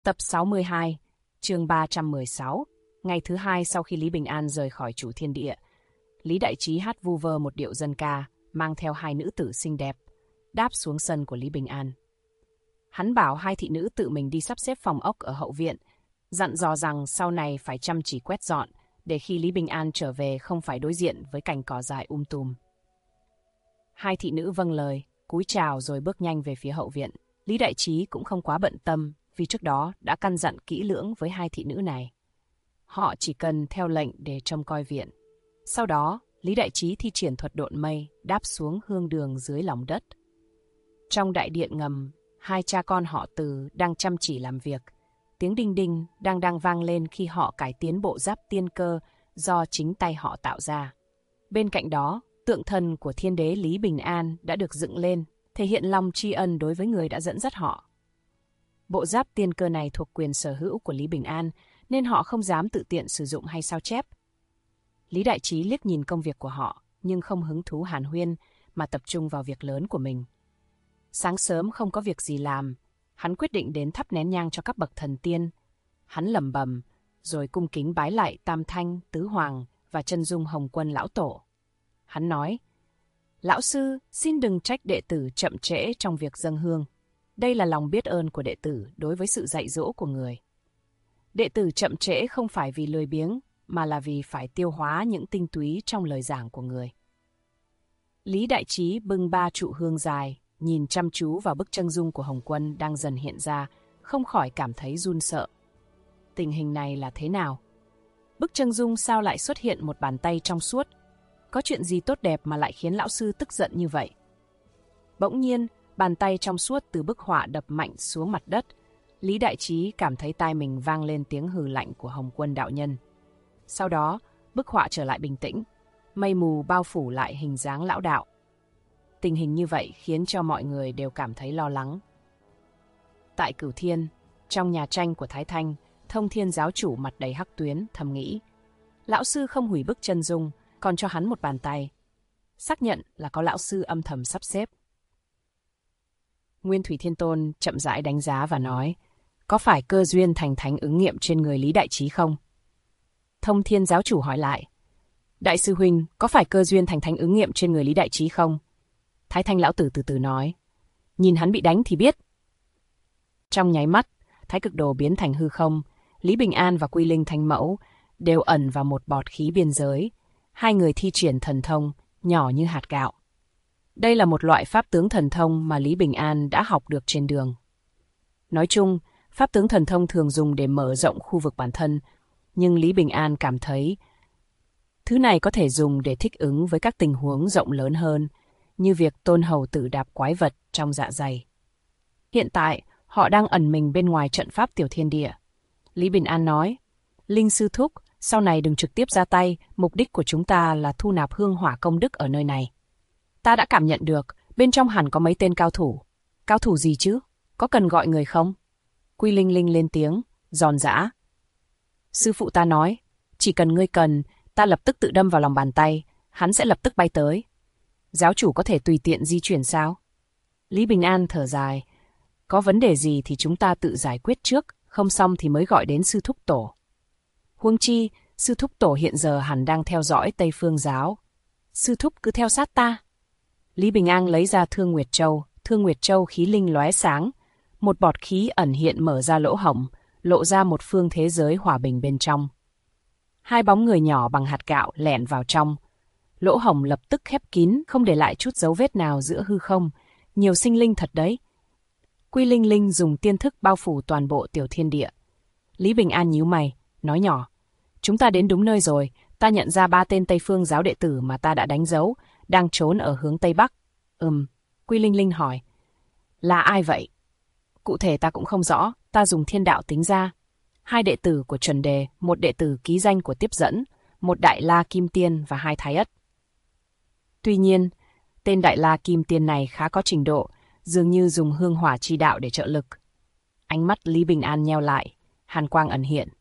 Tập 62, chương 316. Ngày thứ hai sau khi Lý Bình An rời khỏi Chủ Thiên Địa, Lý Đại Trí hát vu vơ một điệu dân ca, mang theo hai nữ tử xinh đẹp, đáp xuống sân của Lý Bình An. Hắn bảo hai thị nữ tự mình đi sắp xếp phòng ốc ở hậu viện, dặn dò rằng sau này phải chăm chỉ quét dọn, để khi Lý Bình An trở về không phải đối diện với cành cỏ dại tùm. Hai thị nữ vâng lời, cúi chào rồi bước nhanh về phía hậu viện. Lý Đại Trí cũng không quá bận tâm, vì trước đó đã căn dặn kỹ lưỡng với hai thị nữ này. Họ chỉ cần theo lệnh để trông coi viện. Sau đó, Lý Đại Trí thi triển thuật độn mây, đáp xuống hương đường dưới lòng đất. Trong đại điện ngầm, hai cha con họ Từ đang chăm chỉ làm việc. Tiếng đinh đinh đang vang lên khi họ cải tiến bộ giáp tiên cơ do chính tay họ tạo ra. Bên cạnh đó, tượng thần của thiên đế Lý Bình An đã được dựng lên, thể hiện lòng tri ân đối với người đã dẫn dắt họ. Bộ giáp tiên cơ này thuộc quyền sở hữu của Lý Bình An, nên họ không dám tự tiện sử dụng hay sao chép. Lý Đại Trí liếc nhìn công việc của họ, nhưng không hứng thú hàn huyên, mà tập trung vào việc lớn của mình. Sáng sớm không có việc gì làm, hắn quyết định đến thắp nén nhang cho các bậc thần tiên. Hắn lẩm bẩm, rồi cung kính bái lại Tam Thanh, Tứ Hoàng và chân dung Hồng Quân lão tổ. Hắn nói, lão sư, xin đừng trách đệ tử chậm trễ trong việc dâng hương. Đây là lòng biết ơn của đệ tử đối với sự dạy dỗ của người. Đệ tử chậm trễ không phải vì lười biếng, mà là vì phải tiêu hóa những tinh túy trong lời giảng của người. Lý Đại Trí bưng 3 trụ hương dài, nhìn chăm chú vào bức chân dung của Hồng Quân đang dần hiện ra, không khỏi cảm thấy run sợ. Tình hình này là thế nào? Bức chân dung sao lại xuất hiện một bàn tay trong suốt? Có chuyện gì tốt đẹp mà lại khiến lão sư tức giận như vậy? Bỗng nhiên, bàn tay trong suốt từ bức họa đập mạnh xuống mặt đất. Lý Đại Trí cảm thấy tai mình vang lên tiếng hừ lạnh của Hồng Quân đạo nhân. Sau đó, bức họa trở lại bình tĩnh, mây mù bao phủ lại hình dáng lão đạo. Tình hình như vậy khiến cho mọi người đều cảm thấy lo lắng. Tại Cửu Thiên, trong nhà tranh của Thái Thanh, Thông Thiên giáo chủ mặt đầy hắc tuyến thầm nghĩ, lão sư không hủy bức chân dung, còn cho hắn một bàn tay. Xác nhận là có lão sư âm thầm sắp xếp. Nguyên Thủy Thiên Tôn chậm rãi đánh giá và nói, có phải cơ duyên thành thánh ứng nghiệm trên người Lý Đại Trí không? Thông Thiên giáo chủ hỏi lại, đại sư huynh, có phải cơ duyên thành thánh ứng nghiệm trên người Lý Đại Trí không? Thái Thanh lão tử từ từ nói, nhìn hắn bị đánh thì biết. Trong nháy mắt, Thái Cực Đồ biến thành hư không, Lý Bình An và Quy Linh Thánh Mẫu đều ẩn vào một bọt khí biên giới. Hai người thi triển thần thông, nhỏ như hạt gạo. Đây là một loại pháp tướng thần thông mà Lý Bình An đã học được trên đường. Nói chung, pháp tướng thần thông thường dùng để mở rộng khu vực bản thân, nhưng Lý Bình An cảm thấy thứ này có thể dùng để thích ứng với các tình huống rộng lớn hơn, như việc Tôn Hầu Tử đạp quái vật trong dạ dày. Hiện tại, họ đang ẩn mình bên ngoài trận pháp Tiểu Thiên Địa. Lý Bình An nói, Linh sư thúc, sau này đừng trực tiếp ra tay, mục đích của chúng ta là thu nạp hương hỏa công đức ở nơi này. Ta đã cảm nhận được, bên trong hẳn có mấy tên cao thủ. Cao thủ gì chứ? Có cần gọi người không? Quy Linh Linh lên tiếng, giòn giã. Sư phụ ta nói, chỉ cần ngươi cần, ta lập tức tự đâm vào lòng bàn tay, hắn sẽ lập tức bay tới. Giáo chủ có thể tùy tiện di chuyển sao? Lý Bình An thở dài, có vấn đề gì thì chúng ta tự giải quyết trước, không xong thì mới gọi đến sư thúc tổ. Huống chi, sư thúc tổ hiện giờ hẳn đang theo dõi Tây Phương giáo. Sư thúc cứ theo sát ta. Lý Bình An lấy ra Thương Nguyệt Châu khí linh lóe sáng, một bọt khí ẩn hiện mở ra lỗ hổng, lộ ra một phương thế giới hòa bình bên trong. Hai bóng người nhỏ bằng hạt gạo lẻn vào trong. Lỗ hổng lập tức khép kín, không để lại chút dấu vết nào giữa hư không. Nhiều sinh linh thật đấy. Quy Linh Linh dùng tiên thức bao phủ toàn bộ Tiểu Thiên Địa. Lý Bình An nhíu mày, nói nhỏ, chúng ta đến đúng nơi rồi, ta nhận ra 3 tên Tây Phương giáo đệ tử mà ta đã đánh dấu, đang trốn ở hướng Tây Bắc. Quy Linh Linh hỏi, là ai vậy? Cụ thể ta cũng không rõ, ta dùng thiên đạo tính ra. 2 đệ tử của Chuẩn Đề, 1 đệ tử ký danh của Tiếp Dẫn, 1 Đại La Kim Tiên và 2 Thái Ất. Tuy nhiên, tên Đại La Kim Tiên này khá có trình độ, dường như dùng hương hỏa chi đạo để trợ lực. Ánh mắt Lý Bình An nheo lại, hàn quang ẩn hiện.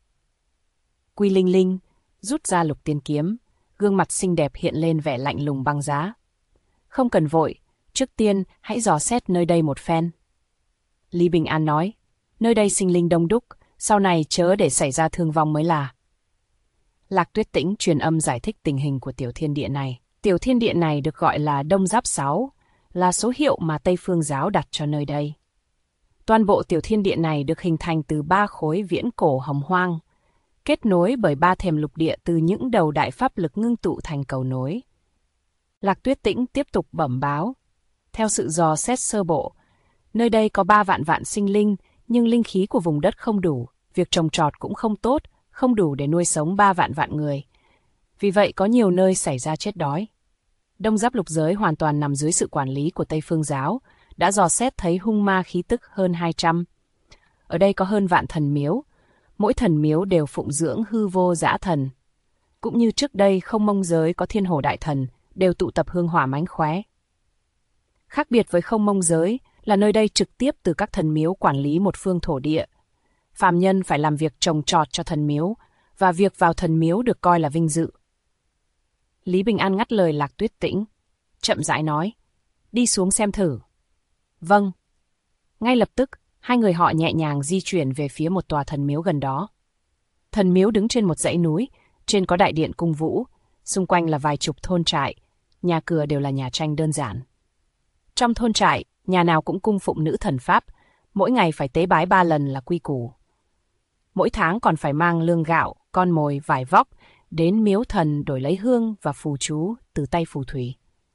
Quy Linh Linh rút ra lục tiên kiếm, gương mặt xinh đẹp hiện lên vẻ lạnh lùng băng giá. Không cần vội, trước tiên hãy dò xét nơi đây một phen. Lý Bình An nói, nơi đây sinh linh đông đúc, sau này chớ để xảy ra thương vong mới là. Lạc Tuyết Tĩnh truyền âm giải thích tình hình của tiểu thiên địa này. Tiểu thiên địa này được gọi là Đông Giáp 6, là số hiệu mà Tây Phương giáo đặt cho nơi đây. Toàn bộ tiểu thiên địa này được hình thành từ 3 khối viễn cổ hồng hoang, kết nối bởi 3 thềm lục địa từ những đầu đại pháp lực ngưng tụ thành cầu nối. Lạc Tuyết Tĩnh tiếp tục bẩm báo. Theo sự dò xét sơ bộ, nơi đây có 3 vạn sinh linh, nhưng linh khí của vùng đất không đủ, việc trồng trọt cũng không tốt, không đủ để nuôi sống 3 vạn người. Vì vậy có nhiều nơi xảy ra chết đói. Đông Giáp lục giới hoàn toàn nằm dưới sự quản lý của Tây Phương giáo, đã dò xét thấy hung ma khí tức hơn 200. Ở đây có hơn vạn thần miếu, mỗi thần miếu đều phụng dưỡng hư vô dã thần. Cũng như trước đây Không Mông giới có thiên hồ đại thần, đều tụ tập hương hỏa mánh khóe. Khác biệt với Không Mông giới là nơi đây trực tiếp từ các thần miếu quản lý một phương thổ địa. Phàm nhân phải làm việc trồng trọt cho thần miếu, và việc vào thần miếu được coi là vinh dự. Lý Bình An ngắt lời Lạc Tuyết Tĩnh, chậm rãi nói, đi xuống xem thử. Vâng. Ngay lập tức, hai người họ nhẹ nhàng di chuyển về phía một tòa thần miếu gần đó. Thần miếu đứng trên một dãy núi, trên có đại điện cung vũ, xung quanh là vài chục thôn trại, nhà cửa đều là nhà tranh đơn giản. Trong thôn trại, nhà nào cũng cung phụng nữ thần Pháp, mỗi ngày phải tế bái 3 lần là quy củ. Mỗi tháng còn phải mang lương gạo, con mồi, vải vóc, đến miếu thần đổi lấy hương và phù chú từ tay phù thủy.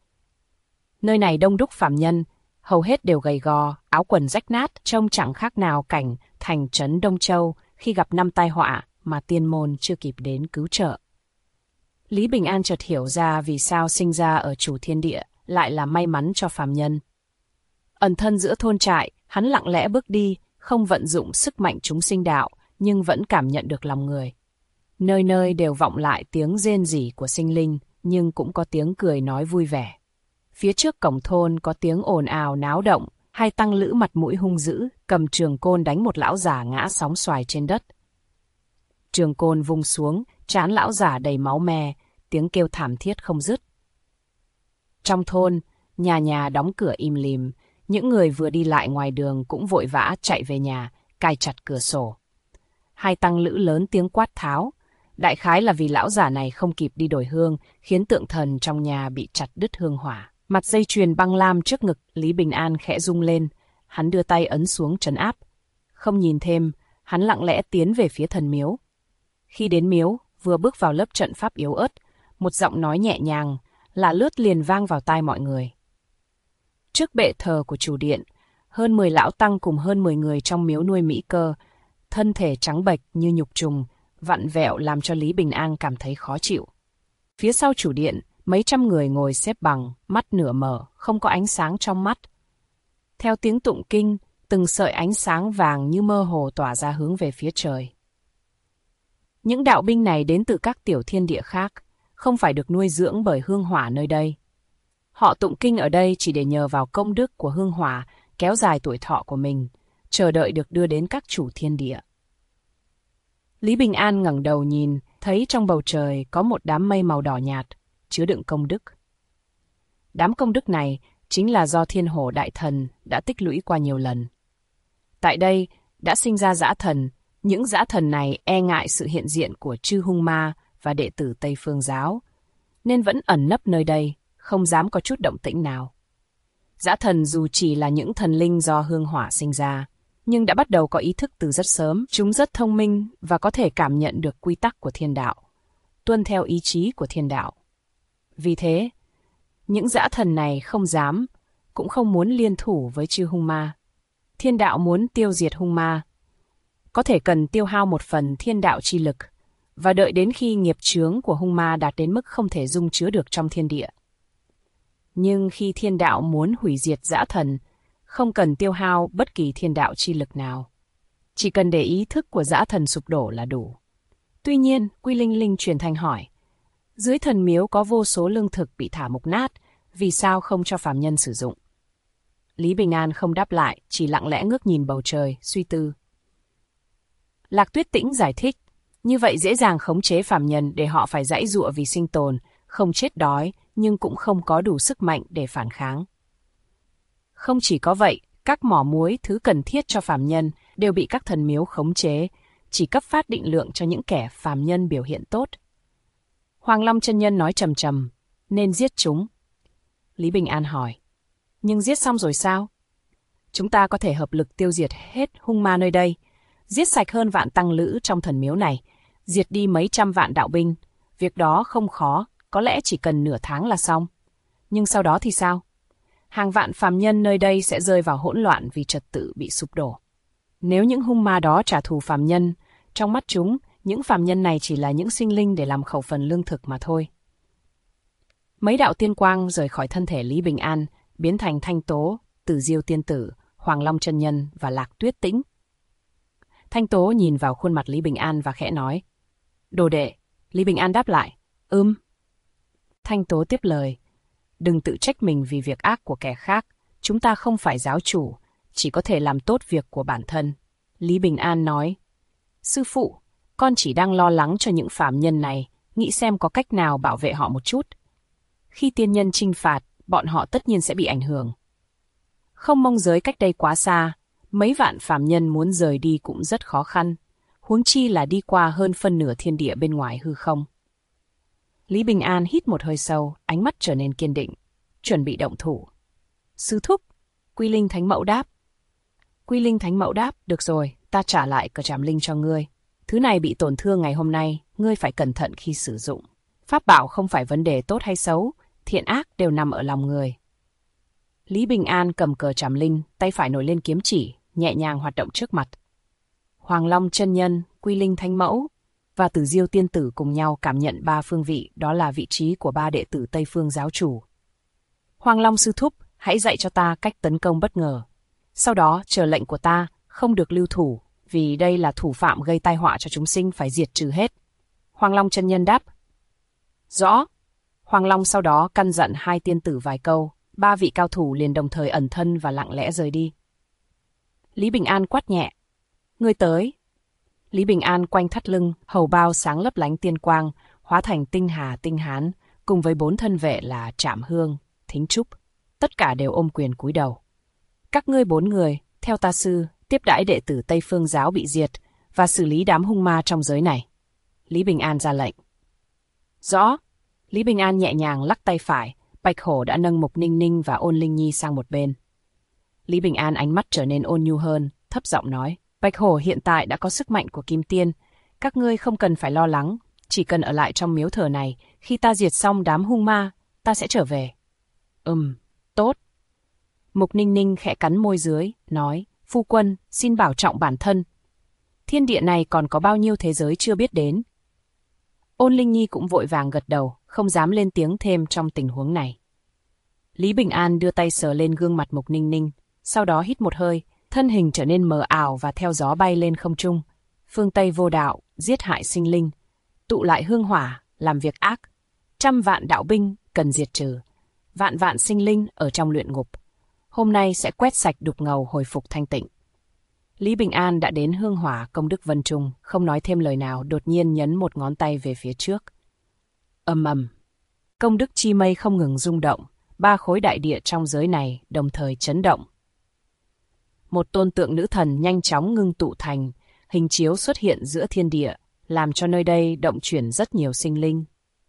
Nơi này đông đúc phàm nhân, hầu hết đều gầy gò, áo quần rách nát, trông chẳng khác nào cảnh thành trấn Đông Châu khi gặp 5 tai họa mà tiên môn chưa kịp đến cứu trợ. Lý Bình An chợt hiểu ra vì sao sinh ra ở chủ thiên địa lại là may mắn cho phàm nhân. Ẩn thân giữa thôn trại, hắn lặng lẽ bước đi, không vận dụng sức mạnh chúng sinh đạo, nhưng vẫn cảm nhận được lòng người. Nơi nơi đều vọng lại tiếng rên rỉ của sinh linh, nhưng cũng có tiếng cười nói vui vẻ. Phía trước cổng thôn có tiếng ồn ào náo động, hai tăng lữ mặt mũi hung dữ, cầm trường côn đánh một lão già ngã sóng xoài trên đất. Trường côn vung xuống, trán lão già đầy máu me, tiếng kêu thảm thiết không dứt. Trong thôn, nhà nhà đóng cửa im lìm, những người vừa đi lại ngoài đường cũng vội vã chạy về nhà, cài chặt cửa sổ. Hai tăng lữ lớn tiếng quát tháo, đại khái là vì lão già này không kịp đi đổi hương, khiến tượng thần trong nhà bị chặt đứt hương hỏa. Mặt dây chuyền băng lam trước ngực Lý Bình An khẽ rung lên, hắn đưa tay ấn xuống trấn áp. Không nhìn thêm, hắn lặng lẽ tiến về phía thần miếu. Khi đến miếu, vừa bước vào lớp trận pháp yếu ớt, một giọng nói nhẹ nhàng, lạ lướt liền vang vào tai mọi người. Trước bệ thờ của chủ điện, hơn 10 lão tăng cùng hơn 10 người trong miếu nuôi mỹ cơ, thân thể trắng bệch như nhục trùng, vặn vẹo làm cho Lý Bình An cảm thấy khó chịu. Phía sau chủ điện, mấy trăm người ngồi xếp bằng, mắt nửa mở, không có ánh sáng trong mắt. Theo tiếng tụng kinh, từng sợi ánh sáng vàng như mơ hồ tỏa ra hướng về phía trời. Những đạo binh này đến từ các tiểu thiên địa khác, không phải được nuôi dưỡng bởi hương hỏa nơi đây. Họ tụng kinh ở đây chỉ để nhờ vào công đức của hương hỏa kéo dài tuổi thọ của mình, chờ đợi được đưa đến các chủ thiên địa. Lý Bình An ngẩng đầu nhìn, thấy trong bầu trời có một đám mây màu đỏ nhạt, chứa đựng công đức. Đám công đức này chính là do thiên hồ đại thần đã tích lũy qua nhiều lần. Tại đây đã sinh ra dã thần, những dã thần này e ngại sự hiện diện của chư hung ma và đệ tử Tây Phương giáo, nên vẫn ẩn nấp nơi đây, không dám có chút động tĩnh nào. Dã thần dù chỉ là những thần linh do hương hỏa sinh ra, nhưng đã bắt đầu có ý thức từ rất sớm. Chúng rất thông minh và có thể cảm nhận được quy tắc của thiên đạo, tuân theo ý chí của thiên đạo. Vì thế, những dã thần này không dám, cũng không muốn liên thủ với chư hung ma. Thiên đạo muốn tiêu diệt hung ma, có thể cần tiêu hao một phần thiên đạo chi lực, và đợi đến khi nghiệp chướng của hung ma đạt đến mức không thể dung chứa được trong thiên địa. Nhưng khi thiên đạo muốn hủy diệt dã thần, không cần tiêu hao bất kỳ thiên đạo chi lực nào. Chỉ cần để ý thức của dã thần sụp đổ là đủ. Tuy nhiên, Quy Linh Linh truyền thanh hỏi, dưới thần miếu có vô số lương thực bị thả mục nát, vì sao không cho phàm nhân sử dụng? Lý Bình An không đáp lại, chỉ lặng lẽ ngước nhìn bầu trời, suy tư. Lạc Tuyết Tĩnh giải thích, như vậy dễ dàng khống chế phàm nhân để họ phải giãy giụa vì sinh tồn, không chết đói, nhưng cũng không có đủ sức mạnh để phản kháng. Không chỉ có vậy, các mỏ muối, thứ cần thiết cho phàm nhân, đều bị các thần miếu khống chế, chỉ cấp phát định lượng cho những kẻ phàm nhân biểu hiện tốt. Hoàng Long chân nhân nói trầm trầm, nên giết chúng. Lý Bình An hỏi, nhưng giết xong rồi sao? Chúng ta có thể hợp lực tiêu diệt hết hung ma nơi đây, giết sạch hơn vạn tăng lữ trong thần miếu này, diệt đi mấy trăm vạn đạo binh. Việc đó không khó, có lẽ chỉ cần nửa tháng là xong. Nhưng sau đó thì sao? Hàng vạn phàm nhân nơi đây sẽ rơi vào hỗn loạn vì trật tự bị sụp đổ. Nếu những hung ma đó trả thù phàm nhân, trong mắt chúng, những phàm nhân này chỉ là những sinh linh để làm khẩu phần lương thực mà thôi. Mấy đạo tiên quang rời khỏi thân thể Lý Bình An, biến thành Thanh Tố, Tử Diêu tiên tử, Hoàng Long chân nhân và Lạc Tuyết Tĩnh. Thanh Tố nhìn vào khuôn mặt Lý Bình An và khẽ nói, đồ đệ. Lý Bình An đáp lại, Thanh Tố tiếp lời, đừng tự trách mình vì việc ác của kẻ khác, chúng ta không phải giáo chủ, chỉ có thể làm tốt việc của bản thân. Lý Bình An nói, sư phụ, con chỉ đang lo lắng cho những phàm nhân này, nghĩ xem có cách nào bảo vệ họ một chút. Khi tiên nhân trinh phạt, bọn họ tất nhiên sẽ bị ảnh hưởng. Không Mông giới cách đây quá xa, mấy vạn phàm nhân muốn rời đi cũng rất khó khăn, huống chi là đi qua hơn phân nửa thiên địa bên ngoài hư không. Lý Bình An hít một hơi sâu, ánh mắt trở nên kiên định, chuẩn bị động thủ. Sư thúc, Quy Linh Thánh Mẫu đáp. Quy Linh Thánh Mẫu đáp, được rồi, ta trả lại cờ trảm linh cho ngươi. Thứ này bị tổn thương ngày hôm nay, ngươi phải cẩn thận khi sử dụng. Pháp bảo không phải vấn đề tốt hay xấu, thiện ác đều nằm ở lòng người. Lý Bình An cầm cờ trảm linh, tay phải nổi lên kiếm chỉ, nhẹ nhàng hoạt động trước mặt. Hoàng Long chân nhân, Quy Linh Thánh Mẫu và Tử Diêu tiên tử cùng nhau cảm nhận 3 phương vị, đó là vị trí của 3 đệ tử Tây Phương giáo chủ. Hoàng Long sư thúc, hãy dạy cho ta cách tấn công bất ngờ. Sau đó chờ lệnh của ta, không được lưu thủ, vì đây là thủ phạm gây tai họa cho chúng sinh, phải diệt trừ hết. Hoàng Long chân nhân đáp. Rõ. Hoàng Long sau đó căn dặn 2 tiên tử vài câu, 3 vị cao thủ liền đồng thời ẩn thân và lặng lẽ rời đi. Lý Bình An quát nhẹ. Ngươi tới. Lý Bình An quanh thắt lưng, hầu bao sáng lấp lánh tiên quang, hóa thành Tinh Hà Tinh Hán, cùng với 4 thân vệ là Trảm Hương, Thính Trúc. Tất cả đều ôm quyền cúi đầu. Các ngươi 4 người, theo ta sư, tiếp đãi đệ tử Tây Phương giáo bị diệt và xử lý đám hung ma trong giới này. Lý Bình An ra lệnh. Rõ. Lý Bình An nhẹ nhàng lắc tay phải, Bạch Hổ đã nâng Mục Ninh Ninh và Ôn Linh Nhi sang một bên. Lý Bình An ánh mắt trở nên ôn nhu hơn, thấp giọng nói, Bạch Hổ hiện tại đã có sức mạnh của Kim Tiên, các ngươi không cần phải lo lắng, chỉ cần ở lại trong miếu thờ này, khi ta diệt xong đám hung ma, ta sẽ trở về. Tốt. Mục Ninh Ninh khẽ cắn môi dưới, nói, phu quân, xin bảo trọng bản thân. Thiên địa này còn có bao nhiêu thế giới chưa biết đến. Ôn Linh Nhi cũng vội vàng gật đầu, không dám lên tiếng thêm trong tình huống này. Lý Bình An đưa tay sờ lên gương mặt Mục Ninh Ninh, sau đó hít một hơi, thân hình trở nên mờ ảo và theo gió bay lên không trung. Phương Tây vô đạo, giết hại sinh linh, tụ lại hương hỏa, làm việc ác. 100 vạn đạo binh cần diệt trừ, vạn vạn sinh linh ở trong luyện ngục. Hôm nay sẽ quét sạch đục ngầu, hồi phục thanh tịnh. Lý Bình An đã đến hương hỏa công đức Vân Trung, không nói thêm lời nào, đột nhiên nhấn một ngón tay về phía trước. Ầm ầm, công đức chi mây không ngừng rung động, 3 khối đại địa trong giới này đồng thời chấn động. Một tôn tượng nữ thần nhanh chóng ngưng tụ thành, hình chiếu xuất hiện giữa thiên địa, làm cho nơi đây động chuyển rất nhiều sinh linh.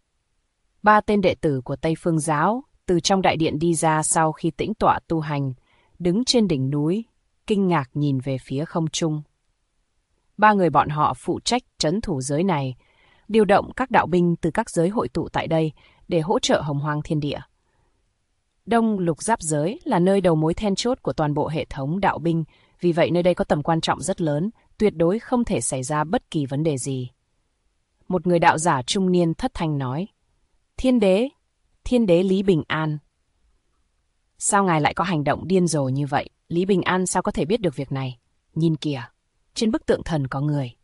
3 tên đệ tử của Tây Phương giáo từ trong đại điện đi ra sau khi tĩnh tọa tu hành, đứng trên đỉnh núi, kinh ngạc nhìn về phía không trung. 3 người bọn họ phụ trách trấn thủ giới này, điều động các đạo binh từ các giới hội tụ tại đây để hỗ trợ Hồng Hoang thiên địa. Đông Lục Giáp giới là nơi đầu mối then chốt của toàn bộ hệ thống đạo binh, vì vậy nơi đây có tầm quan trọng rất lớn, tuyệt đối không thể xảy ra bất kỳ vấn đề gì. Một người đạo giả trung niên thất thanh nói, Thiên đế Lý Bình An. Sao ngài lại có hành động điên rồ như vậy? Lý Bình An sao có thể biết được việc này? Nhìn kìa, trên bức tượng thần có người.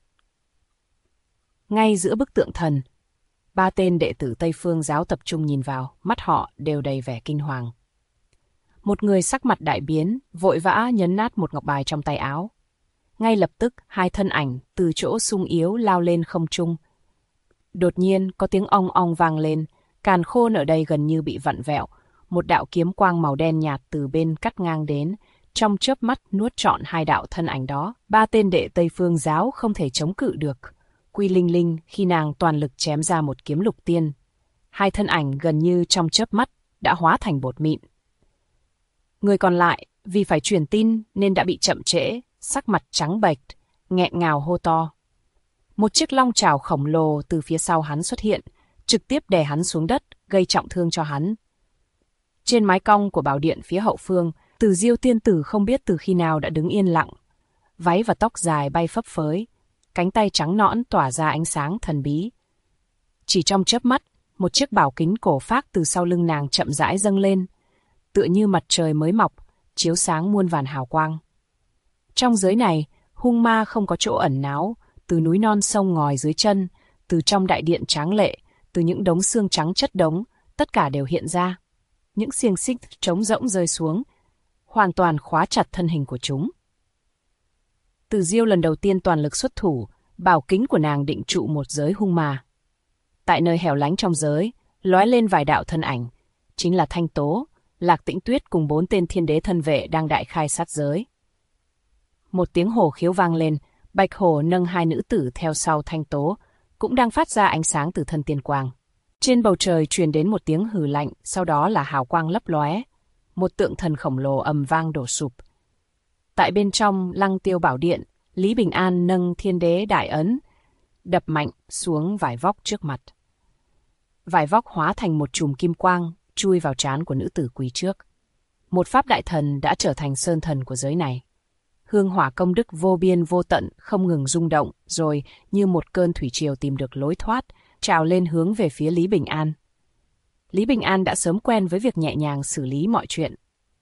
Ngay giữa bức tượng thần, 3 tên đệ tử Tây Phương giáo tập trung nhìn vào, mắt họ đều đầy vẻ kinh hoàng. Một người sắc mặt đại biến, vội vã nhấn nát một ngọc bài trong tay áo. Ngay lập tức, 2 thân ảnh từ chỗ sung yếu lao lên không trung. Đột nhiên có tiếng ong ong vang lên, càn khôn ở đây gần như bị vặn vẹo. Một đạo kiếm quang màu đen nhạt từ bên cắt ngang đến, trong chớp mắt nuốt trọn hai đạo thân ảnh đó. Ba tên đệ Tây Phương giáo không thể chống cự được Quy Linh Linh khi nàng toàn lực chém ra một kiếm lục tiên. Hai thân ảnh gần như trong chớp mắt đã hóa thành bột mịn. Người còn lại vì phải truyền tin nên đã bị chậm trễ, sắc mặt trắng bệch, nghẹn ngào hô to. Một chiếc long chảo khổng lồ từ phía sau hắn xuất hiện, trực tiếp đè hắn xuống đất, gây trọng thương cho hắn. Trên mái cong của bảo điện phía hậu phương, Tử Diêu tiên tử không biết từ khi nào đã đứng yên lặng. Váy và tóc dài bay phấp phới, cánh tay trắng nõn tỏa ra ánh sáng thần bí. Chỉ trong chớp mắt, một chiếc bảo kính cổ phác từ sau lưng nàng chậm rãi dâng lên, tựa như mặt trời mới mọc, chiếu sáng muôn vàn hào quang. Trong giới này, hung ma không có chỗ ẩn náu, từ núi non sông ngòi dưới chân, từ trong đại điện tráng lệ, từ những đống xương trắng chất đống, tất cả đều hiện ra. Những xiềng xích trống rỗng rơi xuống, hoàn toàn khóa chặt thân hình của chúng. Tử Diêu lần đầu tiên toàn lực xuất thủ, bảo kính của nàng định trụ một giới hung ma. Tại nơi hẻo lánh trong giới, lóe lên vài đạo thân ảnh, chính là Thanh Tố, Lạc Tĩnh Tuyết cùng 4 tên thiên đế thân vệ đang đại khai sát giới. Một tiếng hổ khiếu vang lên, Bạch Hổ nâng hai nữ tử theo sau Thanh Tố, cũng đang phát ra ánh sáng từ thân tiên quang. Trên bầu trời truyền đến một tiếng hừ lạnh, sau đó là hào quang lấp lóe. Một tượng thần khổng lồ ầm vang đổ sụp. Tại bên trong Lăng Tiêu Bảo Điện, Lý Bình An nâng thiên đế đại ấn, đập mạnh xuống vải vóc trước mặt. Vải vóc hóa thành một chùm kim quang, chui vào trán của nữ tử quỳ trước. Một pháp đại thần đã trở thành sơn thần của giới này. Hương hỏa công đức vô biên vô tận không ngừng rung động, rồi như một cơn thủy triều tìm được lối thoát, trào lên hướng về phía Lý Bình An. Lý Bình An đã sớm quen với việc nhẹ nhàng xử lý mọi chuyện.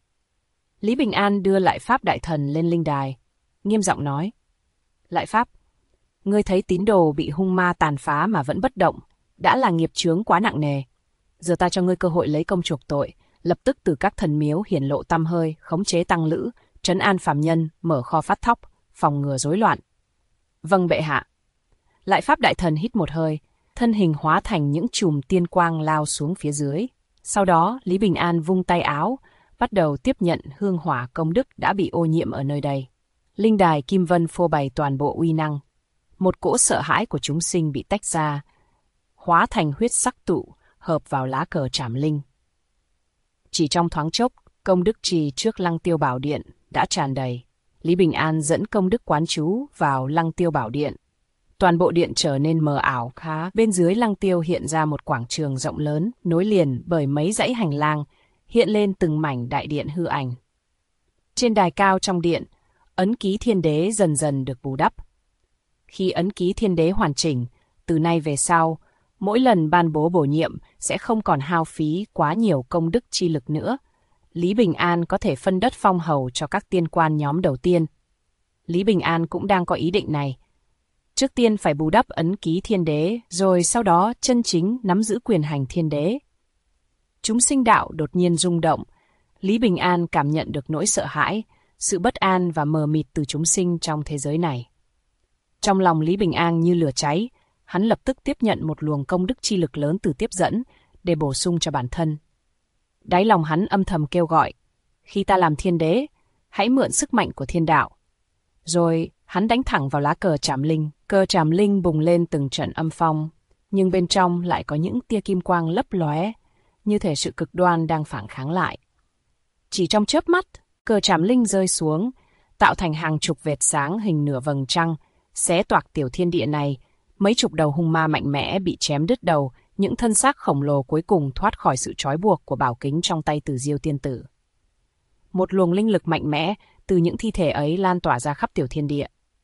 Lý Bình An đưa lại pháp đại thần lên linh đài, nghiêm giọng nói: Lại pháp, ngươi thấy tín đồ bị hung ma tàn phá mà vẫn bất động, đã là nghiệp chướng quá nặng nề. Giờ ta cho ngươi cơ hội lấy công chuộc tội, lập tức từ các thần miếu hiển lộ tăm hơi, khống chế tăng lữ, trấn an phàm nhân, mở kho phát thóc, phòng ngừa rối loạn. Vâng bệ hạ. Lại pháp đại thần hít một hơi, thân hình hóa thành những chùm tiên quang lao xuống phía dưới. Sau đó, Lý Bình An vung tay áo, bắt đầu tiếp nhận hương hỏa công đức đã bị ô nhiễm ở nơi đây. Linh đài Kim Vân phô bày toàn bộ uy năng. Một cỗ sợ hãi của chúng sinh bị tách ra, hóa thành huyết sắc tụ, hợp vào lá cờ Trảm Linh. Chỉ trong thoáng chốc, công đức trì trước Lăng Tiêu Bảo Điện đã tràn đầy. Lý Bình An dẫn công đức quán chú vào Lăng Tiêu Bảo Điện. Toàn bộ điện trở nên mờ ảo khá. Bên dưới Lăng Tiêu hiện ra một quảng trường rộng lớn, nối liền bởi mấy dãy hành lang, hiện lên từng mảnh đại điện hư ảnh. Trên đài cao trong điện, ấn ký thiên đế dần dần được bù đắp. Khi ấn ký thiên đế hoàn chỉnh, từ nay về sau, mỗi lần ban bố bổ nhiệm sẽ không còn hao phí quá nhiều công đức chi lực nữa. Lý Bình An có thể phân đất phong hầu cho các tiên quan nhóm đầu tiên. Lý Bình An cũng đang có ý định này. Trước tiên phải bù đắp ấn ký thiên đế, rồi sau đó chân chính nắm giữ quyền hành thiên đế. Chúng sinh đạo đột nhiên rung động. Lý Bình An cảm nhận được nỗi sợ hãi, sự bất an và mờ mịt từ chúng sinh trong thế giới này. Trong lòng Lý Bình An như lửa cháy, hắn lập tức tiếp nhận một luồng công đức chi lực lớn từ tiếp dẫn để bổ sung cho bản thân. Đáy lòng hắn âm thầm kêu gọi: khi ta làm thiên đế, hãy mượn sức mạnh của thiên đạo. Rồi hắn đánh thẳng vào lá cờ Trảm Linh. Cờ Trảm Linh bùng lên từng trận âm phong, nhưng bên trong lại có những tia kim quang lấp lóe, như thể sự cực đoan đang phản kháng lại. Chỉ trong chớp mắt, cờ Trảm Linh rơi xuống, tạo thành hàng chục vệt sáng hình nửa vầng trăng, xé toạc tiểu thiên địa này. Mấy chục đầu hung ma mạnh mẽ bị chém đứt đầu, những thân xác khổng lồ cuối cùng thoát khỏi sự trói buộc của bảo kính trong tay Tử Diêu tiên tử. Một luồng linh lực mạnh mẽ từ những thi thể ấy lan tỏa ra khắp tiểu thiên địa.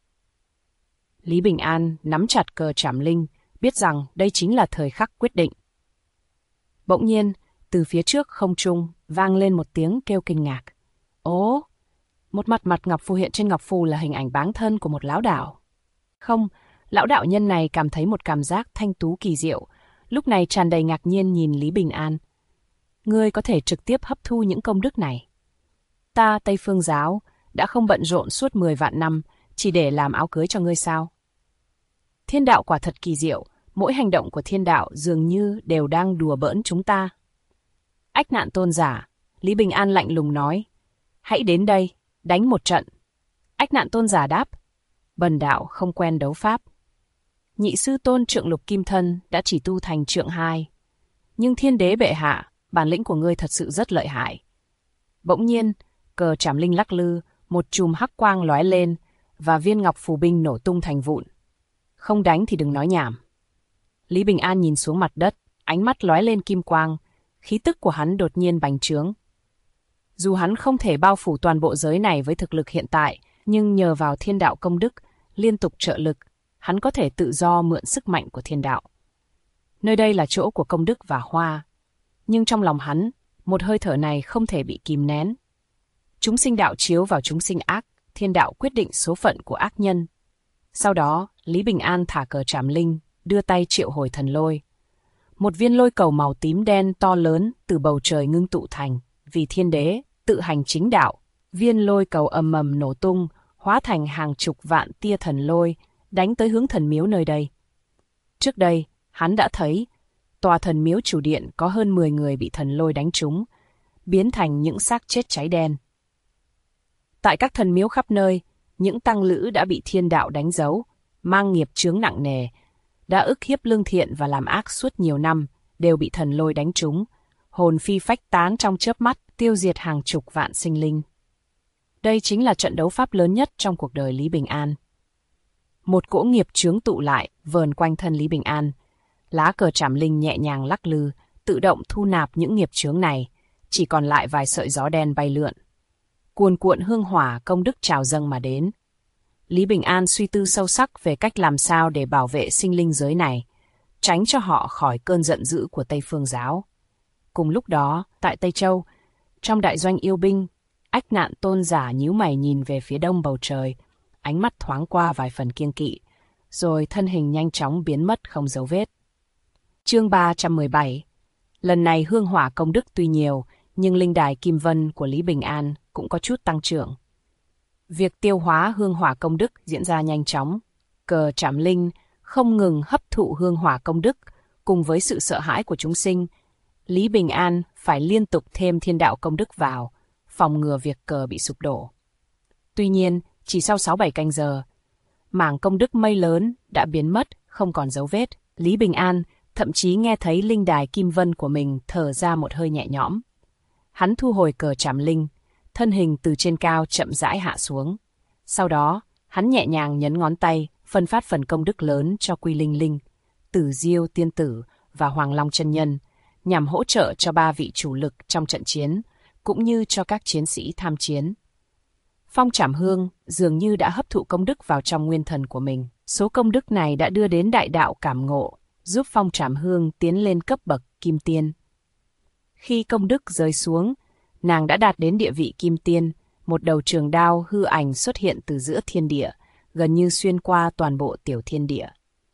Lý Bình An nắm chặt cờ Trảm Linh, biết rằng đây chính là thời khắc quyết định. Bỗng nhiên, từ phía trước không trung vang lên một tiếng kêu kinh ngạc. Ố, một mặt ngọc phù hiện trên ngọc phù là hình ảnh báng thân của một lão đạo. Không, lão đạo nhân này cảm thấy một cảm giác thanh tú kỳ diệu, lúc này tràn đầy ngạc nhiên nhìn Lý Bình An. Ngươi có thể trực tiếp hấp thu những công đức này. Ta Tây Phương Giáo đã không bận rộn suốt 10 vạn năm chỉ để làm áo cưới cho ngươi sao? Thiên đạo quả thật kỳ diệu, mỗi hành động của thiên đạo dường như đều đang đùa bỡn chúng ta. Ách Nạn tôn giả, Lý Bình An lạnh lùng nói, hãy đến đây, Đánh một trận. Ách Nạn Tôn giả đáp, bần đạo không quen đấu pháp. Nhị sư tôn Trượng Lục Kim Thân đã chỉ tu thành Trượng 2. Nhưng Thiên Đế bệ hạ, bản lĩnh của ngươi thật sự rất lợi hại. Bỗng nhiên, cờ trảm linh lắc lư, một chùm hắc quang lóe lên, và viên ngọc phù binh nổ tung thành vụn. Không đánh thì đừng nói nhảm. Lý Bình An nhìn xuống mặt đất, ánh mắt lóe lên kim quang, khí tức của hắn đột nhiên bành trướng. Dù hắn không thể bao phủ toàn bộ giới này với thực lực hiện tại, nhưng nhờ vào thiên đạo công đức, liên tục trợ lực, hắn có thể tự do mượn sức mạnh của thiên đạo. Nơi đây là chỗ của công đức và hoa, nhưng trong lòng hắn, một hơi thở này không thể bị kìm nén. Chúng sinh đạo chiếu vào chúng sinh ác, thiên đạo quyết định số phận của ác nhân. Sau đó, Lý Bình An thả cờ trảm linh, đưa tay triệu hồi thần lôi. Một viên lôi cầu màu tím đen to lớn từ bầu trời ngưng tụ thành, vì Thiên Đế tự hành chính đạo. Viên lôi cầu ầm ầm nổ tung, hóa thành hàng chục vạn tia thần lôi, đánh tới hướng thần miếu nơi đây. Trước đây, hắn đã thấy, tòa thần miếu chủ điện có hơn 10 người bị thần lôi đánh trúng, biến thành những xác chết cháy đen. Tại các thần miếu khắp nơi, những tăng lữ đã bị thiên đạo đánh dấu, mang nghiệp chướng nặng nề, đã ức hiếp lương thiện và làm ác suốt nhiều năm, đều bị thần lôi đánh trúng, hồn phi phách tán trong chớp mắt, tiêu diệt hàng chục vạn sinh linh. Đây chính là trận đấu pháp lớn nhất trong cuộc đời Lý Bình An. Một cỗ nghiệp chướng tụ lại, vờn quanh thân Lý Bình An. Lá cờ trảm linh nhẹ nhàng lắc lư, tự động thu nạp những nghiệp chướng này, chỉ còn lại vài sợi gió đen bay lượn. Cuồn cuộn hương hỏa công đức trào dâng mà đến. Lý Bình An suy tư sâu sắc về cách làm sao để bảo vệ sinh linh giới này, tránh cho họ khỏi cơn giận dữ của Tây Phương giáo. Cùng lúc đó, tại Tây Châu, trong đại doanh yêu binh, Ách Nạn Tôn giả nhíu mày nhìn về phía đông bầu trời, ánh mắt thoáng qua vài phần kiêng kỵ, rồi thân hình nhanh chóng biến mất không dấu vết. Chương 317. Lần này hương hỏa công đức tuy nhiều, nhưng linh đài Kim Vân của Lý Bình An cũng có chút tăng trưởng. Việc tiêu hóa hương hỏa công đức diễn ra nhanh chóng. Cờ trảm linh không ngừng hấp thụ hương hỏa công đức, cùng với sự sợ hãi của chúng sinh, Lý Bình An phải liên tục thêm thiên đạo công đức vào, phòng ngừa việc cờ bị sụp đổ. Tuy nhiên, chỉ sau 6-7 canh giờ, mảng công đức mây lớn đã biến mất, không còn dấu vết. Lý Bình An thậm chí nghe thấy linh đài Kim Vân của mình thở ra một hơi nhẹ nhõm. Hắn thu hồi cờ trảm linh, thân hình từ trên cao chậm rãi hạ xuống. Sau đó, hắn nhẹ nhàng nhấn ngón tay, phân phát phần công đức lớn cho Quy Linh Linh, Tử Diêu Tiên Tử và Hoàng Long Chân Nhân, nhằm hỗ trợ cho 3 vị chủ lực trong trận chiến, cũng như cho các chiến sĩ tham chiến. Phong Trảm Hương dường như đã hấp thụ công đức vào trong nguyên thần của mình. Số công đức này đã đưa đến đại đạo cảm ngộ, giúp Phong Trảm Hương tiến lên cấp bậc Kim Tiên. Khi công đức rơi xuống, nàng đã đạt đến địa vị Kim Tiên, một đầu trường đao hư ảnh xuất hiện từ giữa thiên địa, gần như xuyên qua toàn bộ tiểu thiên địa.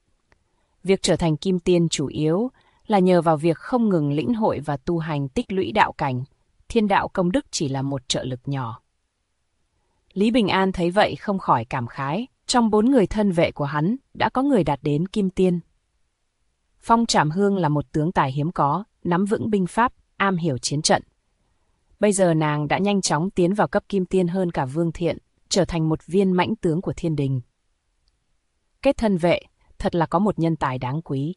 Việc trở thành Kim Tiên chủ yếu là nhờ vào việc không ngừng lĩnh hội và tu hành tích lũy đạo cảnh, thiên đạo công đức chỉ là một trợ lực nhỏ. Lý Bình An thấy vậy không khỏi cảm khái, trong 4 người thân vệ của hắn đã có người đạt đến Kim Tiên. Phong Trảm Hương là một tướng tài hiếm có, nắm vững binh pháp, am hiểu chiến trận. Bây giờ nàng đã nhanh chóng tiến vào cấp Kim Tiên hơn cả Vương Thiện, trở thành một viên mãnh tướng của thiên đình. Kết thân vệ, thật là có một nhân tài đáng quý.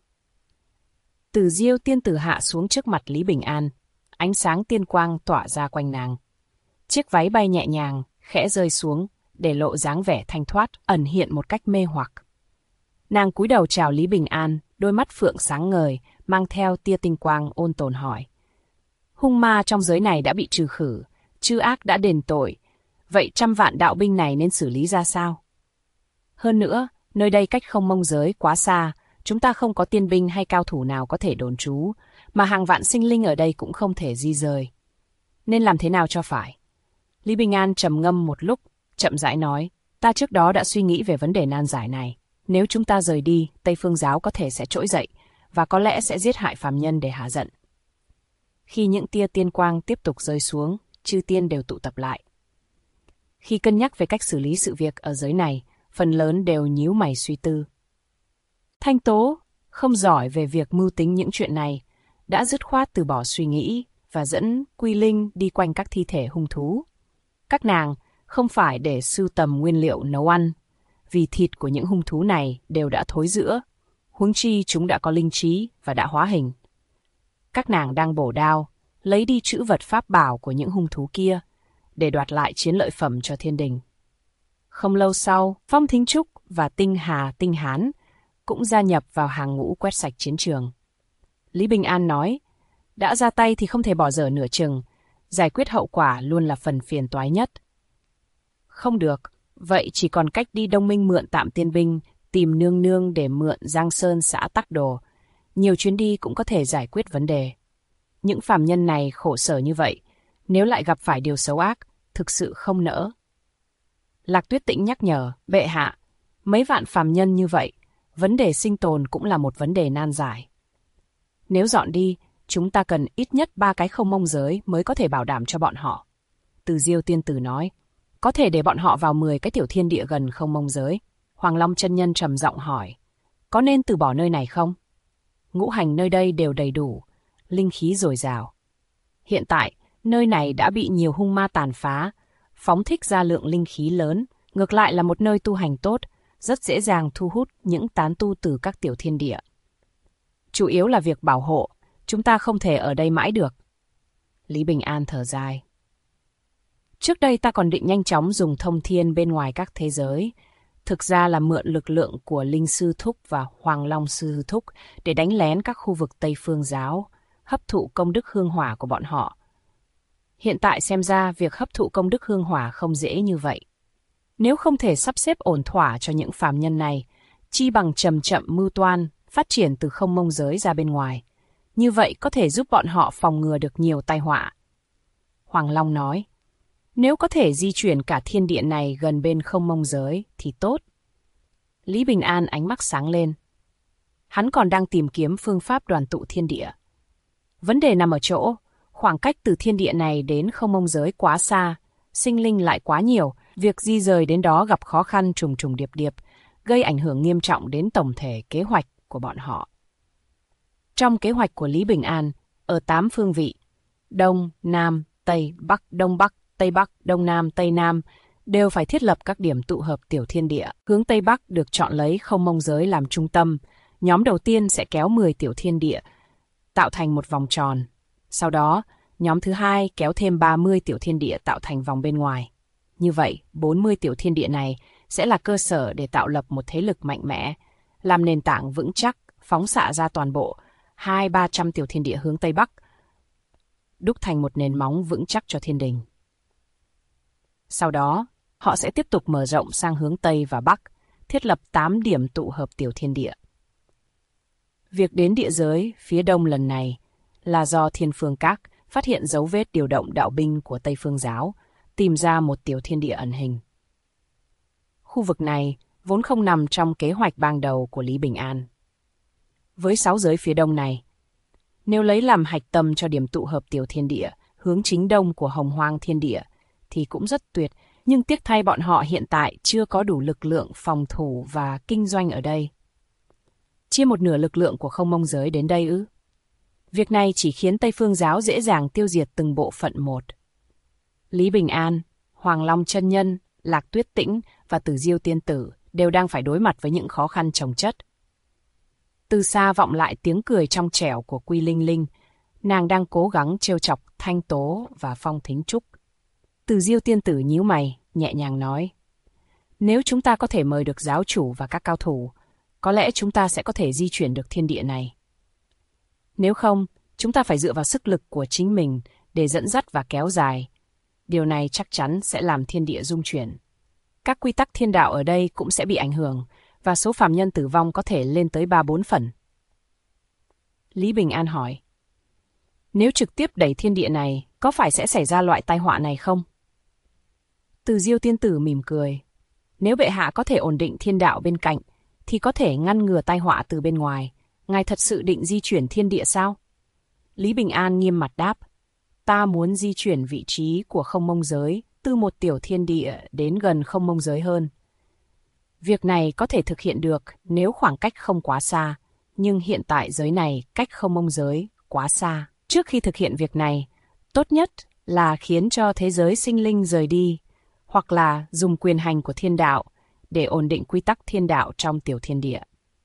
Tử Diêu Tiên Tử hạ xuống trước mặt Lý Bình An, ánh sáng tiên quang tỏa ra quanh nàng. Chiếc váy bay nhẹ nhàng, khẽ rơi xuống, để lộ dáng vẻ thanh thoát, ẩn hiện một cách mê hoặc. Nàng cúi đầu chào Lý Bình An, đôi mắt phượng sáng ngời, mang theo tia tinh quang ôn tồn hỏi. Hung ma trong giới này đã bị trừ khử, chư ác đã đền tội, vậy 100 vạn đạo binh này nên xử lý ra sao? Hơn nữa, nơi đây cách Không Mông giới quá xa, chúng ta không có tiên binh hay cao thủ nào có thể đồn trú, mà hàng vạn sinh linh ở đây cũng không thể di rời. Nên làm thế nào cho phải? Lý Bình An trầm ngâm một lúc, chậm rãi nói, ta trước đó đã suy nghĩ về vấn đề nan giải này. Nếu chúng ta rời đi, Tây Phương giáo có thể sẽ trỗi dậy, và có lẽ sẽ giết hại phàm nhân để hạ giận. Khi những tia tiên quang tiếp tục rơi xuống, chư tiên đều tụ tập lại. Khi cân nhắc về cách xử lý sự việc ở giới này, phần lớn đều nhíu mày suy tư. Thanh Tố, không giỏi về việc mưu tính những chuyện này, đã dứt khoát từ bỏ suy nghĩ và dẫn Quy Linh đi quanh các thi thể hung thú. Các nàng, không phải để sưu tầm nguyên liệu nấu ăn, vì thịt của những hung thú này đều đã thối rữa, huống chi chúng đã có linh trí và đã hóa hình. Các nàng đang bổ đao, lấy đi trữ vật pháp bảo của những hung thú kia, để đoạt lại chiến lợi phẩm cho thiên đình. Không lâu sau, Phong Thính Trúc và Tinh Hà Tinh Hán cũng gia nhập vào hàng ngũ quét sạch chiến trường. Lý Bình An nói, đã ra tay thì không thể bỏ dở nửa chừng, giải quyết hậu quả luôn là phần phiền toái nhất. Không được, vậy chỉ còn cách đi Đông Minh mượn Tạm Tiên binh, tìm nương nương để mượn Giang Sơn xã Tắc Đồ. Nhiều chuyến đi cũng có thể giải quyết vấn đề. Những phàm nhân này khổ sở như vậy, nếu lại gặp phải điều xấu ác, thực sự không nỡ. Lạc Tuyết Tĩnh nhắc nhở, bệ hạ, mấy vạn phàm nhân như vậy, vấn đề sinh tồn cũng là một vấn đề nan giải. Nếu dọn đi, chúng ta cần ít nhất 3 cái không mông giới mới có thể bảo đảm cho bọn họ. Từ Diêu tiên tử nói, có thể để bọn họ vào 10 cái tiểu thiên địa gần không mông giới. Hoàng Long chân nhân trầm giọng hỏi, có nên từ bỏ nơi này không? Ngũ hành nơi đây đều đầy đủ, linh khí dồi dào. Hiện tại, nơi này đã bị nhiều hung ma tàn phá, phóng thích ra lượng linh khí lớn, ngược lại là một nơi tu hành tốt, rất dễ dàng thu hút những tán tu từ các tiểu thiên địa. Chủ yếu là việc bảo hộ, chúng ta không thể ở đây mãi được. Lý Bình An thở dài. Trước đây ta còn định nhanh chóng dùng thông thiên bên ngoài các thế giới, thực ra là mượn lực lượng của Linh Sư Thúc và Hoàng Long Sư Thúc để đánh lén các khu vực Tây Phương giáo, hấp thụ công đức hương hỏa của bọn họ. Hiện tại xem ra việc hấp thụ công đức hương hỏa không dễ như vậy. Nếu không thể sắp xếp ổn thỏa cho những phàm nhân này, chi bằng chậm chậm mưu toan, phát triển từ không mông giới ra bên ngoài. Như vậy có thể giúp bọn họ phòng ngừa được nhiều tai họa. Hoàng Long nói, nếu có thể di chuyển cả thiên địa này gần bên không mông giới thì tốt. Lý Bình An ánh mắt sáng lên. Hắn còn đang tìm kiếm phương pháp đoàn tụ thiên địa. Vấn đề nằm ở chỗ, khoảng cách từ thiên địa này đến không mông giới quá xa, sinh linh lại quá nhiều, việc di rời đến đó gặp khó khăn trùng trùng điệp điệp, gây ảnh hưởng nghiêm trọng đến tổng thể kế hoạch của bọn họ. Trong kế hoạch của Lý Bình An, ở 8 phương vị, Đông, Nam, Tây, Bắc, Đông Bắc, Tây Bắc, Đông Nam, Tây Nam, đều phải thiết lập các điểm tụ hợp tiểu thiên địa. Hướng Tây Bắc được chọn lấy không mông giới làm trung tâm. Nhóm đầu tiên sẽ kéo 10 tiểu thiên địa, tạo thành một vòng tròn. Sau đó, nhóm thứ hai kéo thêm 30 tiểu thiên địa tạo thành vòng bên ngoài. Như vậy, 40 tiểu thiên địa này sẽ là cơ sở để tạo lập một thế lực mạnh mẽ, làm nền tảng vững chắc, phóng xạ ra toàn bộ 200-300 tiểu thiên địa hướng Tây Bắc, đúc thành một nền móng vững chắc cho thiên đình. Sau đó, họ sẽ tiếp tục mở rộng sang hướng Tây và Bắc, thiết lập 8 điểm tụ hợp tiểu thiên địa. Việc đến địa giới phía Đông lần này là do Thiên Phương Các phát hiện dấu vết điều động đạo binh của Tây Phương Giáo, tìm ra một tiểu thiên địa ẩn hình. Khu vực này vốn không nằm trong kế hoạch ban đầu của Lý Bình An. Với 6 giới phía Đông này, nếu lấy làm hạch tâm cho điểm tụ hợp tiểu thiên địa hướng chính đông của Hồng Hoang thiên địa thì cũng rất tuyệt, nhưng tiếc thay bọn họ hiện tại chưa có đủ lực lượng phòng thủ và kinh doanh ở đây. Chia một nửa lực lượng của không mông giới đến đây ư? Việc này chỉ khiến Tây Phương Giáo dễ dàng tiêu diệt từng bộ phận một. Lý Bình An, Hoàng Long chân nhân, Lạc Tuyết Tĩnh và Tử Diêu tiên tử đều đang phải đối mặt với những khó khăn chồng chất. Từ xa vọng lại tiếng cười trong trẻo của Quy Linh Linh, nàng đang cố gắng trêu chọc Thanh Tố và Phong Thính Trúc. Từ Diêu tiên tử nhíu mày, nhẹ nhàng nói, nếu chúng ta có thể mời được giáo chủ và các cao thủ, có lẽ chúng ta sẽ có thể di chuyển được thiên địa này. Nếu không, chúng ta phải dựa vào sức lực của chính mình để dẫn dắt và kéo dài. Điều này chắc chắn sẽ làm thiên địa rung chuyển. Các quy tắc thiên đạo ở đây cũng sẽ bị ảnh hưởng, và số phàm nhân tử vong có thể lên tới 3-4 phần. Lý Bình An hỏi, nếu trực tiếp đẩy thiên địa này, có phải sẽ xảy ra loại tai họa này không? Từ Diêu tiên tử mỉm cười, nếu bệ hạ có thể ổn định thiên đạo bên cạnh, thì có thể ngăn ngừa tai họa từ bên ngoài. Ngài thật sự định di chuyển thiên địa sao? Lý Bình An nghiêm mặt đáp, ta muốn di chuyển vị trí của không mông giới từ một tiểu thiên địa đến gần không mông giới hơn. Việc này có thể thực hiện được nếu khoảng cách không quá xa, nhưng hiện tại giới này cách không mông giới quá xa. Trước khi thực hiện việc này, tốt nhất là khiến cho thế giới sinh linh rời đi, hoặc là dùng quyền hành của thiên đạo để ổn định quy tắc thiên đạo trong tiểu thiên địa.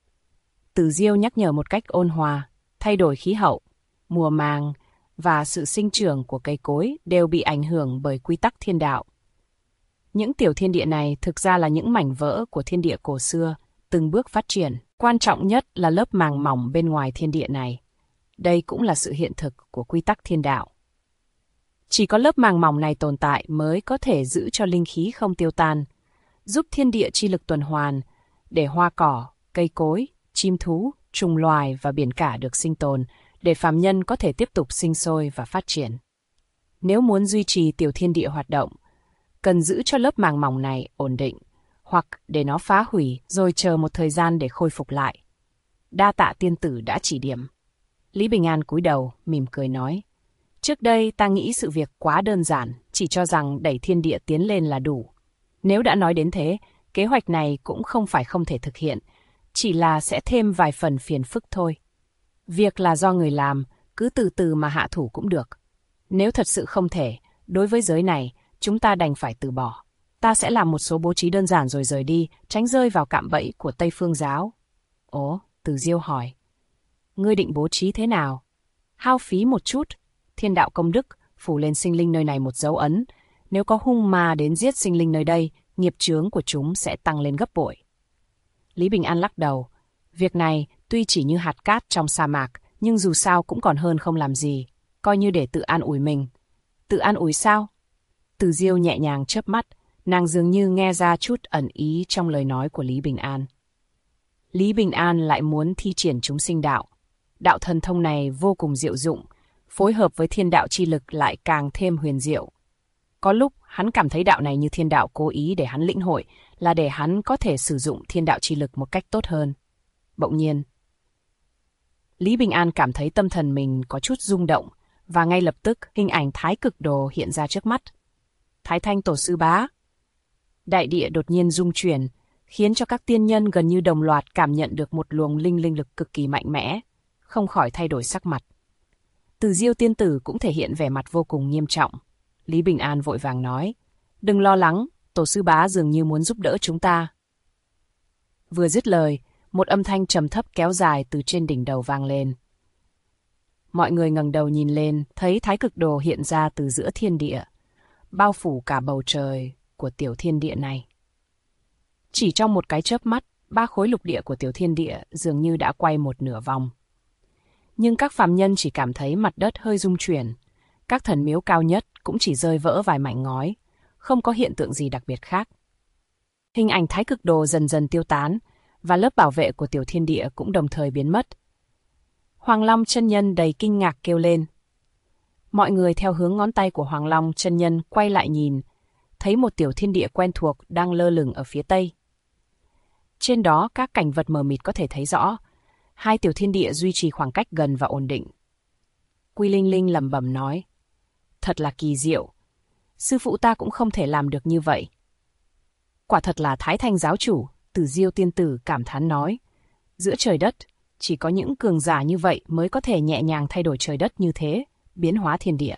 Tử Diêu nhắc nhở một cách ôn hòa, thay đổi khí hậu, mùa màng và sự sinh trưởng của cây cối đều bị ảnh hưởng bởi quy tắc thiên đạo. Những tiểu thiên địa này thực ra là những mảnh vỡ của thiên địa cổ xưa, từng bước phát triển. Quan trọng nhất là lớp màng mỏng bên ngoài thiên địa này. Đây cũng là sự hiện thực của quy tắc thiên đạo. Chỉ có lớp màng mỏng này tồn tại mới có thể giữ cho linh khí không tiêu tan, giúp thiên địa chi lực tuần hoàn, để hoa cỏ, cây cối, chim thú, trùng loài và biển cả được sinh tồn, để phàm nhân có thể tiếp tục sinh sôi và phát triển. Nếu muốn duy trì tiểu thiên địa hoạt động, cần giữ cho lớp màng mỏng này ổn định, hoặc để nó phá hủy rồi chờ một thời gian để khôi phục lại. Đa tạ tiên tử đã chỉ điểm. Lý Bình An cúi đầu, mỉm cười nói. Trước đây ta nghĩ sự việc quá đơn giản, chỉ cho rằng đẩy thiên địa tiến lên là đủ. Nếu đã nói đến thế, kế hoạch này cũng không phải không thể thực hiện, chỉ là sẽ thêm vài phần phiền phức thôi. Việc là do người làm, cứ từ từ mà hạ thủ cũng được. Nếu thật sự không thể, đối với giới này, chúng ta đành phải từ bỏ. Ta sẽ làm một số bố trí đơn giản rồi rời đi, tránh rơi vào cạm bẫy của Tây Phương giáo. Ồ, Từ Diêu hỏi. Ngươi định bố trí thế nào? Hao phí một chút, thiên đạo công đức, phủ lên sinh linh nơi này một dấu ấn. Nếu có hung ma đến giết sinh linh nơi đây, nghiệp chướng của chúng sẽ tăng lên gấp bội. Lý Bình An lắc đầu. Việc này tuy chỉ như hạt cát trong sa mạc, nhưng dù sao cũng còn hơn không làm gì, coi như để tự an ủi mình. Tự an ủi sao? Từ Diêu nhẹ nhàng chớp mắt, nàng dường như nghe ra chút ẩn ý trong lời nói của Lý Bình An. Lý Bình An lại muốn thi triển chúng sinh đạo. Đạo thần thông này vô cùng diệu dụng, phối hợp với thiên đạo chi lực lại càng thêm huyền diệu. Có lúc hắn cảm thấy đạo này như thiên đạo cố ý để hắn lĩnh hội, là để hắn có thể sử dụng thiên đạo chi lực một cách tốt hơn. Bỗng nhiên, Lý Bình An cảm thấy tâm thần mình có chút rung động, và ngay lập tức hình ảnh Thái Cực Đồ hiện ra trước mắt. Thái Thanh Tổ Sư Bá. Đại địa đột nhiên rung chuyển, khiến cho các tiên nhân gần như đồng loạt cảm nhận được một luồng linh lực cực kỳ mạnh mẽ, không khỏi thay đổi sắc mặt. Từ Diêu tiên tử cũng thể hiện vẻ mặt vô cùng nghiêm trọng. Lý Bình An vội vàng nói, đừng lo lắng, Tổ Sư Bá dường như muốn giúp đỡ chúng ta. Vừa dứt lời, một âm thanh trầm thấp kéo dài từ trên đỉnh đầu vang lên. Mọi người ngẩng đầu nhìn lên, thấy Thái Cực Đồ hiện ra từ giữa thiên địa, bao phủ cả bầu trời của tiểu thiên địa này. Chỉ trong một cái chớp mắt, 3 khối lục địa của tiểu thiên địa dường như đã quay một nửa vòng. Nhưng các phàm nhân chỉ cảm thấy mặt đất hơi rung chuyển, các thần miếu cao nhất cũng chỉ rơi vỡ vài mảnh ngói, không có hiện tượng gì đặc biệt khác. Hình ảnh Thái Cực Đồ dần dần tiêu tán, và lớp bảo vệ của tiểu thiên địa cũng đồng thời biến mất. Hoàng Long chân nhân đầy kinh ngạc kêu lên. Mọi người theo hướng ngón tay của Hoàng Long chân nhân quay lại nhìn, thấy một tiểu thiên địa quen thuộc đang lơ lửng ở phía tây. Trên đó các cảnh vật mờ mịt có thể thấy rõ, 2 tiểu thiên địa duy trì khoảng cách gần và ổn định. Quy Linh Linh lẩm bẩm nói, thật là kỳ diệu, sư phụ ta cũng không thể làm được như vậy. Quả thật là Thái Thanh giáo chủ, Từ Diêu tiên tử cảm thán nói, giữa trời đất, chỉ có những cường giả như vậy mới có thể nhẹ nhàng thay đổi trời đất như thế, biến hóa thiên địa.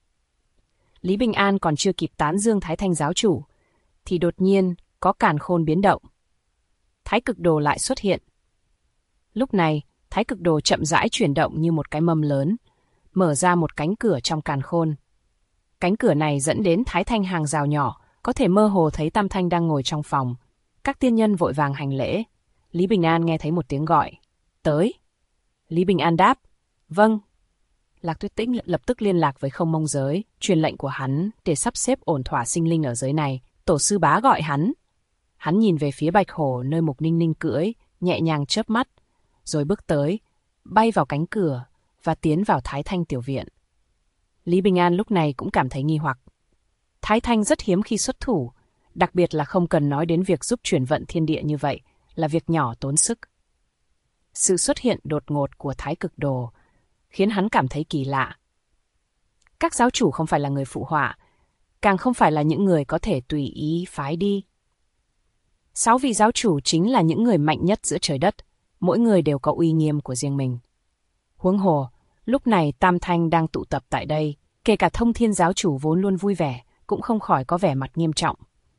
Lý Bình An còn chưa kịp tán dương Thái Thanh giáo chủ, thì đột nhiên có càn khôn biến động. Thái Cực Đồ lại xuất hiện. Lúc này, Thái Cực Đồ chậm rãi chuyển động như một cái mâm lớn, mở ra một cánh cửa trong càn khôn. Cánh cửa này dẫn đến Thái Thanh hàng rào nhỏ, có thể mơ hồ thấy Tam Thanh đang ngồi trong phòng. Các tiên nhân vội vàng hành lễ. Lý Bình An nghe thấy một tiếng gọi. Tới. Lý Bình An đáp. Vâng. Lạc Tuyết Tĩnh lập tức liên lạc với Không Mông Giới, truyền lệnh của hắn để sắp xếp ổn thỏa sinh linh ở giới này. Tổ sư bá gọi hắn. Hắn nhìn về phía Bạch Hổ nơi Mục Ninh Ninh cưỡi, nhẹ nhàng chớp mắt, rồi bước tới, bay vào cánh cửa và tiến vào Thái Thanh tiểu viện. Lý Bình An lúc này cũng cảm thấy nghi hoặc. Thái Thanh rất hiếm khi xuất thủ, đặc biệt là không cần nói đến việc giúp chuyển vận thiên địa như vậy, là việc nhỏ tốn sức. Sự xuất hiện đột ngột của Thái Cực Đồ khiến hắn cảm thấy kỳ lạ. Các giáo chủ không phải là người phụ họa, càng không phải là những người có thể tùy ý phái đi. 6 vị giáo chủ chính là những người mạnh nhất giữa trời đất, mỗi người đều có uy nghiêm của riêng mình. Huống hồ, lúc này Tam Thanh đang tụ tập tại đây, kể cả Thông Thiên giáo chủ vốn luôn vui vẻ, cũng không khỏi có vẻ mặt nghiêm trọng.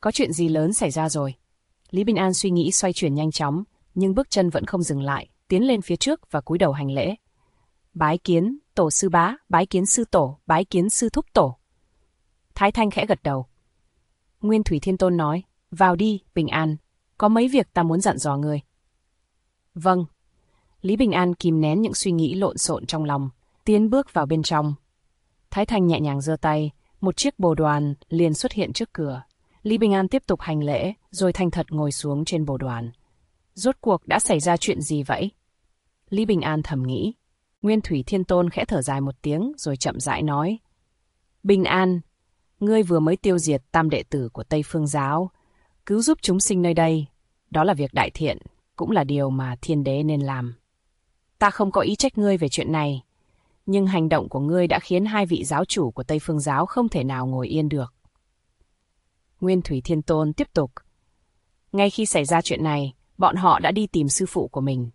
Có chuyện gì lớn xảy ra rồi? Lý Bình An suy nghĩ xoay chuyển nhanh chóng, nhưng bước chân vẫn không dừng lại, tiến lên phía trước và cúi đầu hành lễ. Bái kiến, tổ sư bá, bái kiến sư tổ, bái kiến sư thúc tổ. Thái Thanh khẽ gật đầu. Nguyên Thủy Thiên Tôn nói, vào đi, Bình An, có mấy việc ta muốn dặn dò ngươi. Vâng. Lý Bình An kìm nén những suy nghĩ lộn xộn trong lòng, tiến bước vào bên trong. Thái Thanh nhẹ nhàng giơ tay, một chiếc bồ đoàn liền xuất hiện trước cửa. Lý Bình An tiếp tục hành lễ, rồi thành thật ngồi xuống trên bồ đoàn. Rốt cuộc đã xảy ra chuyện gì vậy? Lý Bình An thầm nghĩ. Nguyên Thủy Thiên Tôn khẽ thở dài một tiếng rồi chậm rãi nói. Bình An, ngươi vừa mới tiêu diệt tam đệ tử của Tây Phương Giáo, cứu giúp chúng sinh nơi đây. Đó là việc đại thiện, cũng là điều mà thiên đế nên làm. Ta không có ý trách ngươi về chuyện này, nhưng hành động của ngươi đã khiến hai vị giáo chủ của Tây Phương Giáo không thể nào ngồi yên được. Nguyên Thủy Thiên Tôn tiếp tục. Ngay khi xảy ra chuyện này, bọn họ đã đi tìm sư phụ của mình.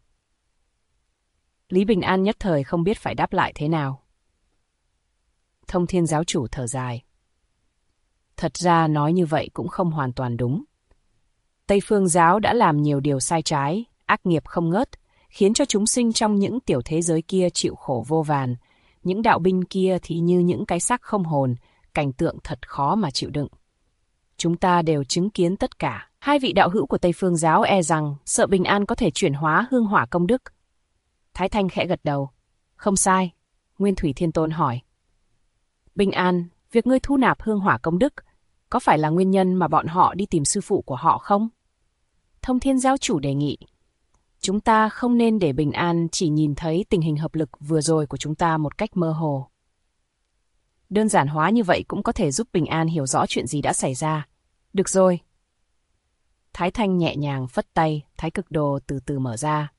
Lý Bình An nhất thời không biết phải đáp lại thế nào. Thông Thiên giáo chủ thở dài. Thật ra nói như vậy cũng không hoàn toàn đúng. Tây Phương Giáo đã làm nhiều điều sai trái, ác nghiệp không ngớt, khiến cho chúng sinh trong những tiểu thế giới kia chịu khổ vô vàn. Những đạo binh kia thì như những cái xác không hồn, cảnh tượng thật khó mà chịu đựng. Chúng ta đều chứng kiến tất cả. Hai vị đạo hữu của Tây Phương Giáo e rằng sợ Bình An có thể chuyển hóa hương hỏa công đức. Thái Thanh khẽ gật đầu. Không sai. Nguyên Thủy Thiên Tôn hỏi. Bình An, việc ngươi thu nạp hương hỏa công đức, có phải là nguyên nhân mà bọn họ đi tìm sư phụ của họ không? Thông Thiên giáo chủ đề nghị. Chúng ta không nên để Bình An chỉ nhìn thấy tình hình hợp lực vừa rồi của chúng ta một cách mơ hồ. Đơn giản hóa như vậy cũng có thể giúp Bình An hiểu rõ chuyện gì đã xảy ra. Được rồi. Thái Thanh nhẹ nhàng phất tay, thái cực đồ từ từ mở ra.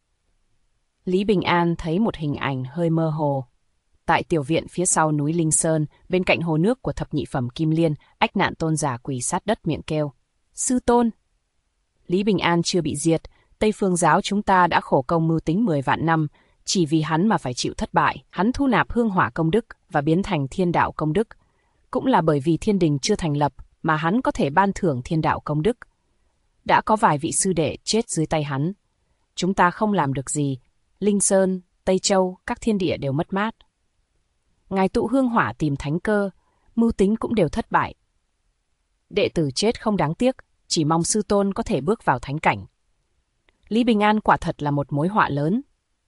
Lý Bình An thấy một hình ảnh hơi mơ hồ. Tại tiểu viện phía sau núi Linh Sơn, bên cạnh hồ nước của thập nhị phẩm Kim Liên, Ách Nạn Tôn giả quỳ sát đất miệng kêu. Sư tôn! Lý Bình An chưa bị diệt, Tây Phương Giáo chúng ta đã khổ công mưu tính 10 vạn năm, chỉ vì hắn mà phải chịu thất bại. Hắn thu nạp hương hỏa công đức và biến thành thiên đạo công đức. Cũng là bởi vì thiên đình chưa thành lập mà hắn có thể ban thưởng thiên đạo công đức. Đã có vài vị sư đệ chết dưới tay hắn. Chúng ta không làm được gì. Linh Sơn, Tây Châu, các thiên địa đều mất mát. Ngài tụ hương hỏa tìm thánh cơ, mưu tính cũng đều thất bại. Đệ tử chết không đáng tiếc, chỉ mong sư tôn có thể bước vào thánh cảnh. Lý Bình An quả thật là một mối họa lớn.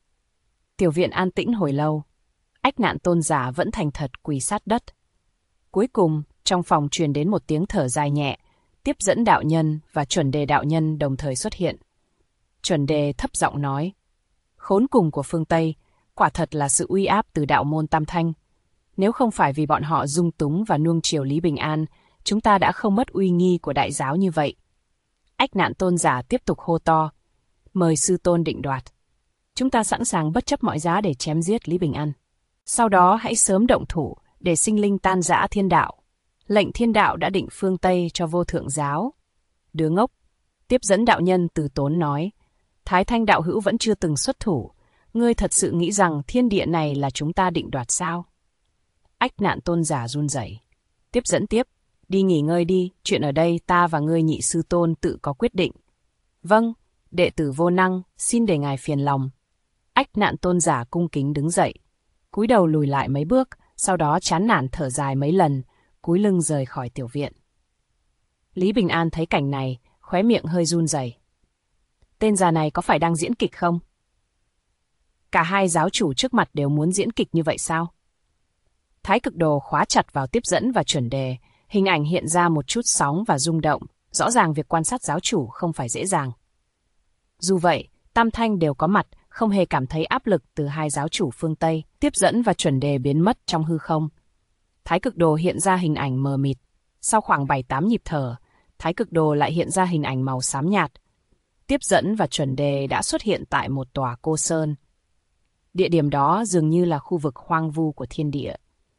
Tiểu viện an tĩnh hồi lâu. Ách Nạn Tôn giả vẫn thành thật quỳ sát đất. Cuối cùng, trong phòng truyền đến một tiếng thở dài nhẹ, Tiếp Dẫn đạo nhân và Chuẩn Đề đạo nhân đồng thời xuất hiện. Chuẩn Đề thấp giọng nói, khốn cùng của phương Tây, quả thật là sự uy áp từ đạo môn Tam Thanh. Nếu không phải vì bọn họ dung túng và nuông chiều Lý Bình An, chúng ta đã không mất uy nghi của đại giáo như vậy. Ách Nạn Tôn giả tiếp tục hô to, mời sư tôn định đoạt. Chúng ta sẵn sàng bất chấp mọi giá để chém giết Lý Bình An. Sau đó hãy sớm động thủ để sinh linh tan rã thiên đạo. Lệnh thiên đạo đã định phương Tây cho vô thượng giáo. Đứa ngốc! Tiếp Dẫn đạo nhân từ tốn nói, Thái Thanh đạo hữu vẫn chưa từng xuất thủ. Ngươi thật sự nghĩ rằng thiên địa này là chúng ta định đoạt sao? Ách Nạn Tôn giả run rẩy. Tiếp Dẫn tiếp, đi nghỉ ngơi đi, chuyện ở đây ta và ngươi nhị sư tôn tự có quyết định. Vâng, đệ tử vô năng, xin để ngài phiền lòng. Ách Nạn Tôn giả cung kính đứng dậy, cúi đầu lùi lại mấy bước, sau đó chán nản thở dài mấy lần, cúi lưng rời khỏi tiểu viện. Lý Bình An thấy cảnh này, khóe miệng hơi run rẩy. Tên già này có phải đang diễn kịch không? Cả hai giáo chủ trước mặt đều muốn diễn kịch như vậy sao? Thái cực đồ khóa chặt vào Tiếp Dẫn và Chuẩn Đề, hình ảnh hiện ra một chút sóng và rung động, rõ ràng việc quan sát giáo chủ không phải dễ dàng. Dù vậy, Tam Thanh đều có mặt, không hề cảm thấy áp lực từ hai giáo chủ phương Tây. Tiếp Dẫn và Chuẩn Đề biến mất trong hư không. Thái cực đồ hiện ra hình ảnh mờ mịt. Sau khoảng 7-8 nhịp thở, Thái cực đồ lại hiện ra hình ảnh màu xám nhạt. Tiếp Dẫn và Chuẩn Đề đã xuất hiện tại một tòa cô sơn. Địa điểm đó dường như là khu vực hoang vu của thiên địa.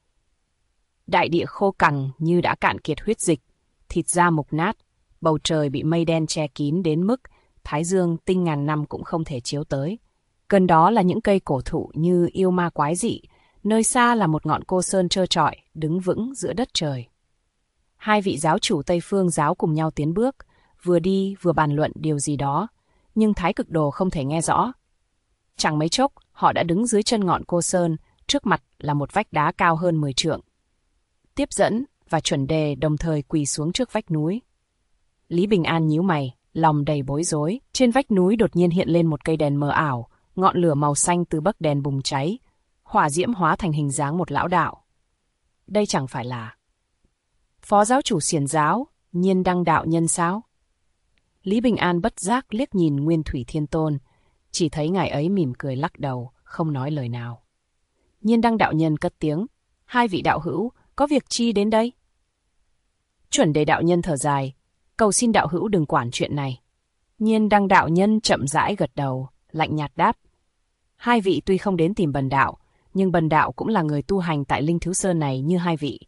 Đại địa khô cằn như đã cạn kiệt huyết dịch, thịt da mục nát, bầu trời bị mây đen che kín đến mức thái dương tinh ngàn năm cũng không thể chiếu tới. Gần đó là những cây cổ thụ như yêu ma quái dị, nơi xa là một ngọn cô sơn trơ trọi, đứng vững giữa đất trời. Hai vị giáo chủ Tây Phương giáo cùng nhau tiến bước, vừa đi vừa bàn luận điều gì đó, nhưng Thái Cực Đồ không thể nghe rõ. Chẳng mấy chốc, họ đã đứng dưới chân ngọn Cô Sơn, trước mặt là một vách đá cao hơn 10 trượng. Tiếp dẫn và Chuẩn Đề đồng thời quỳ xuống trước vách núi. Lý Bình An nhíu mày, lòng đầy bối rối. Trên vách núi đột nhiên hiện lên một cây đèn mờ ảo, ngọn lửa màu xanh từ bấc đèn bùng cháy, hỏa diễm hóa thành hình dáng một lão đạo. Đây chẳng phải là Phó giáo chủ Xiển giáo, Nhiên Đăng đạo nhân sao? Lý Bình An bất giác liếc nhìn Nguyên Thủy Thiên Tôn, chỉ thấy ngài ấy mỉm cười lắc đầu, không nói lời nào. Nhiên Đăng đạo nhân cất tiếng, hai vị đạo hữu, có việc chi đến đây? Chuẩn Đề đạo nhân thở dài, cầu xin đạo hữu đừng quản chuyện này. Nhiên Đăng đạo nhân chậm rãi gật đầu, lạnh nhạt đáp. Hai vị tuy không đến tìm bần đạo, nhưng bần đạo cũng là người tu hành tại Linh Thiếu Sơn này như hai vị.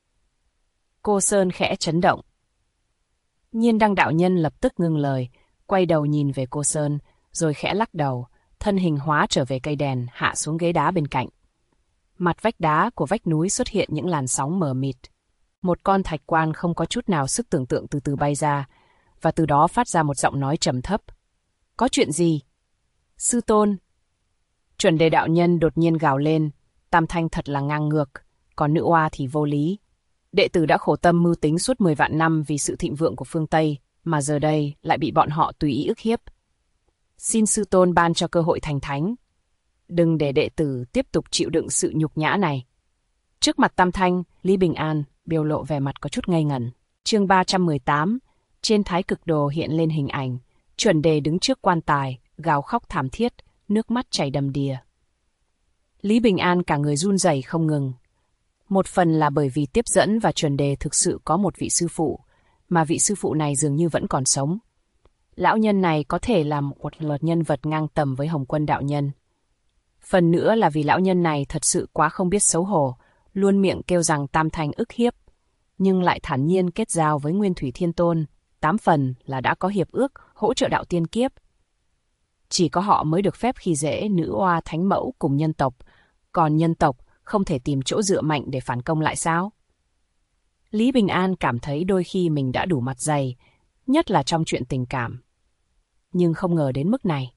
Cô Sơn khẽ chấn động. Nhiên Đăng đạo nhân lập tức ngưng lời, quay đầu nhìn về Cô Sơn, rồi khẽ lắc đầu, thân hình hóa trở về cây đèn, hạ xuống ghế đá bên cạnh. Mặt vách đá của vách núi xuất hiện những làn sóng mờ mịt. Một con thạch quan không có chút nào sức tưởng tượng từ từ bay ra, và từ đó phát ra một giọng nói trầm thấp. Có chuyện gì? Sư tôn. Chuẩn Đề đạo nhân đột nhiên gào lên, tam thanh thật là ngang ngược, còn nữ oa thì vô lý. Đệ tử đã khổ tâm mưu tính suốt 10 vạn năm vì sự thịnh vượng của phương Tây, mà giờ đây lại bị bọn họ tùy ý ức hiếp. Xin sư tôn ban cho cơ hội thành thánh. Đừng để đệ tử tiếp tục chịu đựng sự nhục nhã này. Trước mặt tam thanh, Lý Bình An biểu lộ vẻ mặt có chút ngây ngẩn. Chương 318, trên Thái Cực Đồ hiện lên hình ảnh, Chuẩn Đề đứng trước quan tài, gào khóc thảm thiết, nước mắt chảy đầm đìa. Lý Bình An cả người run rẩy không ngừng. Một phần là bởi vì Tiếp dẫn và Chuẩn Đề thực sự có một vị sư phụ, mà vị sư phụ này dường như vẫn còn sống. Lão nhân này có thể là một nhân vật ngang tầm với Hồng Quân đạo nhân. Phần nữa là vì lão nhân này thật sự quá không biết xấu hổ, luôn miệng kêu rằng tam thanh ức hiếp, nhưng lại thản nhiên kết giao với Nguyên Thủy Thiên Tôn, 8 phần là đã có hiệp ước hỗ trợ đạo tiên kiếp. Chỉ có họ mới được phép khi dễ nữ oa thánh mẫu cùng nhân tộc, còn nhân tộc không thể tìm chỗ dựa mạnh để phản công lại sao? Lý Bình An cảm thấy đôi khi mình đã đủ mặt dày, nhất là trong chuyện tình cảm. Nhưng không ngờ đến mức này.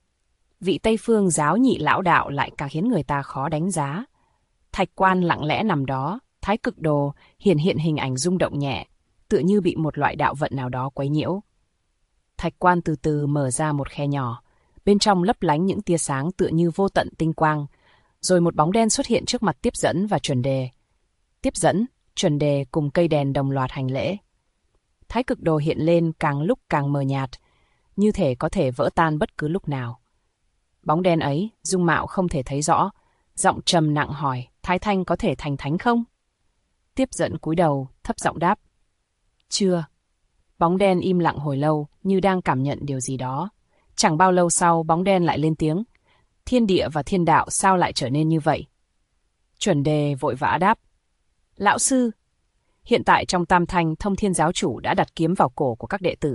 Vị Tây Phương giáo nhị lão đạo lại càng khiến người ta khó đánh giá. Thạch quan lặng lẽ nằm đó, Thái Cực Đồ hiện hình ảnh rung động nhẹ, tựa như bị một loại đạo vận nào đó quấy nhiễu. Thạch quan từ từ mở ra một khe nhỏ, bên trong lấp lánh những tia sáng tựa như vô tận tinh quang, rồi một bóng đen xuất hiện trước mặt Tiếp dẫn và Chuẩn Đề. Tiếp dẫn, Chuẩn Đề cùng cây đèn đồng loạt hành lễ. Thái Cực Đồ hiện lên càng lúc càng mờ nhạt, như thể có thể vỡ tan bất cứ lúc nào. Bóng đen ấy, dung mạo không thể thấy rõ, giọng trầm nặng hỏi, Thái Thanh có thể thành thánh không? Tiếp dẫn cúi đầu, thấp giọng đáp. Chưa. Bóng đen im lặng hồi lâu, như đang cảm nhận điều gì đó. Chẳng bao lâu sau, bóng đen lại lên tiếng. Thiên địa và thiên đạo sao lại trở nên như vậy? Chuẩn Đề vội vã đáp. Lão sư, hiện tại trong Tam Thanh, Thông Thiên giáo chủ đã đặt kiếm vào cổ của các đệ tử.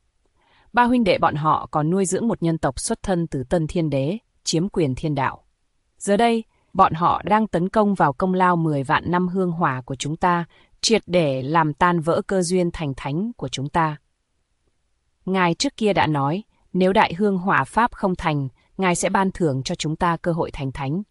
Ba huynh đệ bọn họ còn nuôi dưỡng một nhân tộc xuất thân từ Tân Thiên Đế, chiếm quyền thiên đạo. Giờ đây, bọn họ đang tấn công vào công lao 10 vạn năm hương hỏa của chúng ta, triệt để làm tan vỡ cơ duyên thành thánh của chúng ta. Ngài trước kia đã nói, nếu đại hương hỏa pháp không thành, Ngài sẽ ban thưởng cho chúng ta cơ hội thành thánh.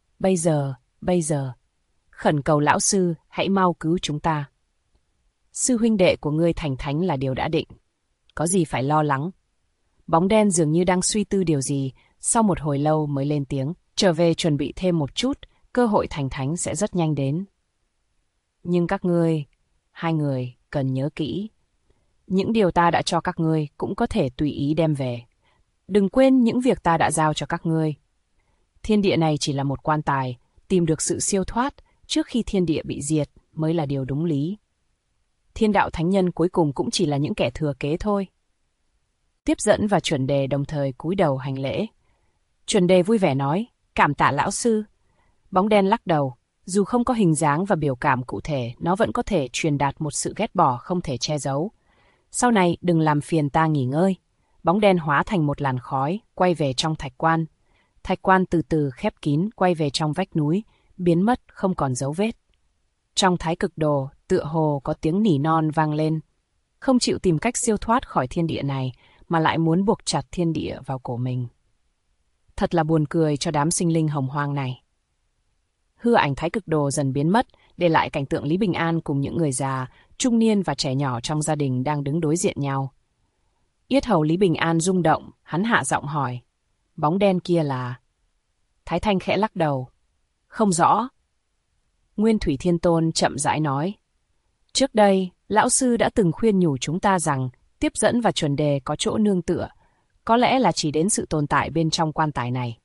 Bây giờ, khẩn cầu lão sư hãy mau cứu chúng ta. Sư huynh đệ của ngươi thành thánh là điều đã định. Có gì phải lo lắng? Bóng đen dường như đang suy tư điều gì, sau một hồi lâu mới lên tiếng, trở về chuẩn bị thêm một chút, cơ hội thành thánh sẽ rất nhanh đến. Nhưng các ngươi, hai người, cần nhớ kỹ. Những điều ta đã cho các ngươi cũng có thể tùy ý đem về. Đừng quên những việc ta đã giao cho các ngươi. Thiên địa này chỉ là một quan tài, tìm được sự siêu thoát trước khi thiên địa bị diệt mới là điều đúng lý. Thiên đạo thánh nhân cuối cùng cũng chỉ là những kẻ thừa kế thôi. Tiếp dẫn và Chuẩn Đề đồng thời cúi đầu hành lễ. Chuẩn Đề vui vẻ nói, cảm tạ lão sư. Bóng đen lắc đầu, dù không có hình dáng và biểu cảm cụ thể, nó vẫn có thể truyền đạt một sự ghét bỏ không thể che giấu. Sau này đừng làm phiền ta nghỉ ngơi. Bóng đen hóa thành một làn khói, quay về trong thạch quan. Thạch quan từ từ khép kín, quay về trong vách núi, biến mất không còn dấu vết. Trong thái cực đồ, tựa hồ có tiếng nỉ non vang lên. Không chịu tìm cách siêu thoát khỏi thiên địa này, mà lại muốn buộc chặt thiên địa vào cổ mình. Thật là buồn cười cho đám sinh linh hồng hoang này. Hư ảnh thái cực đồ dần biến mất, để lại cảnh tượng Lý Bình An cùng những người già, trung niên và trẻ nhỏ trong gia đình đang đứng đối diện nhau. Yết hầu Lý Bình An rung động, hắn hạ giọng hỏi. Bóng đen kia là... Thái Thanh khẽ lắc đầu. Không rõ. Nguyên Thủy Thiên Tôn chậm rãi nói. Trước đây, lão sư đã từng khuyên nhủ chúng ta rằng tiếp dẫn và chuẩn đề có chỗ nương tựa, có lẽ là chỉ đến sự tồn tại bên trong quan tài này.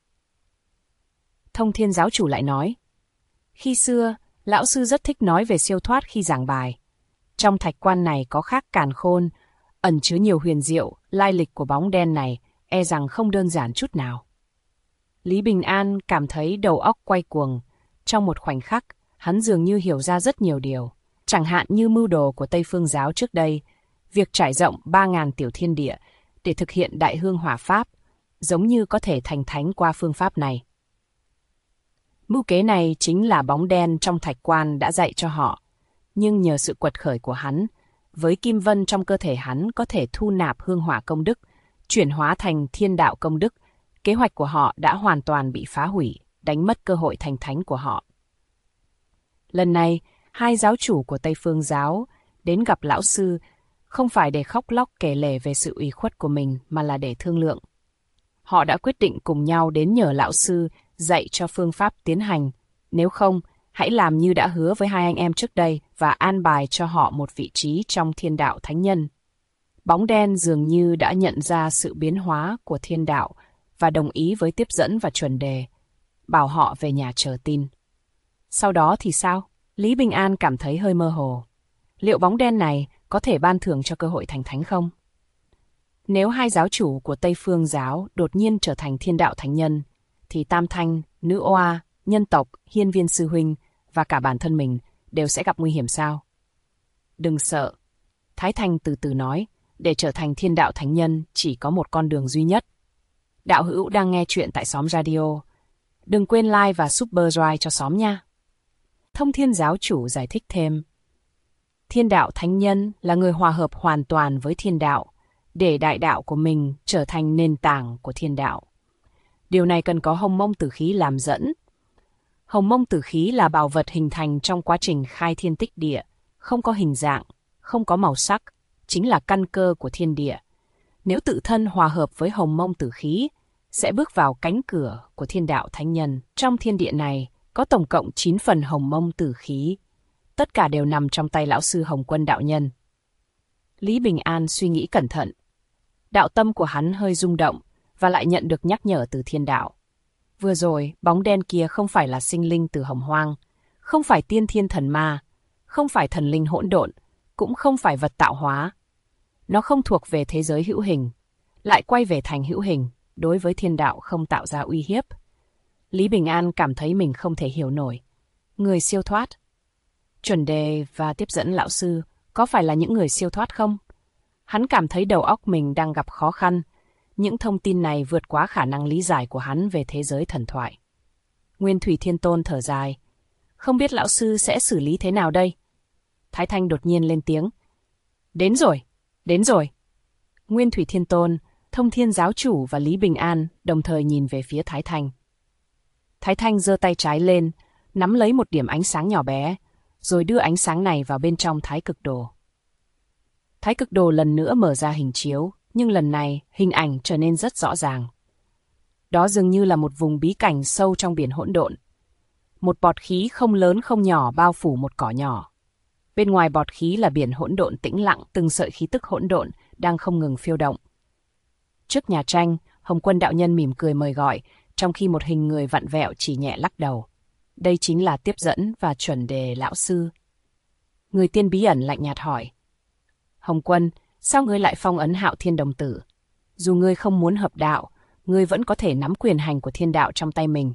Thông Thiên giáo chủ lại nói. Khi xưa, lão sư rất thích nói về siêu thoát khi giảng bài. Trong thạch quan này có khác càn khôn, ẩn chứa nhiều huyền diệu, lai lịch của bóng đen này e rằng không đơn giản chút nào. Lý Bình An cảm thấy đầu óc quay cuồng. Trong một khoảnh khắc, hắn dường như hiểu ra rất nhiều điều. Chẳng hạn như mưu đồ của Tây Phương giáo trước đây, việc trải rộng 3.000 tiểu thiên địa để thực hiện đại hương hỏa pháp, giống như có thể thành thánh qua phương pháp này. Mưu kế này chính là bóng đen trong thạch quan đã dạy cho họ. Nhưng nhờ sự quật khởi của hắn, với kim vân trong cơ thể hắn có thể thu nạp hương hỏa công đức, chuyển hóa thành thiên đạo công đức, kế hoạch của họ đã hoàn toàn bị phá hủy, đánh mất cơ hội thành thánh của họ. Lần này, hai giáo chủ của Tây Phương giáo đến gặp lão sư không phải để khóc lóc kể lể về sự ủy khuất của mình mà là để thương lượng. Họ đã quyết định cùng nhau đến nhờ lão sư dạy cho phương pháp tiến hành. Nếu không, hãy làm như đã hứa với hai anh em trước đây và an bài cho họ một vị trí trong thiên đạo thánh nhân. Bóng đen dường như đã nhận ra sự biến hóa của thiên đạo và đồng ý với tiếp dẫn và chuẩn đề, bảo họ về nhà chờ tin. Sau đó thì sao? Lý Bình An cảm thấy hơi mơ hồ. Liệu bóng đen này có thể ban thưởng cho cơ hội thành thánh không? Nếu hai giáo chủ của Tây Phương giáo đột nhiên trở thành thiên đạo thánh nhân, thì Tam Thanh, Nữ Oa, nhân tộc, Hiên Viên sư huynh và cả bản thân mình đều sẽ gặp nguy hiểm sao? Đừng sợ. Thái Thanh từ từ nói, để trở thành thiên đạo thánh nhân chỉ có một con đường duy nhất. Đạo hữu đang nghe chuyện tại Xóm Radio. Đừng quên like và Super Drive cho xóm nha. Thông Thiên giáo chủ giải thích thêm. Thiên đạo thánh nhân là người hòa hợp hoàn toàn với thiên đạo, để đại đạo của mình trở thành nền tảng của thiên đạo. Điều này cần có hồng mông tử khí làm dẫn. Hồng mông tử khí là bảo vật hình thành trong quá trình khai thiên tích địa, không có hình dạng, không có màu sắc, chính là căn cơ của thiên địa. Nếu tự thân hòa hợp với hồng mông tử khí, sẽ bước vào cánh cửa của thiên đạo thánh nhân. Trong thiên địa này, có tổng cộng 9 phần hồng mông tử khí. Tất cả đều nằm trong tay lão sư Hồng Quân đạo nhân. Lý Bình An suy nghĩ cẩn thận. Đạo tâm của hắn hơi rung động và lại nhận được nhắc nhở từ thiên đạo. Vừa rồi, bóng đen kia không phải là sinh linh từ hồng hoang, không phải tiên thiên thần ma, không phải thần linh hỗn độn, cũng không phải vật tạo hóa. Nó không thuộc về thế giới hữu hình, lại quay về thành hữu hình, đối với thiên đạo không tạo ra uy hiếp. Lý Bình An cảm thấy mình không thể hiểu nổi. Người siêu thoát. Chuẩn đề và tiếp dẫn lão sư có phải là những người siêu thoát không? Hắn cảm thấy đầu óc mình đang gặp khó khăn. Những thông tin này vượt quá khả năng lý giải của hắn về thế giới thần thoại. Nguyên Thủy Thiên Tôn thở dài. Không biết lão sư sẽ xử lý thế nào đây? Thái Thanh đột nhiên lên tiếng. Đến rồi, đến rồi. Nguyên Thủy Thiên Tôn, Thông Thiên giáo chủ và Lý Bình An đồng thời nhìn về phía Thái Thanh. Thái Thanh giơ tay trái lên, nắm lấy một điểm ánh sáng nhỏ bé, rồi đưa ánh sáng này vào bên trong thái cực đồ. Thái cực đồ lần nữa mở ra hình chiếu, nhưng lần này hình ảnh trở nên rất rõ ràng. Đó dường như là một vùng bí cảnh sâu trong biển hỗn độn. Một bọt khí không lớn không nhỏ bao phủ một cỏ nhỏ. Bên ngoài bọt khí là biển hỗn độn tĩnh lặng, từng sợi khí tức hỗn độn đang không ngừng phiêu động. Trước nhà tranh, Hồng Quân đạo nhân mỉm cười mời gọi, trong khi một hình người vặn vẹo chỉ nhẹ lắc đầu. Đây chính là tiếp dẫn và chuẩn đề lão sư. Người tiên bí ẩn lạnh nhạt hỏi. Hồng Quân, sao ngươi lại phong ấn Hạo Thiên đồng tử? Dù ngươi không muốn hợp đạo, ngươi vẫn có thể nắm quyền hành của thiên đạo trong tay mình.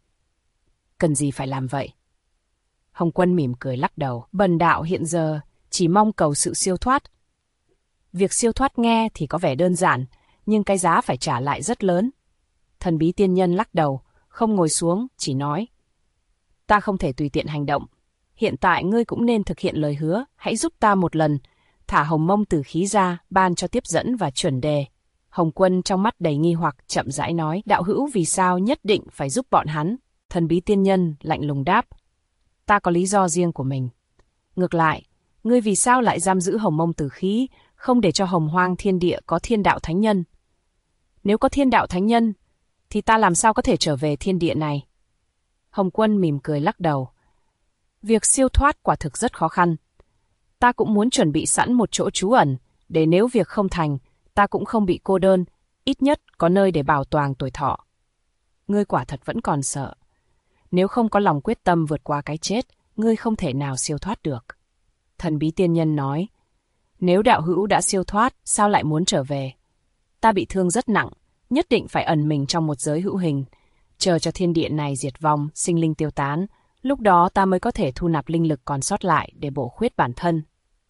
Cần gì phải làm vậy? Hồng Quân mỉm cười lắc đầu. Bần đạo hiện giờ chỉ mong cầu sự siêu thoát. Việc siêu thoát nghe thì có vẻ đơn giản, nhưng cái giá phải trả lại rất lớn. Thần bí tiên nhân lắc đầu, không ngồi xuống, chỉ nói. Ta không thể tùy tiện hành động. hiện tại ngươi cũng nên thực hiện lời hứa, hãy giúp ta một lần, thả hồng mông tử khí ra, ban cho tiếp dẫn và chuẩn đề. Hồng Quân trong mắt đầy nghi hoặc chậm rãi nói, đạo hữu vì sao nhất định phải giúp bọn hắn? Thần bí tiên nhân lạnh lùng đáp, ta có lý do riêng của mình. Ngược lại, ngươi vì sao lại giam giữ hồng mông tử khí, không để cho hồng hoang thiên địa có thiên đạo thánh nhân? Nếu có thiên đạo thánh nhân, thì ta làm sao có thể trở về thiên địa này? Hồng Quân mỉm cười lắc đầu. Việc siêu thoát quả thực rất khó khăn. Ta cũng muốn chuẩn bị sẵn một chỗ trú ẩn, để nếu việc không thành, ta cũng không bị cô đơn, ít nhất có nơi để bảo toàn tuổi thọ. Ngươi quả thật vẫn còn sợ. Nếu không có lòng quyết tâm vượt qua cái chết, ngươi không thể nào siêu thoát được. Thần bí tiên nhân nói, nếu đạo hữu đã siêu thoát, sao lại muốn trở về? Ta bị thương rất nặng, nhất định phải ẩn mình trong một giới hữu hình, chờ cho thiên địa này diệt vong, sinh linh tiêu tán, lúc đó ta mới có thể thu nạp linh lực còn sót lại để bổ khuyết bản thân.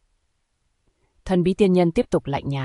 Thần bí tiên nhân tiếp tục lạnh nhạt.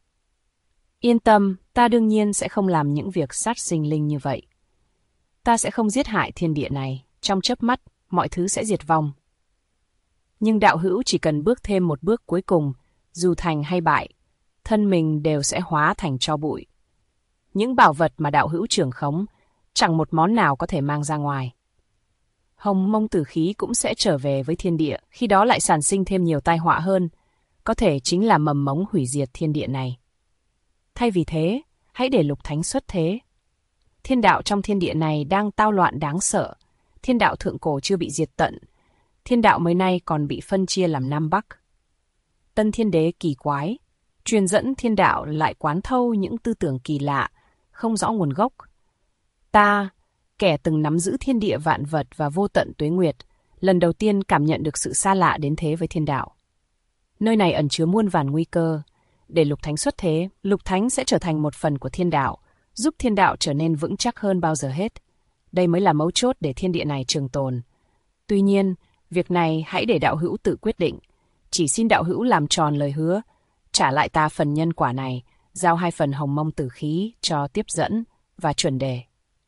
Yên tâm, ta đương nhiên sẽ không làm những việc sát sinh linh như vậy. Ta sẽ không giết hại thiên địa này, trong chớp mắt, mọi thứ sẽ diệt vong. Nhưng đạo hữu chỉ cần bước thêm một bước cuối cùng, dù thành hay bại, thân mình đều sẽ hóa thành tro bụi. Những bảo vật mà đạo hữu trưởng khống, chẳng một món nào có thể mang ra ngoài. Hồng mông tử khí cũng sẽ trở về với thiên địa, khi đó lại sản sinh thêm nhiều tai họa hơn, có thể chính là mầm mống hủy diệt thiên địa này. Thay vì thế, hãy để Lục Thánh xuất thế. Thiên đạo trong thiên địa này đang tao loạn đáng sợ, thiên đạo thượng cổ chưa bị diệt tận, thiên đạo mới nay còn bị phân chia làm Nam Bắc. Tân thiên đế kỳ quái, truyền dẫn thiên đạo lại quán thâu những tư tưởng kỳ lạ, không rõ nguồn gốc. Ta, kẻ từng nắm giữ thiên địa vạn vật và vô tận tuế nguyệt, lần đầu tiên cảm nhận được sự xa lạ đến thế với thiên đạo. Nơi này ẩn chứa muôn vàn nguy cơ. Để Lục Thánh xuất thế, Lục Thánh sẽ trở thành một phần của thiên đạo, giúp thiên đạo trở nên vững chắc hơn bao giờ hết. Đây mới là mấu chốt để thiên địa này trường tồn. Tuy nhiên, việc này hãy để đạo hữu tự quyết định. Chỉ xin đạo hữu làm tròn lời hứa, trả lại ta phần nhân quả này, giao 2 phần hồng mông tử khí cho tiếp dẫn và chuẩn đề.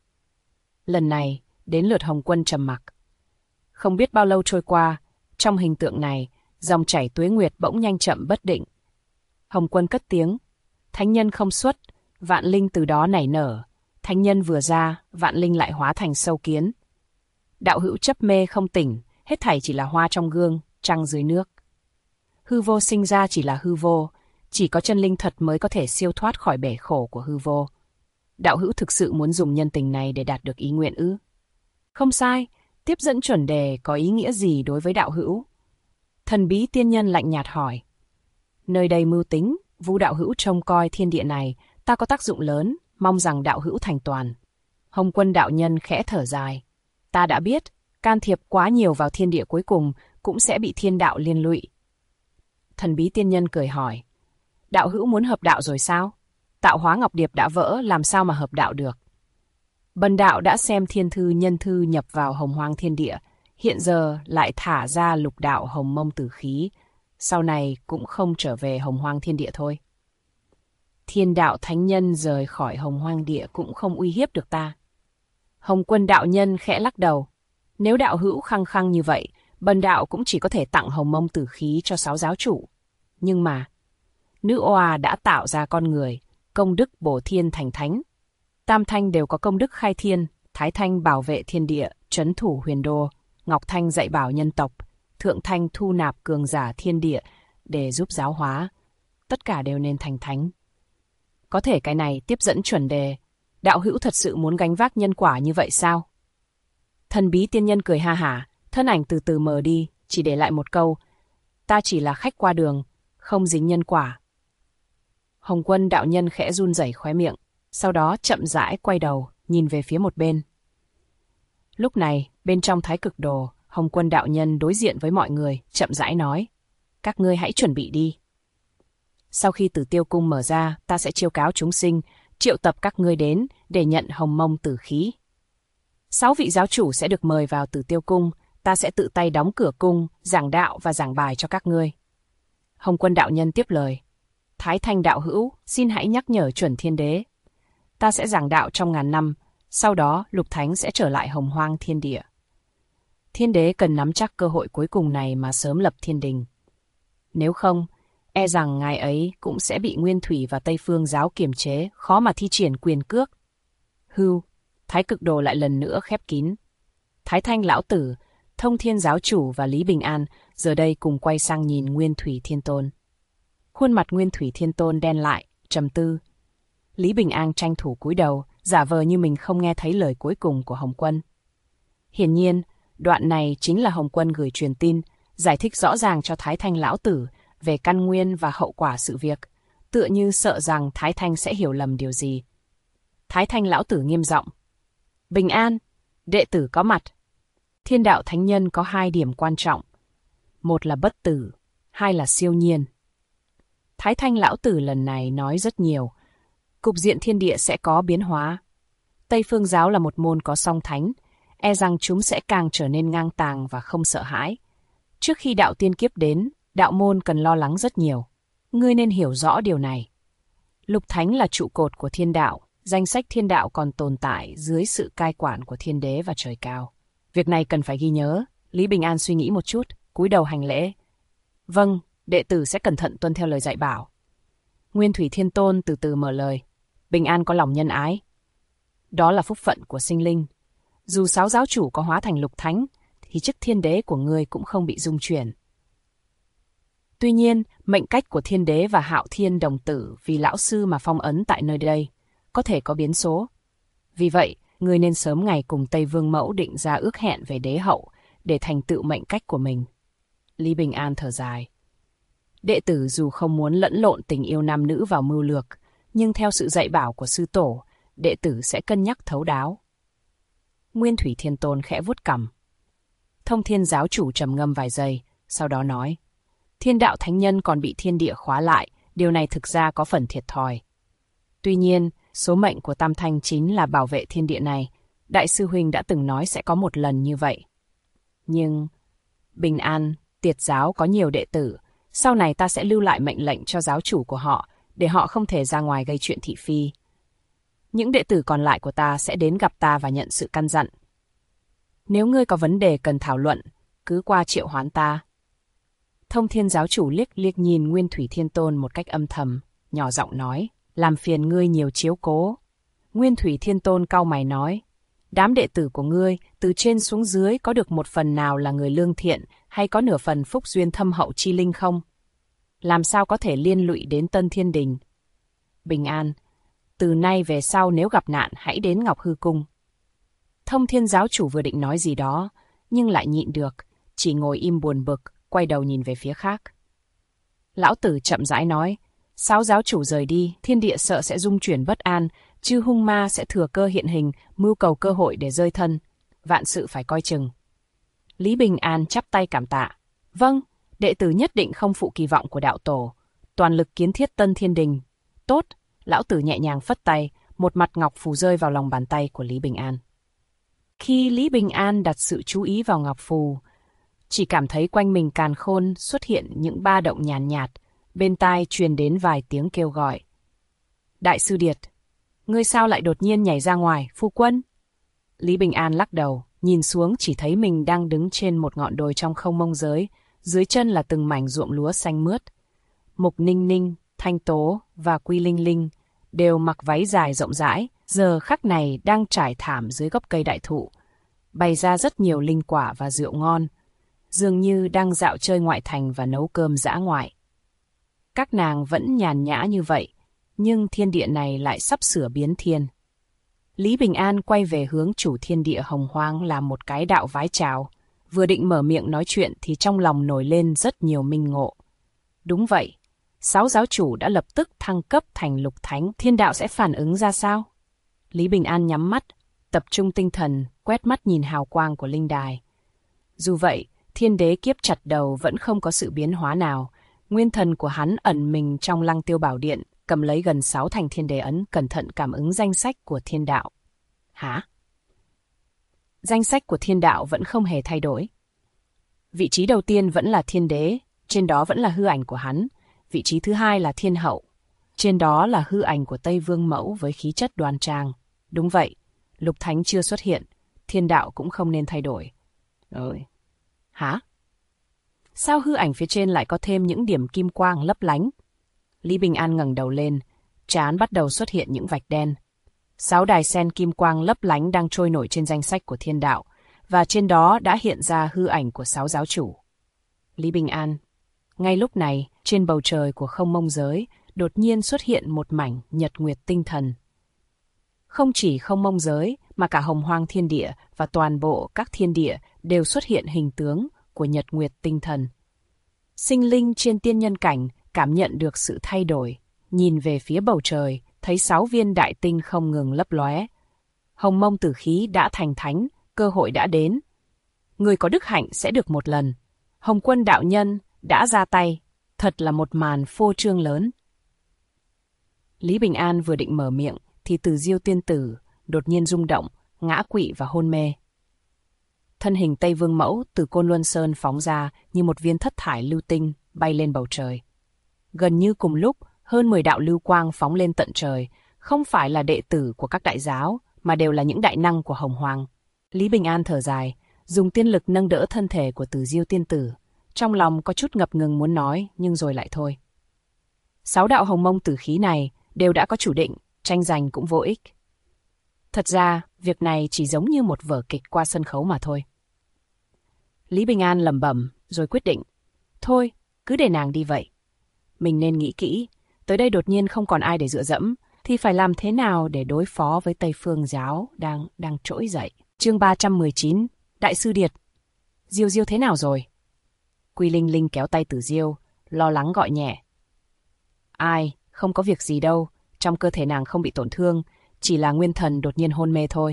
Lần này, đến lượt Hồng Quân trầm mặc. Không biết bao lâu trôi qua, trong hình tượng này, dòng chảy tuế nguyệt bỗng nhanh chậm bất định. Hồng Quân cất tiếng, thánh nhân không xuất, vạn linh từ đó nảy nở. Thánh nhân vừa ra, vạn linh lại hóa thành sâu kiến. Đạo hữu chấp mê không tỉnh, hết thảy chỉ là hoa trong gương, trăng dưới nước. Hư vô sinh ra chỉ là hư vô, chỉ có chân linh thật mới có thể siêu thoát khỏi bể khổ của hư vô. Đạo hữu thực sự muốn dùng nhân tình này để đạt được ý nguyện ư? Không sai, tiếp dẫn chuẩn đề có ý nghĩa gì đối với đạo hữu? Thần bí tiên nhân lạnh nhạt hỏi. Nơi đây mưu tính, vu đạo hữu trông coi thiên địa này, ta có tác dụng lớn, mong rằng đạo hữu thành toàn. Hồng Quân đạo nhân khẽ thở dài. Ta đã biết, can thiệp quá nhiều vào thiên địa cuối cùng cũng sẽ bị thiên đạo liên lụy. Thần bí tiên nhân cười hỏi. Đạo hữu muốn hợp đạo rồi sao? Tạo hóa ngọc điệp đã vỡ, làm sao mà hợp đạo được? Bần đạo đã xem thiên thư nhân thư nhập vào hồng hoang thiên địa, hiện giờ lại thả ra lục đạo hồng mông tử khí, sau này cũng không trở về hồng hoang thiên địa thôi. Thiên đạo thánh nhân rời khỏi hồng hoang địa cũng không uy hiếp được ta. Hồng Quân đạo nhân khẽ lắc đầu. Nếu đạo hữu khăng khăng như vậy, bần đạo cũng chỉ có thể tặng hồng mông tử khí cho 6 giáo chủ. Nhưng mà, nữ oa đã tạo ra con người, công đức bổ thiên thành thánh. Tam Thanh đều có công đức khai thiên, Thái Thanh bảo vệ thiên địa, trấn thủ huyền đô, Ngọc Thanh dạy bảo nhân tộc, Thượng Thanh thu nạp cường giả thiên địa để giúp giáo hóa. Tất cả đều nên thành thánh. Có thể cái này tiếp dẫn chuẩn đề, đạo hữu thật sự muốn gánh vác nhân quả như vậy sao? Thần bí tiên nhân cười ha hả, thân ảnh từ từ mờ đi, chỉ để lại một câu. Ta chỉ là khách qua đường, không dính nhân quả. Hồng Quân đạo nhân khẽ run rẩy khóe miệng, sau đó chậm rãi quay đầu, nhìn về phía một bên. Lúc này, bên trong Thái Cực Đồ, Hồng Quân đạo nhân đối diện với mọi người, chậm rãi nói. Các ngươi hãy chuẩn bị đi. Sau khi Tử Tiêu Cung mở ra, ta sẽ chiêu cáo chúng sinh, triệu tập các ngươi đến để nhận hồng mông tử khí. 6 vị giáo chủ sẽ được mời vào Tử Tiêu Cung, ta sẽ tự tay đóng cửa cung, giảng đạo và giảng bài cho các ngươi. Hồng Quân đạo nhân tiếp lời. Thái Thanh đạo hữu, xin hãy nhắc nhở Chuẩn Thiên Đế. Ta sẽ giảng đạo trong ngàn năm, sau đó Lục Thánh sẽ trở lại hồng hoang thiên địa. Thiên đế cần nắm chắc cơ hội cuối cùng này mà sớm lập thiên đình. Nếu không, e rằng ngài ấy cũng sẽ bị Nguyên Thủy và Tây Phương giáo kiềm chế, khó mà thi triển quyền cước. Hưu, Thái Cực Đồ lại lần nữa khép kín. Thái Thanh lão tử, Thông Thiên giáo chủ và Lý Bình An giờ đây cùng quay sang nhìn Nguyên Thủy Thiên Tôn. Khuôn mặt Nguyên Thủy Thiên Tôn đen lại, trầm tư. Lý Bình An tranh thủ cúi đầu, giả vờ như mình không nghe thấy lời cuối cùng của Hồng Quân. Hiển nhiên, đoạn này chính là Hồng Quân gửi truyền tin, giải thích rõ ràng cho Thái Thanh lão tử về căn nguyên và hậu quả sự việc, tựa như sợ rằng Thái Thanh sẽ hiểu lầm điều gì. Thái Thanh lão tử nghiêm giọng. Bình An, đệ tử có mặt. Thiên đạo thánh nhân có 2 điểm quan trọng. Một là bất tử, 2 là siêu nhiên. Thái Thanh lão tử lần này nói rất nhiều. Cục diện thiên địa sẽ có biến hóa. Tây Phương giáo là một môn có song thánh, e rằng chúng sẽ càng trở nên ngang tàng và không sợ hãi. Trước khi đạo tiên kiếp đến, đạo môn cần lo lắng rất nhiều. Ngươi nên hiểu rõ điều này. Lục thánh là trụ cột của thiên đạo, danh sách thiên đạo còn tồn tại dưới sự cai quản của thiên đế và trời cao. Việc này cần phải ghi nhớ. Lý Bình An suy nghĩ một chút, cúi đầu hành lễ. Vâng, đệ tử sẽ cẩn thận tuân theo lời dạy bảo. Nguyên Thủy Thiên Tôn từ từ mở lời. Bình An có lòng nhân ái. Đó là phúc phận của sinh linh. Dù 6 giáo chủ có hóa thành lục thánh, thì chức thiên đế của ngươi cũng không bị dung chuyển. Tuy nhiên, mệnh cách của thiên đế và Hạo Thiên đồng tử vì lão sư mà phong ấn tại nơi đây, có thể có biến số. Vì vậy, ngươi nên sớm ngày cùng Tây Vương Mẫu định ra ước hẹn về đế hậu, để thành tựu mệnh cách của mình. Lý Bình An thở dài. Đệ tử dù không muốn lẫn lộn tình yêu nam nữ vào mưu lược, nhưng theo sự dạy bảo của sư tổ, đệ tử sẽ cân nhắc thấu đáo. Nguyên Thủy Thiên Tôn khẽ vuốt cằm. Thông Thiên giáo chủ trầm ngâm vài giây, sau đó nói. Thiên đạo thánh nhân còn bị thiên địa khóa lại, điều này thực ra có phần thiệt thòi. Tuy nhiên, số mệnh của Tam Thanh chính là bảo vệ thiên địa này. Đại sư huynh đã từng nói sẽ có một lần như vậy. Nhưng, Bình An, Tiệt giáo có nhiều đệ tử, sau này ta sẽ lưu lại mệnh lệnh cho giáo chủ của họ, để họ không thể ra ngoài gây chuyện thị phi. Những đệ tử còn lại của ta sẽ đến gặp ta và nhận sự căn dặn. Nếu ngươi có vấn đề cần thảo luận, cứ qua triệu hoán ta. Thông Thiên giáo chủ liếc liếc nhìn Nguyên Thủy Thiên Tôn một cách âm thầm, nhỏ giọng nói, làm phiền ngươi nhiều chiếu cố. Nguyên Thủy Thiên Tôn cau mày nói, đám đệ tử của ngươi từ trên xuống dưới có được một phần nào là người lương thiện hay có nửa phần phúc duyên thâm hậu chi linh không? Làm sao có thể liên lụy đến Tân Thiên Đình? Bình An, từ nay về sau nếu gặp nạn hãy đến Ngọc Hư Cung. Thông Thiên giáo chủ vừa định nói gì đó, nhưng lại nhịn được, chỉ ngồi im buồn bực, quay đầu nhìn về phía khác. Lão tử chậm rãi nói, 6 giáo chủ rời đi, thiên địa sợ sẽ rung chuyển bất an, chư hung ma sẽ thừa cơ hiện hình, mưu cầu cơ hội để rơi thân. Vạn sự phải coi chừng. Lý Bình An chắp tay cảm tạ. Vâng, đệ tử nhất định không phụ kỳ vọng của đạo tổ. Toàn lực kiến thiết Tân Thiên Đình. Tốt, lão tử nhẹ nhàng phất tay, một mặt ngọc phù rơi vào lòng bàn tay của Lý Bình An. Khi Lý Bình An đặt sự chú ý vào ngọc phù, chỉ cảm thấy quanh mình càn khôn xuất hiện những ba động nhàn nhạt, bên tai truyền đến vài tiếng kêu gọi. Đại sư Điệt, ngươi sao lại đột nhiên nhảy ra ngoài, phu quân? Lý Bình An lắc đầu, nhìn xuống chỉ thấy mình đang đứng trên một ngọn đồi trong không mông giới, dưới chân là từng mảnh ruộng lúa xanh mướt. Mục Ninh Ninh, Thanh Tố và Quy Linh Linh đều mặc váy dài rộng rãi, giờ khắc này đang trải thảm dưới gốc cây đại thụ, bày ra rất nhiều linh quả và rượu ngon, dường như đang dạo chơi ngoại thành và nấu cơm dã ngoại. Các nàng vẫn nhàn nhã như vậy, nhưng thiên địa này lại sắp sửa biến thiên. Lý Bình An quay về hướng chủ thiên địa hồng hoang làm một cái đạo vái chào, vừa định mở miệng nói chuyện thì trong lòng nổi lên rất nhiều minh ngộ. Đúng vậy, 6 giáo chủ đã lập tức thăng cấp thành lục thánh, thiên đạo sẽ phản ứng ra sao? Lý Bình An nhắm mắt, tập trung tinh thần, quét mắt nhìn hào quang của linh đài. Dù vậy, thiên đế kiếp chặt đầu vẫn không có sự biến hóa nào. Nguyên thần của hắn ẩn mình trong Lăng Tiêu Bảo Điện, cầm lấy gần 6 thành thiên đế ấn, cẩn thận cảm ứng danh sách của thiên đạo. Hả? Danh sách của thiên đạo vẫn không hề thay đổi. Vị trí đầu tiên vẫn là thiên đế, trên đó vẫn là hư ảnh của hắn. Vị trí thứ hai là thiên hậu, trên đó là hư ảnh của Tây Vương Mẫu với khí chất đoan trang. Đúng vậy, lục thánh chưa xuất hiện, thiên đạo cũng không nên thay đổi. Hả? Sao hư ảnh phía trên lại có thêm những điểm kim quang lấp lánh? Lý Bình An ngẩng đầu lên, trán bắt đầu xuất hiện những vạch đen. 6 đài sen kim quang lấp lánh đang trôi nổi trên danh sách của thiên đạo, và trên đó đã hiện ra hư ảnh của 6 giáo chủ. Lý Bình An. Ngay lúc này, trên bầu trời của không mông giới, đột nhiên xuất hiện một mảnh nhật nguyệt tinh thần. Không chỉ không mông giới, mà cả hồng hoang thiên địa và toàn bộ các thiên địa đều xuất hiện hình tướng của nhật nguyệt tinh thần. Sinh linh trên tiên nhân cảnh cảm nhận được sự thay đổi, nhìn về phía bầu trời, thấy 6 viên đại tinh không ngừng lấp lóe. Hồng mông tử khí đã thành thánh, cơ hội đã đến. Người có đức hạnh sẽ được một lần. Hồng quân đạo nhân đã ra tay, thật là một màn phô trương lớn. Lý Bình An vừa định mở miệng, thì Từ Diêu tiên tử đột nhiên rung động, ngã quỵ và hôn mê. Thân hình Tây Vương Mẫu từ Côn Luân Sơn phóng ra như một viên thất thải lưu tinh bay lên bầu trời. Gần như cùng lúc, hơn 10 đạo lưu quang phóng lên tận trời, không phải là đệ tử của các đại giáo, mà đều là những đại năng của Hồng Hoang. Lý Bình An thở dài, dùng tiên lực nâng đỡ thân thể của Từ Diêu tiên tử. Trong lòng có chút ngập ngừng muốn nói, nhưng rồi lại thôi. 6 đạo hồng mông tử khí này đều đã có chủ định, tranh giành cũng vô ích. Thật ra, việc này chỉ giống như một vở kịch qua sân khấu mà thôi. Lý Bình An lẩm bẩm, rồi quyết định. Thôi, cứ để nàng đi vậy. Mình nên nghĩ kỹ, tới đây đột nhiên không còn ai để dựa dẫm, thì phải làm thế nào để đối phó với Tây Phương giáo đang trỗi dậy. Chương 319, Đại sư Điệt. Diêu Diêu thế nào rồi? Quy Linh Linh kéo tay Tử Diêu, lo lắng gọi nhẹ. Ai, không có việc gì đâu, trong cơ thể nàng không bị tổn thương, chỉ là nguyên thần đột nhiên hôn mê thôi.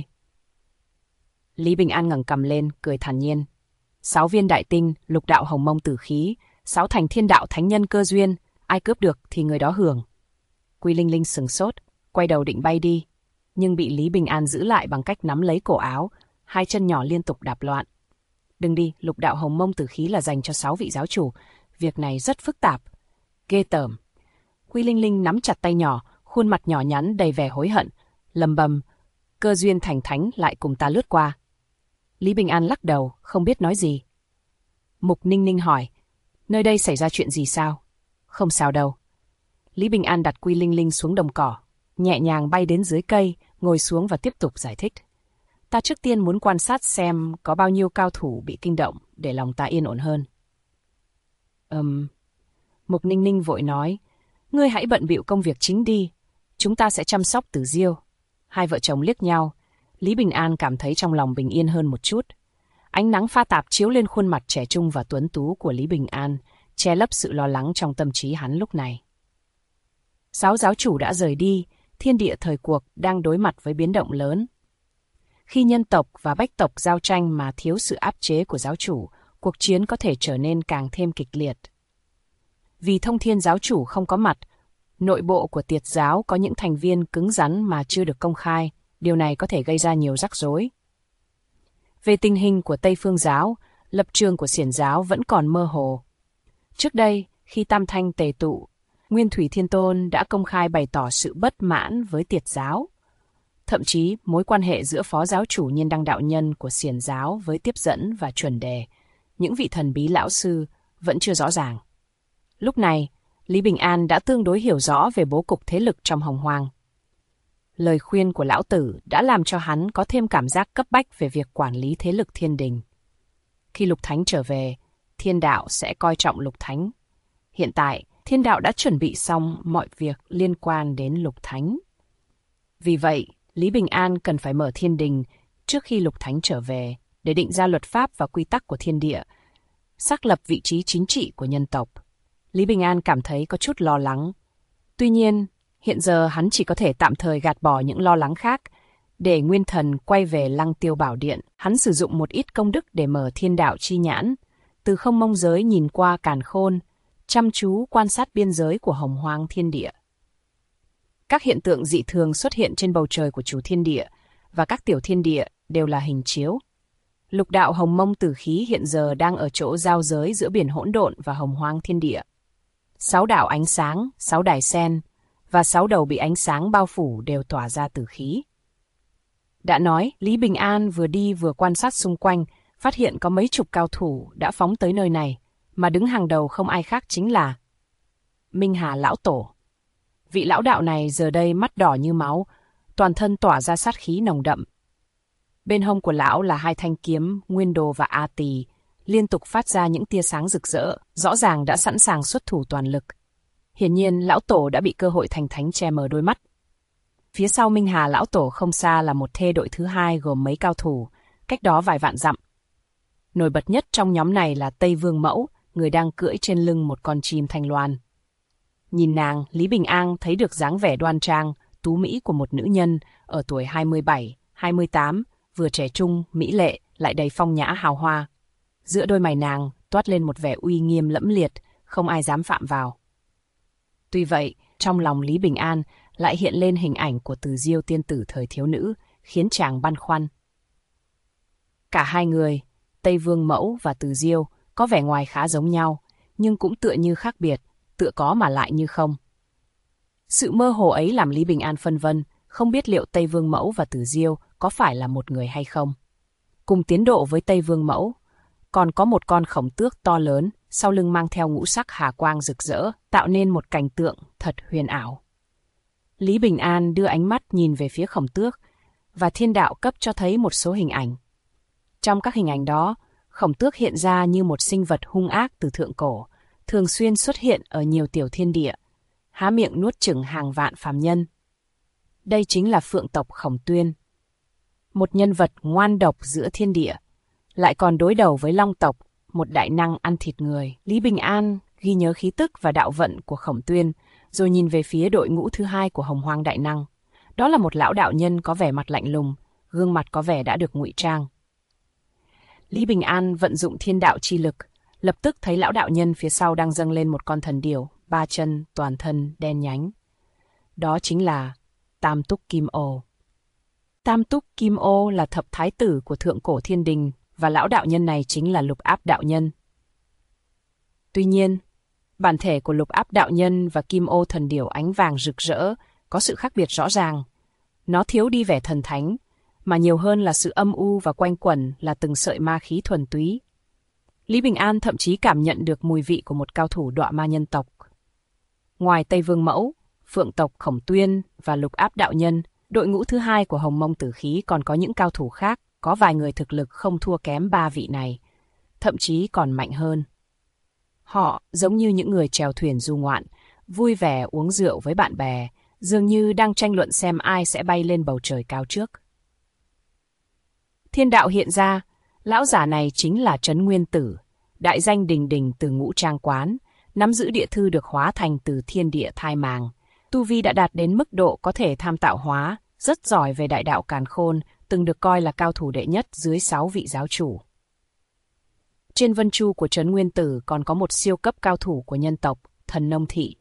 Lý Bình An ngẩng cằm lên, cười thản nhiên. 6 viên đại tinh, lục đạo hồng mông tử khí, 6 thành thiên đạo thánh nhân cơ duyên, ai cướp được thì người đó hưởng. Quy Linh Linh sửng sốt, quay đầu định bay đi, nhưng bị Lý Bình An giữ lại bằng cách nắm lấy cổ áo, hai chân nhỏ liên tục đạp loạn. Đừng đi, lục đạo hồng mông tử khí là dành cho 6 vị giáo chủ, việc này rất phức tạp. Ghê tởm. Quy Linh Linh nắm chặt tay nhỏ, khuôn mặt nhỏ nhắn đầy vẻ hối hận, lầm bầm, cơ duyên thành thánh lại cùng ta lướt qua. Lý Bình An lắc đầu, không biết nói gì. Mục Ninh Ninh hỏi, nơi đây xảy ra chuyện gì sao? Không sao đâu. Lý Bình An đặt Quy Linh Linh xuống đồng cỏ, nhẹ nhàng bay đến dưới cây, ngồi xuống và tiếp tục giải thích. Ta trước tiên muốn quan sát xem có bao nhiêu cao thủ bị kinh động để lòng ta yên ổn hơn. Mục Ninh Ninh vội nói, ngươi hãy bận bịu công việc chính đi, chúng ta sẽ chăm sóc Tử Diêu. Hai vợ chồng liếc nhau, Lý Bình An cảm thấy trong lòng bình yên hơn một chút. Ánh nắng pha tạp chiếu lên khuôn mặt trẻ trung và tuấn tú của Lý Bình An, che lấp sự lo lắng trong tâm trí hắn lúc này. 6 giáo chủ đã rời đi, thiên địa thời cuộc đang đối mặt với biến động lớn. Khi nhân tộc và bách tộc giao tranh mà thiếu sự áp chế của giáo chủ, cuộc chiến có thể trở nên càng thêm kịch liệt. Vì Thông Thiên giáo chủ không có mặt, nội bộ của Tiệt giáo có những thành viên cứng rắn mà chưa được công khai, điều này có thể gây ra nhiều rắc rối. Về tình hình của Tây Phương giáo, lập trường của Xiển giáo vẫn còn mơ hồ. Trước đây, khi Tam Thanh tề tụ, Nguyên Thủy Thiên Tôn đã công khai bày tỏ sự bất mãn với Tiệt giáo. Thậm chí, mối quan hệ giữa phó giáo chủ Nhiên Đăng đạo nhân của Xiển giáo với Tiếp Dẫn và Chuẩn Đề, những vị thần bí lão sư, vẫn chưa rõ ràng. Lúc này, Lý Bình An đã tương đối hiểu rõ về bố cục thế lực trong Hồng Hoang. Lời khuyên của lão tử đã làm cho hắn có thêm cảm giác cấp bách về việc quản lý thế lực thiên đình. Khi Lục Thánh trở về, thiên đạo sẽ coi trọng Lục Thánh. Hiện tại, thiên đạo đã chuẩn bị xong mọi việc liên quan đến Lục Thánh. Vì vậy, Lý Bình An cần phải mở thiên đình trước khi Lục Thánh trở về để định ra luật pháp và quy tắc của thiên địa, xác lập vị trí chính trị của nhân tộc. Lý Bình An cảm thấy có chút lo lắng. Tuy nhiên, hiện giờ hắn chỉ có thể tạm thời gạt bỏ những lo lắng khác. Để Nguyên Thần quay về Lăng Tiêu Bảo Điện, hắn sử dụng một ít công đức để mở thiên đạo chi nhãn, từ không mông giới nhìn qua càn khôn, chăm chú quan sát biên giới của hồng hoang thiên địa. Các hiện tượng dị thường xuất hiện trên bầu trời của chủ thiên địa và các tiểu thiên địa đều là hình chiếu. Lục đạo hồng mông tử khí hiện giờ đang ở chỗ giao giới giữa biển hỗn độn và hồng hoang thiên địa. 6 đạo ánh sáng, 6 đài sen và 6 đầu bị ánh sáng bao phủ đều tỏa ra tử khí. Đã nói, Lý Bình An vừa đi vừa quan sát xung quanh, phát hiện có mấy chục cao thủ đã phóng tới nơi này, mà đứng hàng đầu không ai khác chính là Minh Hà Lão Tổ. Vị lão đạo này giờ đây mắt đỏ như máu, toàn thân tỏa ra sát khí nồng đậm. Bên hông của lão là hai thanh kiếm Nguyên Đồ và A Tỳ, liên tục phát ra những tia sáng rực rỡ, rõ ràng đã sẵn sàng xuất thủ toàn lực. Hiển nhiên, lão tổ đã bị cơ hội thành thánh che mờ đôi mắt. Phía sau Minh Hà Lão Tổ không xa là một thê đội thứ hai gồm mấy cao thủ, cách đó vài vạn dặm. Nổi bật nhất trong nhóm này là Tây Vương Mẫu, người đang cưỡi trên lưng một con chim thanh loan. Nhìn nàng, Lý Bình An thấy được dáng vẻ đoan trang, tú mỹ của một nữ nhân ở tuổi 27, 28, vừa trẻ trung, mỹ lệ, lại đầy phong nhã hào hoa. Giữa đôi mày nàng toát lên một vẻ uy nghiêm lẫm liệt, không ai dám phạm vào. Tuy vậy, trong lòng Lý Bình An lại hiện lên hình ảnh của Từ Diêu tiên tử thời thiếu nữ, khiến chàng băn khoăn. Cả hai người, Tây Vương Mẫu và Từ Diêu, có vẻ ngoài khá giống nhau, nhưng cũng tựa như khác biệt, tựa có mà lại như không. Sự mơ hồ ấy làm Lý Bình An phân vân, không biết liệu Tây Vương Mẫu và Từ Diêu có phải là một người hay không. Cùng tiến độ với Tây Vương Mẫu, còn có một con khổng tước to lớn, sau lưng mang theo ngũ sắc hà quang rực rỡ, tạo nên một cảnh tượng thật huyền ảo. Lý Bình An đưa ánh mắt nhìn về phía khổng tước, và thiên đạo cấp cho thấy một số hình ảnh. Trong các hình ảnh đó, khổng tước hiện ra như một sinh vật hung ác từ thượng cổ, thường xuyên xuất hiện ở nhiều tiểu thiên địa, há miệng nuốt chửng hàng vạn phàm nhân. Đây chính là phượng tộc Khổng Tuyên, một nhân vật ngoan độc giữa thiên địa, lại còn đối đầu với long tộc, một đại năng ăn thịt người. Lý Bình An ghi nhớ khí tức và đạo vận của Khổng Tuyên, rồi nhìn về phía đội ngũ thứ hai của Hồng Hoang Đại Năng. Đó là một lão đạo nhân có vẻ mặt lạnh lùng, gương mặt có vẻ đã được ngụy trang. Lý Bình An vận dụng thiên đạo chi lực, lập tức thấy lão đạo nhân phía sau đang dâng lên một con thần điểu, ba chân, toàn thân đen nhánh. Đó chính là Tam Túc Kim Ô. Tam Túc Kim Ô là thập thái tử của thượng cổ thiên đình, và lão đạo nhân này chính là Lục Áp đạo nhân. Tuy nhiên, bản thể của Lục Áp đạo nhân và Kim Ô thần điểu ánh vàng rực rỡ có sự khác biệt rõ ràng. Nó thiếu đi vẻ thần thánh, mà nhiều hơn là sự âm u và quanh quẩn là từng sợi ma khí thuần túy. Lý Bình An thậm chí cảm nhận được mùi vị của một cao thủ đọa ma nhân tộc. Ngoài Tây Vương Mẫu, Phượng tộc Khổng Tuyên và Lục Áp đạo nhân, đội ngũ thứ hai của Hồng Mông Tử Khí còn có những cao thủ khác, có vài người thực lực không thua kém ba vị này, thậm chí còn mạnh hơn. Họ giống như những người chèo thuyền du ngoạn, vui vẻ uống rượu với bạn bè, dường như đang tranh luận xem ai sẽ bay lên bầu trời cao trước. Thiên đạo hiện ra, lão giả này chính là Trấn Nguyên Tử, đại danh đình đình từ Ngũ Trang Quán, nắm giữ địa thư được hóa thành từ thiên địa thai màng. Tu vi đã đạt đến mức độ có thể tham tạo hóa, rất giỏi về đại đạo càn khôn, từng được coi là cao thủ đệ nhất dưới 6 vị giáo chủ. Trên vân chu của Trấn Nguyên Tử còn có một siêu cấp cao thủ của nhân tộc, Thần Nông Thị.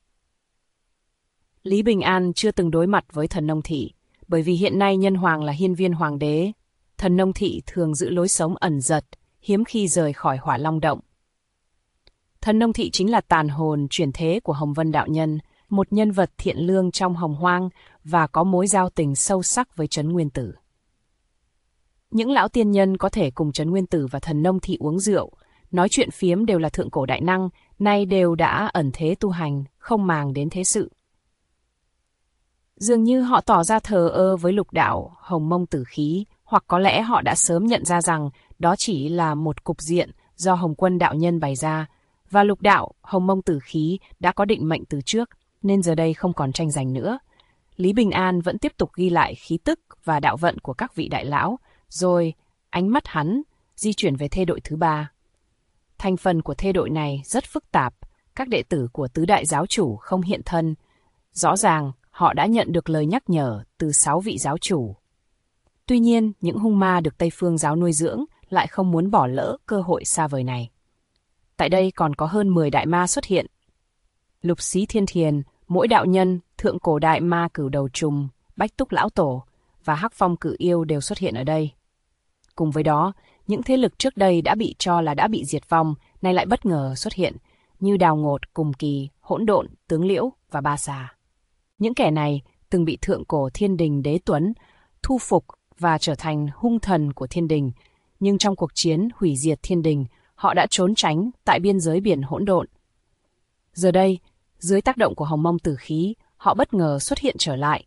Lý Bình An chưa từng đối mặt với Thần Nông Thị, bởi vì hiện nay nhân hoàng là hiên viên hoàng đế. Thần Nông Thị thường giữ lối sống ẩn dật, hiếm khi rời khỏi Hỏa Long Động. Thần Nông Thị chính là tàn hồn chuyển thế của Hồng Vân đạo nhân, một nhân vật thiện lương trong Hồng Hoang và có mối giao tình sâu sắc với Trấn Nguyên Tử. Những lão tiên nhân có thể cùng Trấn Nguyên Tử và Thần Nông Thị uống rượu, nói chuyện phiếm đều là thượng cổ đại năng, nay đều đã ẩn thế tu hành, không màng đến thế sự. Dường như họ tỏ ra thờ ơ với lục đạo Hồng Mông Tử Khí, hoặc có lẽ họ đã sớm nhận ra rằng đó chỉ là một cục diện do Hồng Quân đạo nhân bày ra, và lục đạo Hồng Mông Tử Khí đã có định mệnh từ trước, nên giờ đây không còn tranh giành nữa. Lý Bình An vẫn tiếp tục ghi lại khí tức và đạo vận của các vị đại lão, rồi ánh mắt hắn di chuyển về thê đội thứ ba. Thành phần của thê đội này rất phức tạp, các đệ tử của tứ đại giáo chủ không hiện thân. Rõ ràng họ đã nhận được lời nhắc nhở từ 6 vị giáo chủ. Tuy nhiên, những hung ma được Tây Phương giáo nuôi dưỡng lại không muốn bỏ lỡ cơ hội xa vời này. Tại đây còn có hơn 10 đại ma xuất hiện. Lục Xí Thiên Thiền, Mỗi Đạo Nhân, Thượng Cổ Đại Ma Cửu Đầu Trùng, Bách Túc Lão Tổ và Hắc Phong Cử Yêu đều xuất hiện ở đây. Cùng với đó, những thế lực trước đây đã bị cho là đã bị diệt vong, nay lại bất ngờ xuất hiện, như Đào Ngột, Cùng Kỳ, Hỗn Độn, Tướng Liễu và Ba Xà. Những kẻ này từng bị Thượng Cổ Thiên Đình Đế Tuấn thu phục và trở thành hung thần của thiên đình, nhưng trong cuộc chiến hủy diệt thiên đình, họ đã trốn tránh tại biên giới biển hỗn độn. Giờ đây, dưới tác động của hồng mông tử khí, họ bất ngờ xuất hiện trở lại.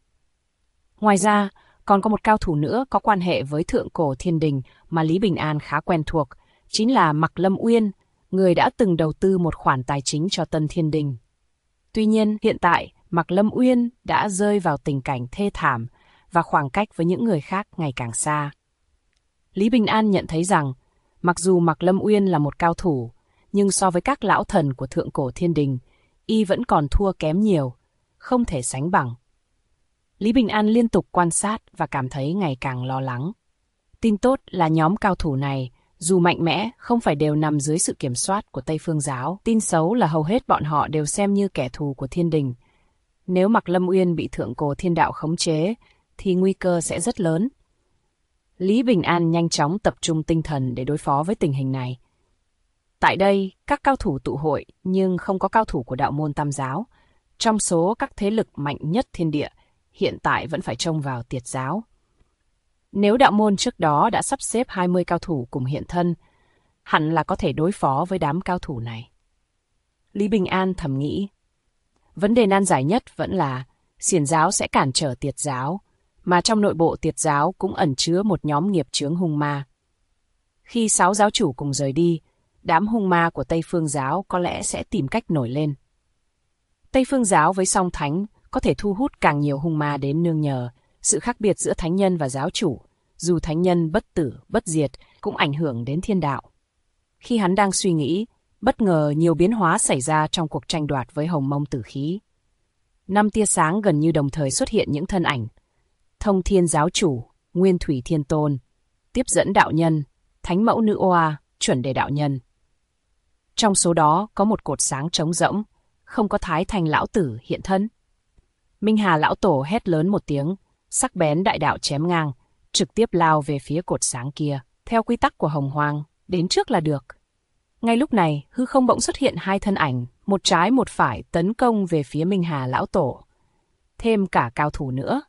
Ngoài ra, còn có một cao thủ nữa có quan hệ với thượng cổ thiên đình mà Lý Bình An khá quen thuộc, chính là Mạc Lâm Uyên, người đã từng đầu tư một khoản tài chính cho Tân Thiên Đình. Tuy nhiên, hiện tại, Mạc Lâm Uyên đã rơi vào tình cảnh thê thảm và khoảng cách với những người khác ngày càng xa. Lý Bình An nhận thấy rằng, mặc dù Mạc Lâm Uyên là một cao thủ, nhưng so với các lão thần của thượng cổ thiên đình, y vẫn còn thua kém nhiều, không thể sánh bằng. Lý Bình An liên tục quan sát và cảm thấy ngày càng lo lắng. Tin tốt là nhóm cao thủ này, dù mạnh mẽ, không phải đều nằm dưới sự kiểm soát của Tây Phương Giáo. Tin xấu là hầu hết bọn họ đều xem như kẻ thù của thiên đình. Nếu Mạc Lâm Uyên bị thượng cổ thiên đạo khống chế, thì nguy cơ sẽ rất lớn. Lý Bình An nhanh chóng tập trung tinh thần để đối phó với tình hình này. Tại đây, các cao thủ tụ hội nhưng không có cao thủ của đạo môn Tam Giáo. Trong số các thế lực mạnh nhất thiên địa, hiện tại vẫn phải trông vào Tiệt Giáo. Nếu đạo môn trước đó đã sắp xếp 20 cao thủ cùng hiện thân, hẳn là có thể đối phó với đám cao thủ này. Lý Bình An thầm nghĩ, vấn đề nan giải nhất vẫn là Xiển Giáo sẽ cản trở Tiệt Giáo, mà trong nội bộ Tiệt Giáo cũng ẩn chứa một nhóm nghiệp chướng hung ma. Khi 6 giáo chủ cùng rời đi, đám hung ma của Tây Phương Giáo có lẽ sẽ tìm cách nổi lên. Tây Phương Giáo với Song Thánh có thể thu hút càng nhiều hung ma đến nương nhờ. Sự khác biệt giữa thánh nhân và giáo chủ, dù thánh nhân bất tử, bất diệt, cũng ảnh hưởng đến thiên đạo. Khi hắn đang suy nghĩ, bất ngờ nhiều biến hóa xảy ra trong cuộc tranh đoạt với hồng mông tử khí. 5 tia sáng gần như đồng thời xuất hiện những thân ảnh. Thông Thiên Giáo Chủ, Nguyên Thủy Thiên Tôn, Tiếp Dẫn Đạo Nhân, Thánh Mẫu Nữ Oa, Chuẩn Đề Đạo Nhân. Trong số đó có một cột sáng trống rỗng, không có Thái Thành Lão Tử hiện thân. Minh Hà Lão Tổ hét lớn một tiếng, sắc bén đại đạo chém ngang, trực tiếp lao về phía cột sáng kia. Theo quy tắc của Hồng Hoang, đến trước là được. Ngay lúc này, hư không bỗng xuất hiện 2 thân ảnh, một trái một phải tấn công về phía Minh Hà Lão Tổ. Thêm cả cao thủ nữa.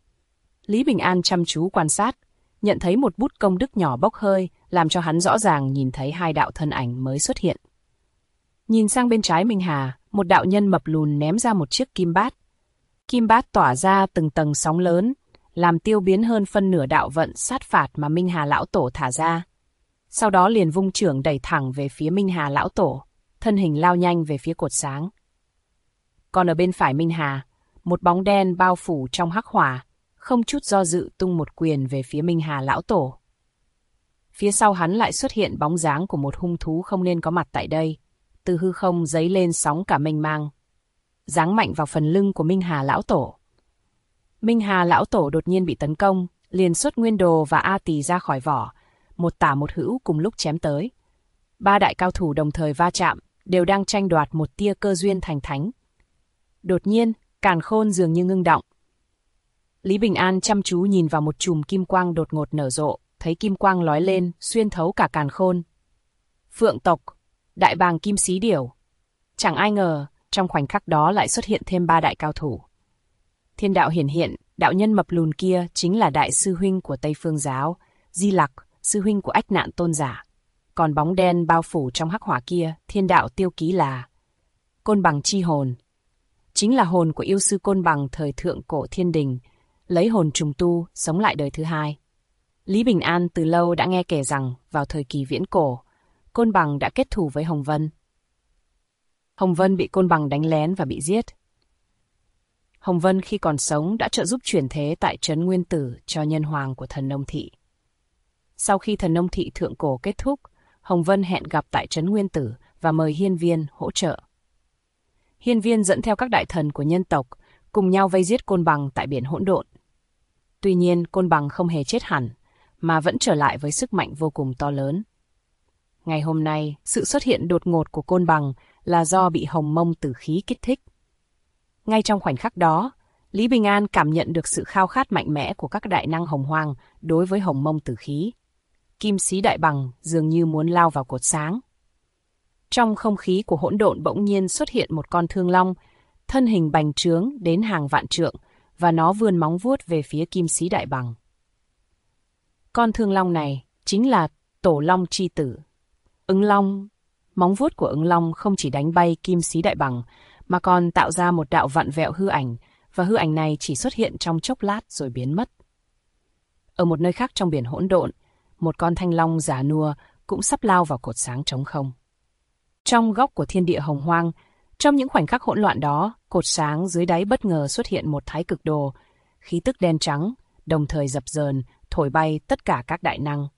Lý Bình An chăm chú quan sát, nhận thấy một bút công đức nhỏ bốc hơi, làm cho hắn rõ ràng nhìn thấy 2 đạo thân ảnh mới xuất hiện. Nhìn sang bên trái Minh Hà, một đạo nhân mập lùn ném ra một chiếc kim bát. Kim bát tỏa ra từng tầng sóng lớn, làm tiêu biến hơn phân nửa đạo vận sát phạt mà Minh Hà Lão Tổ thả ra. Sau đó liền vung chưởng đẩy thẳng về phía Minh Hà Lão Tổ, thân hình lao nhanh về phía cột sáng. Còn ở bên phải Minh Hà, một bóng đen bao phủ trong hắc hỏa, không chút do dự tung một quyền về phía Minh Hà Lão Tổ. Phía sau hắn lại xuất hiện bóng dáng của một hung thú không nên có mặt tại đây, từ hư không dấy lên sóng cả mênh mang, giáng mạnh vào phần lưng của Minh Hà Lão Tổ. Minh Hà Lão Tổ đột nhiên bị tấn công, liền xuất Nguyên Đồ và A Tỳ ra khỏi vỏ, một tả một hữu cùng lúc chém tới. 3 đại cao thủ đồng thời va chạm, đều đang tranh đoạt một tia cơ duyên thành thánh. Đột nhiên, càn khôn dường như ngưng động. Lý Bình An chăm chú nhìn vào một chùm kim quang đột ngột nở rộ, thấy kim quang lói lên, xuyên thấu cả càn khôn. Phượng tộc, đại bàng kim xí điểu. Chẳng ai ngờ, trong khoảnh khắc đó lại xuất hiện thêm 3 đại cao thủ. Thiên đạo hiển hiện, đạo nhân mập lùn kia chính là đại sư huynh của Tây Phương Giáo, Di Lặc, sư huynh của Ách Nạn Tôn Giả. Còn bóng đen bao phủ trong hắc hỏa kia, thiên đạo tiêu ký là Côn Bằng chi hồn. Chính là hồn của yêu sư Côn Bằng thời thượng cổ thiên đình, lấy hồn trùng tu, sống lại đời thứ 2. Lý Bình An từ lâu đã nghe kể rằng, vào thời kỳ viễn cổ, Côn Bằng đã kết thù với Hồng Vân. Hồng Vân bị Côn Bằng đánh lén và bị giết. Hồng Vân khi còn sống đã trợ giúp chuyển thế tại trấn Nguyên Tử cho nhân hoàng của thần Nông Thị. Sau khi thần Nông Thị thượng cổ kết thúc, Hồng Vân hẹn gặp tại trấn Nguyên Tử và mời Hiên Viên hỗ trợ. Hiên Viên dẫn theo các đại thần của nhân tộc, cùng nhau vây giết Côn Bằng tại biển hỗn độn. Tuy nhiên, Côn Bằng không hề chết hẳn, mà vẫn trở lại với sức mạnh vô cùng to lớn. Ngày hôm nay, sự xuất hiện đột ngột của Côn Bằng là do bị hồng mông tử khí kích thích. Ngay trong khoảnh khắc đó, Lý Bình An cảm nhận được sự khao khát mạnh mẽ của các đại năng hồng hoang đối với hồng mông tử khí. Kim xí đại bằng dường như muốn lao vào cột sáng. Trong không khí của hỗn độn bỗng nhiên xuất hiện một con thương long, thân hình bành trướng đến hàng vạn trượng, và nó vươn móng vuốt về phía kim xí đại bằng. Con thương long này chính là Tổ Long chi tử. Ứng Long. Móng vuốt của Ứng Long không chỉ đánh bay Kim Xí Đại Bằng, mà còn tạo ra một đạo vặn vẹo hư ảnh, và hư ảnh này chỉ xuất hiện trong chốc lát rồi biến mất. Ở một nơi khác trong biển hỗn độn, một con thanh long già nua cũng sắp lao vào cột sáng trống không. Trong góc của thiên địa hồng hoang, trong những khoảnh khắc hỗn loạn đó, cột sáng dưới đáy bất ngờ xuất hiện một thái cực đồ, khí tức đen trắng, đồng thời dập dờn, thổi bay tất cả các đại năng.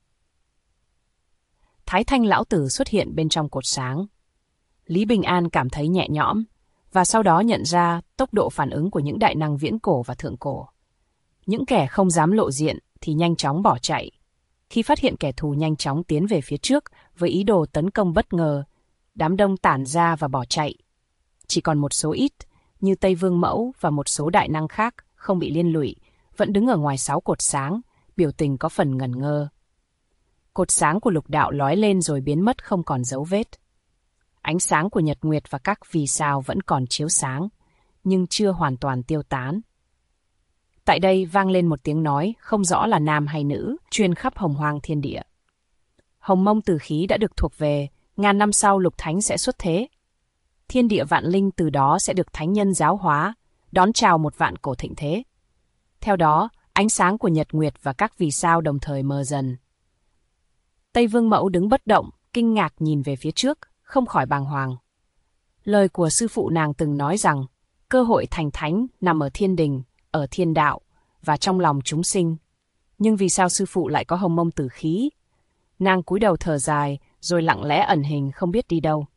Thái Thanh lão tử xuất hiện bên trong cột sáng. Lý Bình An cảm thấy nhẹ nhõm, và sau đó nhận ra tốc độ phản ứng của những đại năng viễn cổ và thượng cổ. Những kẻ không dám lộ diện thì nhanh chóng bỏ chạy. Khi phát hiện kẻ thù nhanh chóng tiến về phía trước với ý đồ tấn công bất ngờ, đám đông tản ra và bỏ chạy. Chỉ còn một số ít, như Tây Vương Mẫu và một số đại năng khác không bị liên lụy, vẫn đứng ở ngoài 6 cột sáng, biểu tình có phần ngẩn ngơ. Cột sáng của lục đạo lói lên rồi biến mất không còn dấu vết. Ánh sáng của nhật nguyệt và các vì sao vẫn còn chiếu sáng, nhưng chưa hoàn toàn tiêu tán. Tại đây vang lên một tiếng nói không rõ là nam hay nữ, truyền khắp hồng hoang thiên địa. Hồng mông tử khí đã được thuộc về, ngàn năm sau lục thánh sẽ xuất thế. Thiên địa vạn linh từ đó sẽ được thánh nhân giáo hóa, đón chào một vạn cổ thịnh thế. Theo đó, ánh sáng của nhật nguyệt và các vì sao đồng thời mờ dần. Tây Vương Mẫu đứng bất động, kinh ngạc nhìn về phía trước, không khỏi bàng hoàng. Lời của sư phụ nàng từng nói rằng, cơ hội thành thánh nằm ở thiên đình, ở thiên đạo, và trong lòng chúng sinh. Nhưng vì sao sư phụ lại có hồng mông tử khí? Nàng cúi đầu thở dài, rồi lặng lẽ ẩn hình không biết đi đâu.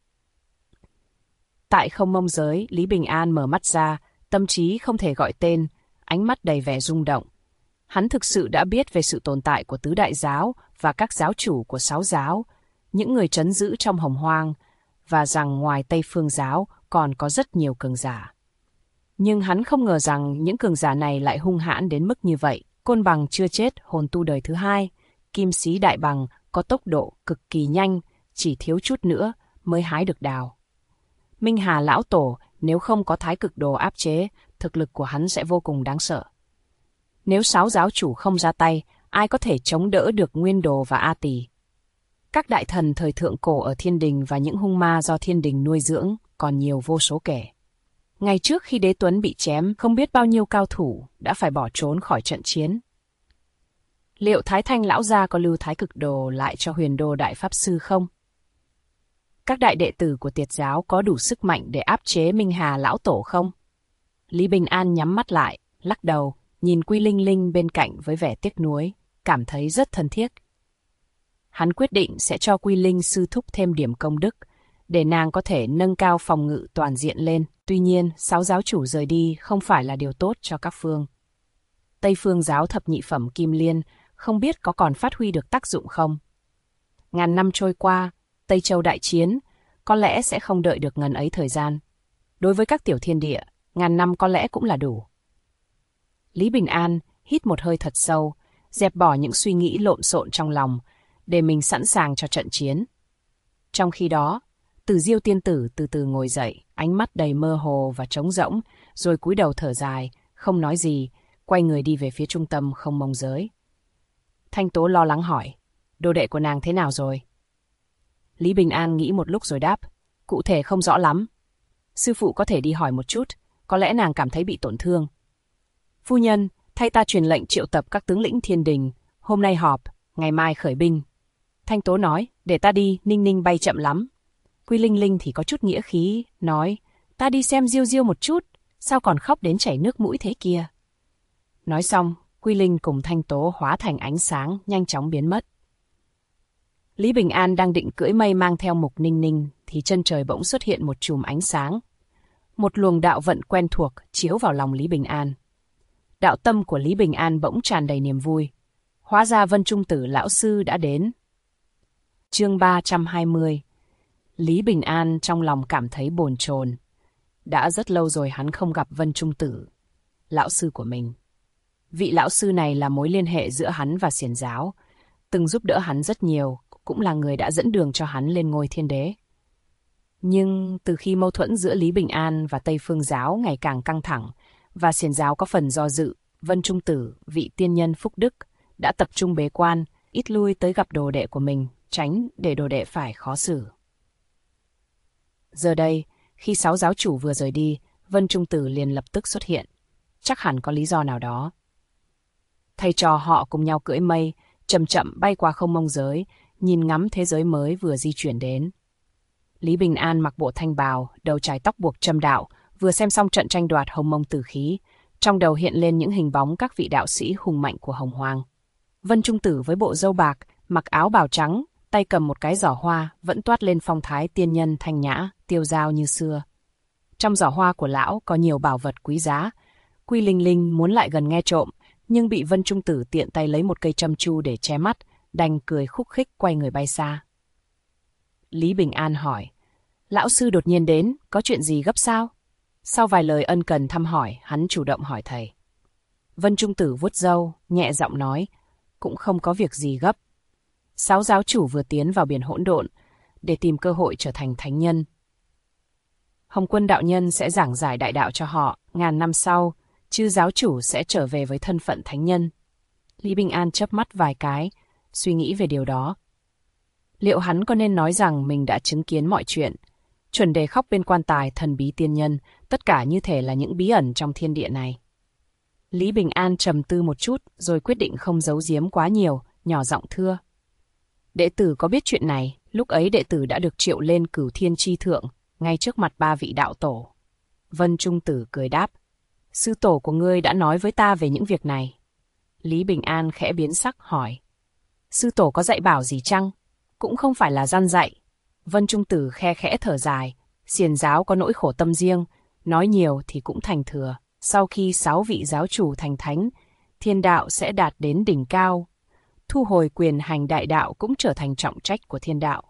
Tại không mông giới, Lý Bình An mở mắt ra, tâm trí không thể gọi tên, ánh mắt đầy vẻ rung động. Hắn thực sự đã biết về sự tồn tại của tứ đại giáo và các giáo chủ của 6 giáo, những người trấn giữ trong hồng hoang, và rằng ngoài Tây Phương giáo còn có rất nhiều cường giả. Nhưng hắn không ngờ rằng những cường giả này lại hung hãn đến mức như vậy. Côn Bằng chưa chết, hồn tu đời thứ 2, Kim Xí Đại Bằng có tốc độ cực kỳ nhanh, chỉ thiếu chút nữa mới hái được đào. Minh Hà lão tổ nếu không có thái cực đồ áp chế, thực lực của hắn sẽ vô cùng đáng sợ. Nếu 6 giáo chủ không ra tay, ai có thể chống đỡ được Nguyên Đồ và A Tỳ? Các đại thần thời thượng cổ ở thiên đình và những hung ma do thiên đình nuôi dưỡng còn nhiều vô số kể. Ngày trước khi Đế Tuấn bị chém, không biết bao nhiêu cao thủ đã phải bỏ trốn khỏi trận chiến. Liệu Thái Thanh lão gia có lưu thái cực đồ lại cho Huyền Đô đại pháp sư không? Các đại đệ tử của Tiệt giáo có đủ sức mạnh để áp chế Minh Hà lão tổ không? Lý Bình An nhắm mắt lại, lắc đầu, nhìn Quy Linh Linh bên cạnh với vẻ tiếc nuối, cảm thấy rất thân thiết. Hắn quyết định sẽ cho Quy Linh sư thúc thêm điểm công đức, để nàng có thể nâng cao phòng ngự toàn diện lên. Tuy nhiên, 6 giáo chủ rời đi không phải là điều tốt cho các phương. Tây Phương giáo thập nhị phẩm Kim Liên không biết có còn phát huy được tác dụng không. Ngàn năm trôi qua, Tây Châu đại chiến, có lẽ sẽ không đợi được ngần ấy thời gian. Đối với các tiểu thiên địa, ngàn năm có lẽ cũng là đủ. Lý Bình An hít một hơi thật sâu, dẹp bỏ những suy nghĩ lộn xộn trong lòng, để mình sẵn sàng cho trận chiến. Trong khi đó, Tử Diêu tiên tử từ từ ngồi dậy, ánh mắt đầy mơ hồ và trống rỗng, rồi cúi đầu thở dài, không nói gì, quay người đi về phía trung tâm không mông giới. Thanh Tố lo lắng hỏi, đồ đệ của nàng thế nào rồi? Lý Bình An nghĩ một lúc rồi đáp, cụ thể không rõ lắm. Sư phụ có thể đi hỏi một chút, có lẽ nàng cảm thấy bị tổn thương. Phu nhân, thay ta truyền lệnh triệu tập các tướng lĩnh thiên đình, hôm nay họp, ngày mai khởi binh. Thanh Tố nói, để ta đi, Ninh Ninh bay chậm lắm. Quy Linh Linh thì có chút nghĩa khí, nói, ta đi xem Diêu Diêu một chút, sao còn khóc đến chảy nước mũi thế kia. Nói xong, Quy Linh cùng Thanh Tố hóa thành ánh sáng, nhanh chóng biến mất. Lý Bình An đang định cưỡi mây mang theo Mục Ninh Ninh, thì chân trời bỗng xuất hiện một chùm ánh sáng. Một luồng đạo vận quen thuộc chiếu vào lòng Lý Bình An. Đạo tâm của Lý Bình An bỗng tràn đầy niềm vui. Hóa ra Vân Trung Tử lão sư đã đến. Chương 320. Lý Bình An trong lòng cảm thấy bồn chồn. Đã rất lâu rồi hắn không gặp Vân Trung Tử, lão sư của mình. Vị lão sư này là mối liên hệ giữa hắn và Xiển giáo, từng giúp đỡ hắn rất nhiều, cũng là người đã dẫn đường cho hắn lên ngôi thiên đế. Nhưng từ khi mâu thuẫn giữa Lý Bình An và Tây Phương giáo ngày càng căng thẳng, và Xiển giáo có phần do dự, Vân Trung Tử, vị tiên nhân phúc đức, đã tập trung bế quan, ít lui tới gặp đồ đệ của mình, tránh để đồ đệ phải khó xử. Giờ đây, khi 6 giáo chủ vừa rời đi, Vân Trung Tử liền lập tức xuất hiện. Chắc hẳn có lý do nào đó. Thầy trò họ cùng nhau cưỡi mây, chậm chậm bay qua không mông giới, nhìn ngắm thế giới mới vừa di chuyển đến. Lý Bình An mặc bộ thanh bào, đầu chải tóc buộc châm đạo, vừa xem xong trận tranh đoạt Hồng Mông Tử Khí, trong đầu hiện lên những hình bóng các vị đạo sĩ hùng mạnh của Hồng Hoang. Vân Trung Tử với bộ râu bạc, mặc áo bào trắng, tay cầm một cái giỏ hoa, vẫn toát lên phong thái tiên nhân thanh nhã, tiêu dao như xưa. Trong giỏ hoa của lão có nhiều bảo vật quý giá. Quy Linh Linh muốn lại gần nghe trộm, nhưng bị Vân Trung Tử tiện tay lấy một cây châm chu để che mắt, đành cười khúc khích quay người bay xa. Lý Bình An hỏi, lão sư đột nhiên đến, có chuyện gì gấp sao? Sau vài lời ân cần thăm hỏi, hắn chủ động hỏi thầy. Vân Trung Tử vuốt râu, nhẹ giọng nói, cũng không có việc gì gấp. 6 giáo chủ vừa tiến vào biển hỗn độn để tìm cơ hội trở thành thánh nhân. Hồng Quân đạo nhân sẽ giảng giải đại đạo cho họ, ngàn năm sau, chư giáo chủ sẽ trở về với thân phận thánh nhân. Lý Bình An chớp mắt vài cái, suy nghĩ về điều đó. Liệu hắn có nên nói rằng mình đã chứng kiến mọi chuyện, chuẩn đề khóc bên quan tài thần bí tiên nhân, tất cả như thể là những bí ẩn trong thiên địa này? Lý Bình An trầm tư một chút, rồi quyết định không giấu giếm quá nhiều, nhỏ giọng thưa. Đệ tử có biết chuyện này, lúc ấy đệ tử đã được triệu lên Cửu Thiên Chi Thượng, ngay trước mặt 3 vị đạo tổ. Vân Trung Tử cười đáp, sư tổ của ngươi đã nói với ta về những việc này. Lý Bình An khẽ biến sắc hỏi, sư tổ có dạy bảo gì chăng? Cũng không phải là gian dạy. Vân Trung Tử khe khẽ thở dài, xiển giáo có nỗi khổ tâm riêng, nói nhiều thì cũng thành thừa. Sau khi 6 vị giáo chủ thành thánh, thiên đạo sẽ đạt đến đỉnh cao. Thu hồi quyền hành đại đạo cũng trở thành trọng trách của thiên đạo.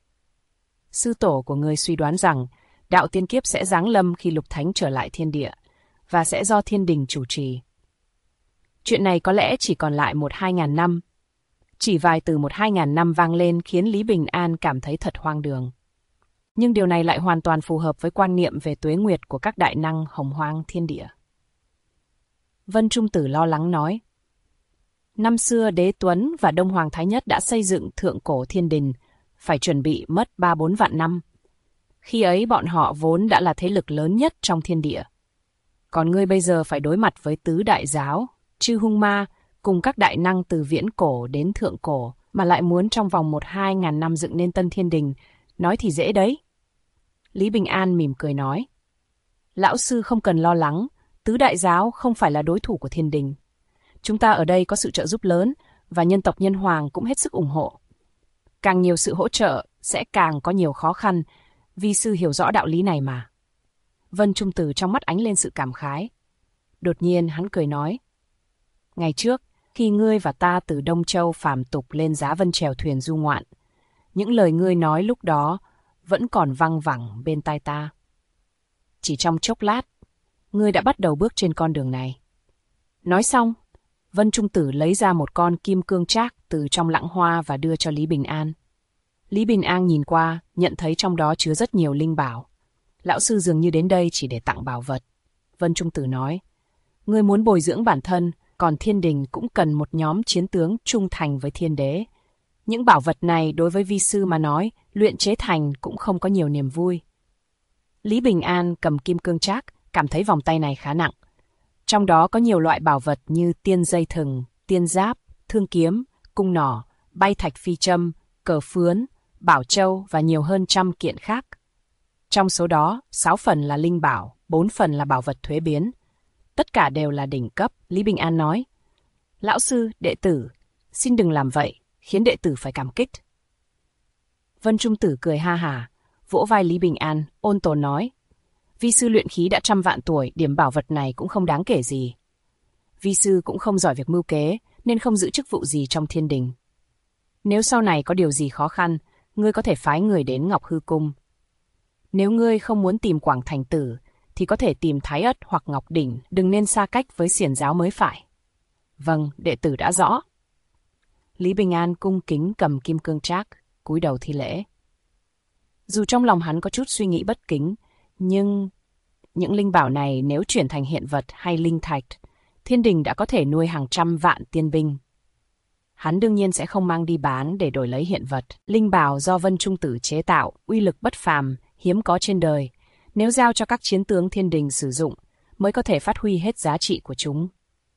Sư tổ của ngươi suy đoán rằng đạo tiên kiếp sẽ giáng lâm khi lục thánh trở lại thiên địa, và sẽ do thiên đình chủ trì. Chuyện này có lẽ chỉ còn lại 1-2 ngàn năm. Chỉ vài từ 1-2 ngàn năm vang lên khiến Lý Bình An cảm thấy thật hoang đường. Nhưng điều này lại hoàn toàn phù hợp với quan niệm về tuế nguyệt của các đại năng hồng hoang thiên địa. Vân Trung Tử lo lắng nói, năm xưa Đế Tuấn và Đông Hoàng Thái Nhất đã xây dựng thượng cổ thiên đình, phải chuẩn bị mất 3-4 vạn năm. Khi ấy bọn họ vốn đã là thế lực lớn nhất trong thiên địa. Còn ngươi bây giờ phải đối mặt với tứ đại giáo, chư hung ma, cùng các đại năng từ viễn cổ đến thượng cổ, mà lại muốn trong vòng 1-2 ngàn năm dựng nên tân thiên đình, nói thì dễ đấy. Lý Bình An mỉm cười nói, lão sư không cần lo lắng, tứ đại giáo không phải là đối thủ của thiên đình. Chúng ta ở đây có sự trợ giúp lớn, và nhân tộc Nhân Hoàng cũng hết sức ủng hộ. Càng nhiều sự hỗ trợ, sẽ càng có nhiều khó khăn, vi sư hiểu rõ đạo lý này mà. Vân Trung Tử trong mắt ánh lên sự cảm khái. Đột nhiên hắn cười nói, ngày trước, khi ngươi và ta từ Đông Châu phàm tục lên Giá Vân chèo thuyền du ngoạn, những lời ngươi nói lúc đó vẫn còn văng vẳng bên tai ta. Chỉ trong chốc lát, ngươi đã bắt đầu bước trên con đường này. Nói xong, Vân Trung Tử lấy ra một con kim cương trác từ trong lẵng hoa và đưa cho Lý Bình An. Lý Bình An nhìn qua, nhận thấy trong đó chứa rất nhiều linh bảo. Lão sư dường như đến đây chỉ để tặng bảo vật. Vân Trung Tử nói, ngươi muốn bồi dưỡng bản thân, còn thiên đình cũng cần một nhóm chiến tướng trung thành với thiên đế. Những bảo vật này đối với vi sư mà nói, luyện chế thành cũng không có nhiều niềm vui. Lý Bình An cầm kim cương trác, cảm thấy vòng tay này khá nặng. Trong đó có nhiều loại bảo vật như tiên dây thừng, tiên giáp, thương kiếm, cung nỏ, bay thạch phi châm, cờ phướn, bảo châu và nhiều hơn 100 kiện khác. Trong số đó, 6 phần là linh bảo, 4 phần là bảo vật thuế biến. Tất cả đều là đỉnh cấp, Lý Bình An nói. Lão sư, đệ tử, xin đừng làm vậy, khiến đệ tử phải cảm kích. Vân Trung Tử cười ha hả, vỗ vai Lý Bình An, ôn tồn nói. Vi sư luyện khí đã 100 vạn tuổi, điểm bảo vật này cũng không đáng kể gì. Vi sư cũng không giỏi việc mưu kế, nên không giữ chức vụ gì trong thiên đình. Nếu sau này có điều gì khó khăn, ngươi có thể phái người đến Ngọc Hư Cung. Nếu ngươi không muốn tìm Quảng Thành Tử, thì có thể tìm Thái Ất hoặc Ngọc Đỉnh, đừng nên xa cách với xiển giáo mới phải. Vâng, đệ tử đã rõ. Lý Bình An cung kính cầm kim cương trác, cúi đầu thi lễ. Dù trong lòng hắn có chút suy nghĩ bất kính, nhưng những linh bảo này nếu chuyển thành hiện vật hay linh thạch, thiên đình đã có thể nuôi hàng trăm vạn tiên binh. hắn đương nhiên sẽ không mang đi bán để đổi lấy hiện vật. Linh bảo do Vân Trung Tử chế tạo, uy lực bất phàm, hiếm có trên đời. Nếu giao cho các chiến tướng thiên đình sử dụng, mới có thể phát huy hết giá trị của chúng.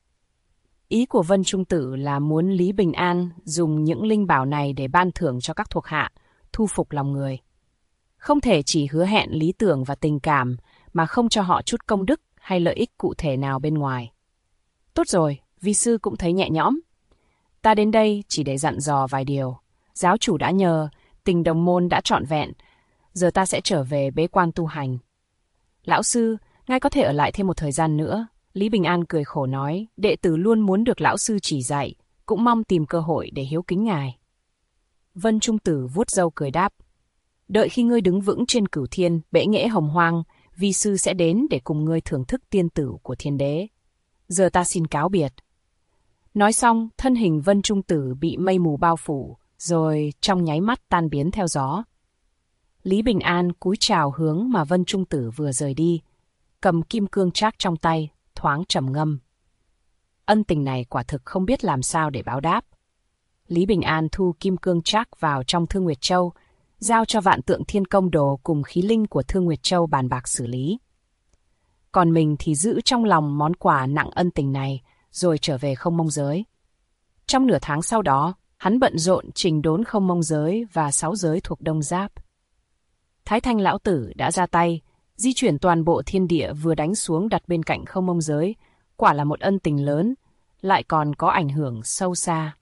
Ý của Vân Trung Tử là muốn Lý Bình An dùng những linh bảo này để ban thưởng cho các thuộc hạ, thu phục lòng người. Không thể chỉ hứa hẹn lý tưởng và tình cảm mà không cho họ chút công đức hay lợi ích cụ thể nào bên ngoài. Tốt rồi, vi sư cũng thấy nhẹ nhõm. Ta đến đây chỉ để dặn dò vài điều. Giáo chủ đã nhờ, tình đồng môn đã trọn vẹn. Giờ ta sẽ trở về bế quan tu hành. Lão sư, ngài có thể ở lại thêm một thời gian nữa. Lý Bình An cười khổ nói, đệ tử luôn muốn được lão sư chỉ dạy, cũng mong tìm cơ hội để hiếu kính ngài. Vân Trung Tử vuốt râu cười đáp, đợi khi ngươi đứng vững trên cửu thiên, bệ nghệ hồng hoang, vi sư sẽ đến để cùng ngươi thưởng thức tiên tử của thiên đế. Giờ ta xin cáo biệt. Nói xong, thân hình Vân Trung Tử bị mây mù bao phủ, rồi trong nháy mắt tan biến theo gió. Lý Bình An cúi chào hướng mà Vân Trung Tử vừa rời đi, cầm kim cương trác trong tay, thoáng trầm ngâm. Ân tình này quả thực không biết làm sao để báo đáp. Lý Bình An thu kim cương trác vào trong Thương Nguyệt Châu, giao cho Vạn Tượng Thiên Công Đồ cùng khí linh của Thương Nguyệt Châu bàn bạc xử lý. Còn mình thì giữ trong lòng món quà nặng ân tình này, rồi trở về Không Mông Giới. Trong nửa tháng sau đó, hắn bận rộn chỉnh đốn Không Mông Giới và 6 giới thuộc Đông Giáp. Thái Thanh Lão Tử đã ra tay, di chuyển toàn bộ thiên địa vừa đánh xuống đặt bên cạnh Không Mông Giới, quả là một ân tình lớn, lại còn có ảnh hưởng sâu xa.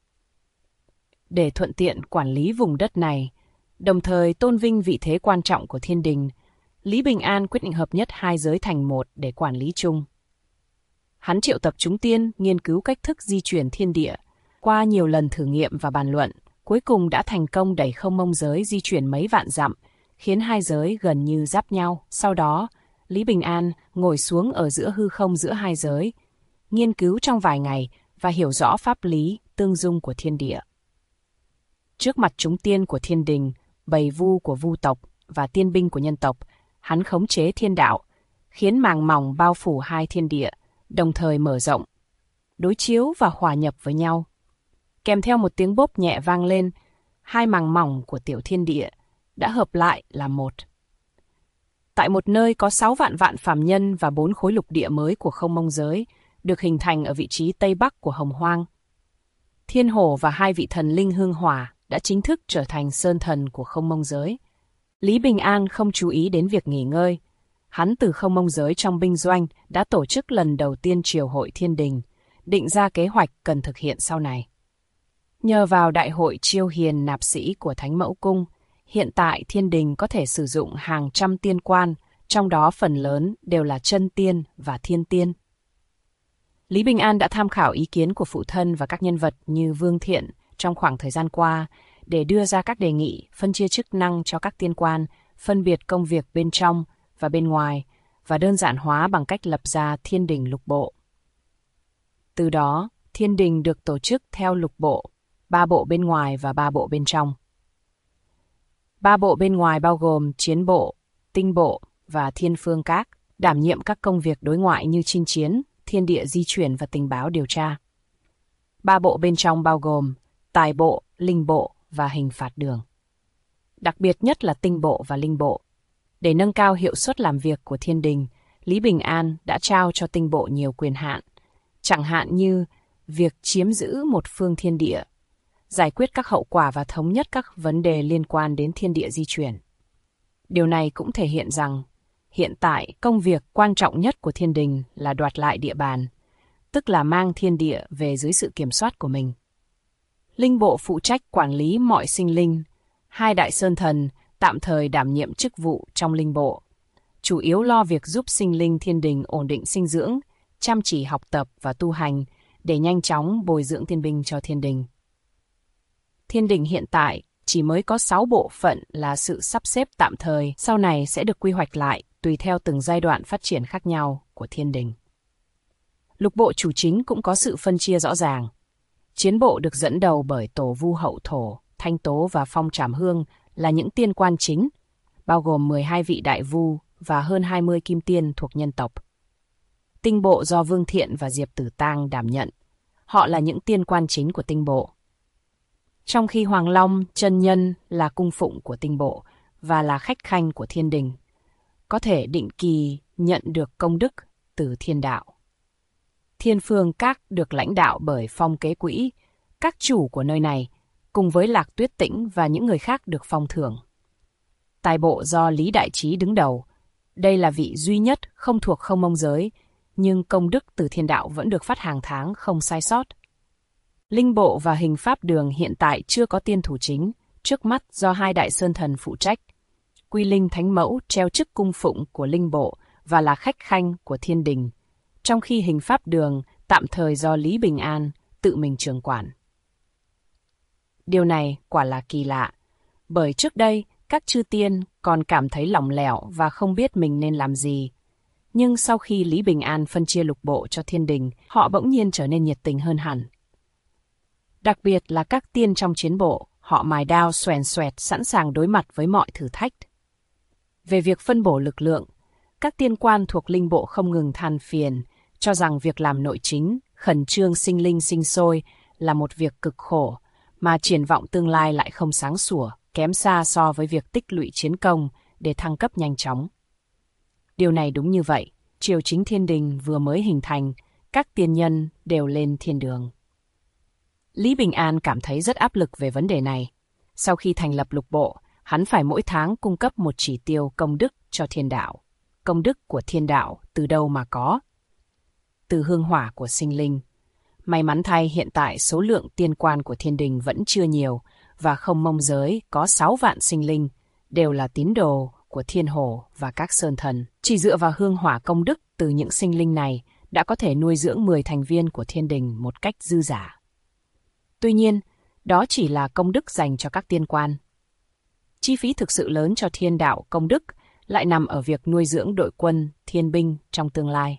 Để thuận tiện quản lý vùng đất này, đồng thời tôn vinh vị thế quan trọng của thiên đình, Lý Bình An quyết định hợp nhất 2 giới thành một để quản lý chung. Hắn triệu tập chúng tiên nghiên cứu cách thức di chuyển thiên địa, qua nhiều lần thử nghiệm và bàn luận, cuối cùng đã thành công đẩy Không Mông Giới di chuyển mấy vạn dặm, khiến 2 giới gần như giáp nhau. Sau đó, Lý Bình An ngồi xuống ở giữa hư không giữa 2 giới, nghiên cứu trong vài ngày và hiểu rõ pháp lý tương dung của thiên địa. Trước mặt chúng tiên của thiên đình, bầy vu của vu tộc và tiên binh của nhân tộc, hắn khống chế thiên đạo, khiến màng mỏng bao phủ 2 thiên địa, đồng thời mở rộng, đối chiếu và hòa nhập với nhau. Kèm theo một tiếng bốp nhẹ vang lên, 2 màng mỏng của tiểu thiên địa đã hợp lại là một. Tại một nơi có 6 vạn vạn phàm nhân và 4 khối lục địa mới của Không Mông Giới, được hình thành ở vị trí Tây Bắc của Hồng Hoang. Thiên Hổ và 2 vị thần linh hương hỏa đã chính thức trở thành sơn thần của Không Mông Giới. Lý Bình An không chú ý đến việc nghỉ ngơi. Hắn từ Không Mông Giới trong binh doanh đã tổ chức lần đầu tiên triều hội thiên đình, định ra kế hoạch cần thực hiện sau này. Nhờ vào đại hội chiêu hiền nạp sĩ của Thánh Mẫu Cung, hiện tại thiên đình có thể sử dụng hàng trăm tiên quan, trong đó phần lớn đều là chân tiên và thiên tiên. Lý Bình An đã tham khảo ý kiến của phụ thân và các nhân vật như Vương Thiện trong khoảng thời gian qua để đưa ra các đề nghị phân chia chức năng cho các tiên quan, phân biệt công việc bên trong và bên ngoài và đơn giản hóa bằng cách lập ra thiên đình lục bộ. Từ đó, thiên đình được tổ chức theo lục bộ, 3 bộ bên ngoài và 3 bộ bên trong. 3 bộ bên ngoài bao gồm chiến bộ, tinh bộ và thiên phương các, đảm nhiệm các công việc đối ngoại như chinh chiến, thiên địa di chuyển và tình báo điều tra. 3 bộ bên trong bao gồm tài bộ, linh bộ và hình phạt đường. Đặc biệt nhất là tinh bộ và linh bộ. Để nâng cao hiệu suất làm việc của thiên đình, Lý Bình An đã trao cho tinh bộ nhiều quyền hạn, chẳng hạn như việc chiếm giữ một phương thiên địa, giải quyết các hậu quả và thống nhất các vấn đề liên quan đến thiên địa di chuyển. Điều này cũng thể hiện rằng, hiện tại công việc quan trọng nhất của thiên đình là đoạt lại địa bàn, tức là mang thiên địa về dưới sự kiểm soát của mình. Linh bộ phụ trách quản lý mọi sinh linh, 2 đại sơn thần tạm thời đảm nhiệm chức vụ trong linh bộ, chủ yếu lo việc giúp sinh linh thiên đình ổn định sinh dưỡng, chăm chỉ học tập và tu hành để nhanh chóng bồi dưỡng tiên binh cho thiên đình. Thiên đình hiện tại chỉ mới có 6 bộ phận là sự sắp xếp tạm thời, sau này sẽ được quy hoạch lại tùy theo từng giai đoạn phát triển khác nhau của thiên đình. Lục bộ chủ chính cũng có sự phân chia rõ ràng. Chiến bộ được dẫn đầu bởi Tổ Vu Hậu Thổ, Thanh Tố và Phong Trảm Hương là những tiên quan chính, bao gồm 12 vị đại vu và hơn 20 kim tiên thuộc nhân tộc. Tinh bộ do Vương Thiện và Diệp Tử Tang đảm nhận. Họ là những tiên quan chính của tinh bộ. Trong khi Hoàng Long chân nhân là cung phụng của tinh bộ và là khách khanh của thiên đình, có thể định kỳ nhận được công đức từ thiên đạo. Thiên phương các được lãnh đạo bởi Phong Kế Quỹ, các chủ của nơi này, cùng với Lạc Tuyết Tĩnh và những người khác được phong thưởng. Tài bộ do Lý Đại Trí đứng đầu. Đây là vị duy nhất không thuộc Không Mông giới, nhưng công đức từ thiên đạo vẫn được phát hàng tháng không sai sót. Linh bộ và Hình Pháp Đường hiện tại chưa có tiên thủ chính, trước mắt do hai đại sơn thần phụ trách. Quy Linh Thánh Mẫu treo chức cung phụng của Linh bộ và là khách khanh của thiên đình, trong khi Hình Pháp Đường tạm thời do Lý Bình An tự mình trưởng quản. Điều này quả là kỳ lạ, bởi trước đây các chư tiên còn cảm thấy lỏng lẻo và không biết mình nên làm gì. Nhưng sau khi Lý Bình An phân chia lục bộ cho thiên đình, họ bỗng nhiên trở nên nhiệt tình hơn hẳn. Đặc biệt là các tiên trong chiến bộ, họ mài đao xoèn xoẹt sẵn sàng đối mặt với mọi thử thách. Về việc phân bổ lực lượng, các tiên quan thuộc linh bộ không ngừng than phiền, cho rằng việc làm nội chính, khẩn trương sinh linh sinh sôi là một việc cực khổ, mà triển vọng tương lai lại không sáng sủa, kém xa so với việc tích lũy chiến công để thăng cấp nhanh chóng. Điều này đúng như vậy, triều chính thiên đình vừa mới hình thành, các tiên nhân đều lên thiên đường. Lý Bình An cảm thấy rất áp lực về vấn đề này. Sau khi thành lập lục bộ, hắn phải mỗi tháng cung cấp một chỉ tiêu công đức cho thiên đạo. Công đức của thiên đạo từ đâu mà có? Từ hương hỏa của sinh linh. May mắn thay hiện tại số lượng tiên quan của thiên đình vẫn chưa nhiều, và Không Mông giới có 6 vạn sinh linh, đều là tín đồ của thiên hồ và các sơn thần. Chỉ dựa vào hương hỏa công đức từ những sinh linh này đã có thể nuôi dưỡng 10 thành viên của thiên đình một cách dư dả. Tuy nhiên, đó chỉ là công đức dành cho các tiên quan. Chi phí thực sự lớn cho thiên đạo công đức lại nằm ở việc nuôi dưỡng đội quân, thiên binh trong tương lai.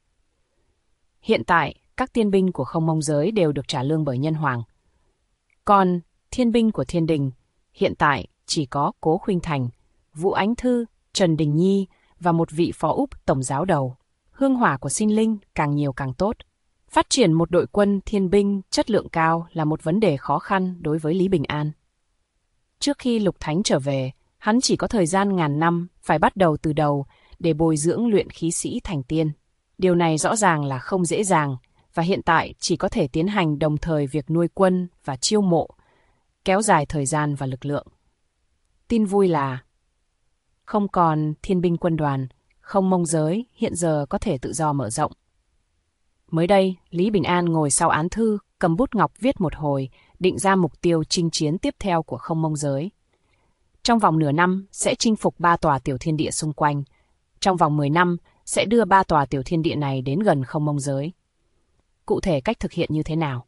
Hiện tại, các tiên binh của Không Mông giới đều được trả lương bởi nhân hoàng. Còn thiên binh của thiên đình, hiện tại chỉ có Cố Khuynh Thành, Vũ Ánh Thư, Trần Đình Nhi và một vị phó úp tổng giáo đầu. Hương hỏa của sinh linh càng nhiều càng tốt. Phát triển một đội quân thiên binh chất lượng cao là một vấn đề khó khăn đối với Lý Bình An. Trước khi Lục Thánh trở về, hắn chỉ có thời gian ngàn năm phải bắt đầu từ đầu để bồi dưỡng luyện khí sĩ thành tiên. Điều này rõ ràng là không dễ dàng, và hiện tại chỉ có thể tiến hành đồng thời việc nuôi quân và chiêu mộ, kéo dài thời gian và lực lượng. Tin vui là không còn thiên binh quân đoàn, Không Mông giới hiện giờ có thể tự do mở rộng. Mới đây, Lý Bình An ngồi sau án thư, cầm bút ngọc viết một hồi, định ra mục tiêu chinh chiến tiếp theo của Không Mông giới. Trong vòng nửa năm sẽ chinh phục 3 tòa tiểu thiên địa xung quanh. Trong vòng 10 năm sẽ đưa 3 tòa tiểu thiên địa này đến gần Không Mông giới. Cụ thể cách thực hiện như thế nào?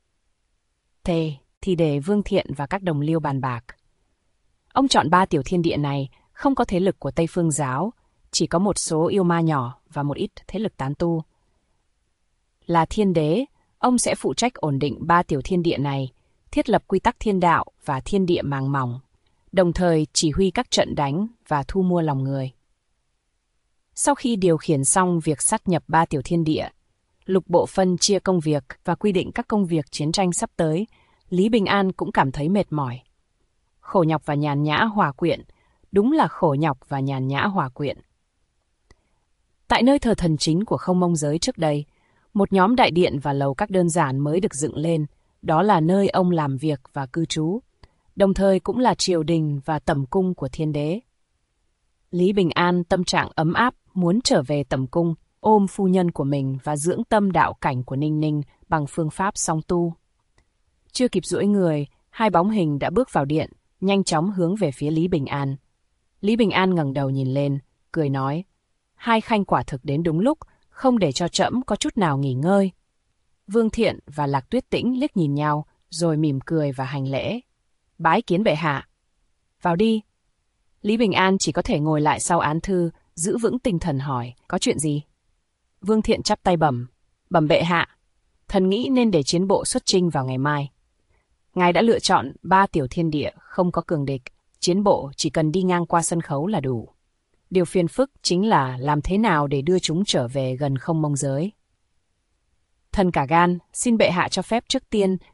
Thì để Vương Thiện và các đồng liêu bàn bạc. Ông chọn 3 tiểu thiên địa này không có thế lực của Tây Phương giáo, chỉ có một số yêu ma nhỏ và một ít thế lực tán tu. Là thiên đế, ông sẽ phụ trách ổn định 3 tiểu thiên địa này, thiết lập quy tắc thiên đạo và thiên địa màng mỏng, đồng thời chỉ huy các trận đánh và thu mua lòng người. Sau khi điều khiển xong việc sát nhập 3 tiểu thiên địa, lục bộ phân chia công việc và quy định các công việc chiến tranh sắp tới, Lý Bình An cũng cảm thấy mệt mỏi. Khổ nhọc và nhàn nhã hòa quyện, đúng là khổ nhọc và nhàn nhã hòa quyện. Tại nơi thờ thần chính của Không Mông giới trước đây, một nhóm đại điện và lầu các đơn giản mới được dựng lên, đó là nơi ông làm việc và cư trú, đồng thời cũng là triều đình và tẩm cung của thiên đế. Lý Bình An tâm trạng ấm áp muốn trở về tẩm cung, ôm phu nhân của mình và dưỡng tâm đạo cảnh của Ninh Ninh bằng phương pháp song tu. Chưa kịp duỗi người, hai bóng hình đã bước vào điện, nhanh chóng hướng về phía Lý Bình An. Lý Bình An ngẩng đầu nhìn lên, cười nói, hai khanh quả thực đến đúng lúc, không để cho trẫm có chút nào nghỉ ngơi. Vương Thiện và Lạc Tuyết Tĩnh liếc nhìn nhau, rồi mỉm cười và hành lễ. Bái kiến bệ hạ. Vào đi. Lý Bình An chỉ có thể ngồi lại sau án thư, giữ vững tinh thần hỏi, có chuyện gì? Vương Thiện chắp tay bẩm bệ hạ. Thần nghĩ nên để chiến bộ xuất chinh vào ngày mai. Ngài đã lựa chọn 3 tiểu thiên địa, không có cường địch, chiến bộ chỉ cần đi ngang qua sân khấu là đủ. Điều phiền phức chính là làm thế nào để đưa chúng trở về gần Không Mông giới. Thần cả gan, xin bệ hạ cho phép trước tiên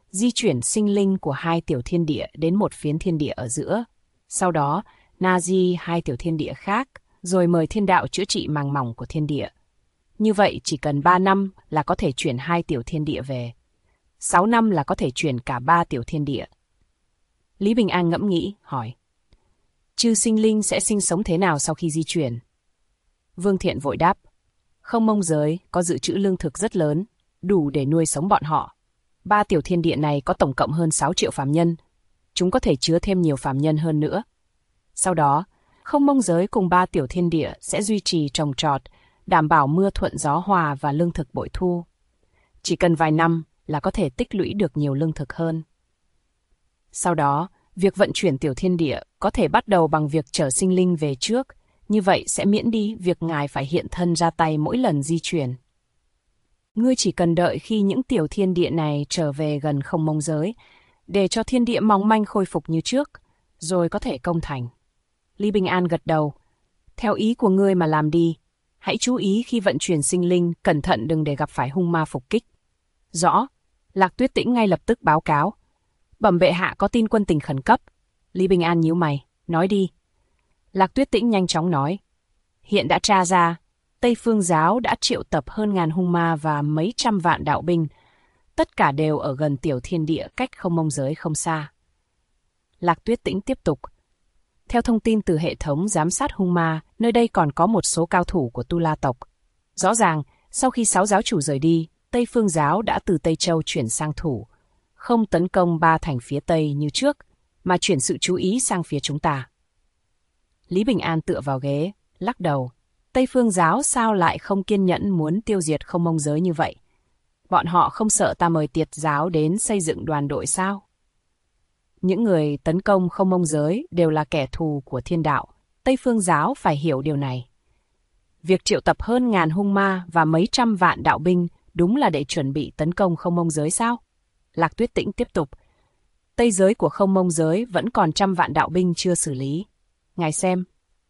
di chuyển sinh linh của 2 tiểu thiên địa đến một phiến thiên địa ở giữa. Sau đó, Nazi 2 tiểu thiên địa khác, rồi mời thiên đạo chữa trị màng mỏng của thiên địa. Như vậy chỉ cần 3 năm là có thể chuyển 2 tiểu thiên địa về. 6 năm là có thể chuyển cả 3 tiểu thiên địa. Lý Bình An ngẫm nghĩ, hỏi. Chư sinh linh sẽ sinh sống thế nào sau khi di chuyển? Vương Thiện vội đáp. Không Mông giới có dự trữ lương thực rất lớn, đủ để nuôi sống bọn họ. 3 tiểu thiên địa này có tổng cộng hơn 6 triệu phàm nhân. Chúng có thể chứa thêm nhiều phàm nhân hơn nữa. Sau đó, Không Mông giới cùng 3 tiểu thiên địa sẽ duy trì trồng trọt, đảm bảo mưa thuận gió hòa và lương thực bội thu. Chỉ cần vài năm là có thể tích lũy được nhiều lương thực hơn. Sau đó, việc vận chuyển tiểu thiên địa có thể bắt đầu bằng việc chở sinh linh về trước, như vậy sẽ miễn đi việc ngài phải hiện thân ra tay mỗi lần di chuyển. Ngươi chỉ cần đợi khi những tiểu thiên địa này trở về gần Không Mông giới, để cho thiên địa mong manh khôi phục như trước, rồi có thể công thành. Lý Bình An gật đầu. Theo ý của ngươi mà làm đi, hãy chú ý khi vận chuyển sinh linh, cẩn thận đừng để gặp phải hung ma phục kích. Rõ. Lạc Tuyết Tĩnh ngay lập tức báo cáo. Bẩm bệ hạ có tin quân tình khẩn cấp. Lý Bình An nhíu mày, nói đi. Lạc Tuyết Tĩnh nhanh chóng nói. Hiện đã tra ra, Tây Phương Giáo đã triệu tập hơn ngàn hung ma và mấy trăm vạn đạo binh. Tất cả đều ở gần tiểu thiên địa cách Không Mông giới không xa. Lạc Tuyết Tĩnh tiếp tục. Theo thông tin từ hệ thống giám sát hung ma, nơi đây còn có một số cao thủ của Tu La tộc. Rõ ràng, sau khi 6 giáo chủ rời đi, Tây Phương Giáo đã từ Tây Châu chuyển sang thủ, không tấn công 3 thành phía Tây như trước, mà chuyển sự chú ý sang phía chúng ta. Lý Bình An tựa vào ghế, lắc đầu. Tây Phương Giáo sao lại không kiên nhẫn muốn tiêu diệt Không Mông giới như vậy? Bọn họ không sợ ta mời Tiệt Giáo đến xây dựng đoàn đội sao? Những người tấn công Không Mông giới đều là kẻ thù của thiên đạo. Tây Phương Giáo phải hiểu điều này. Việc triệu tập hơn ngàn hung ma và mấy trăm vạn đạo binh đúng là để chuẩn bị tấn công Không Mông giới sao? Lạc Tuyết Tĩnh tiếp tục. Tây giới của Không Mông giới vẫn còn trăm vạn đạo binh chưa xử lý. Ngài xem.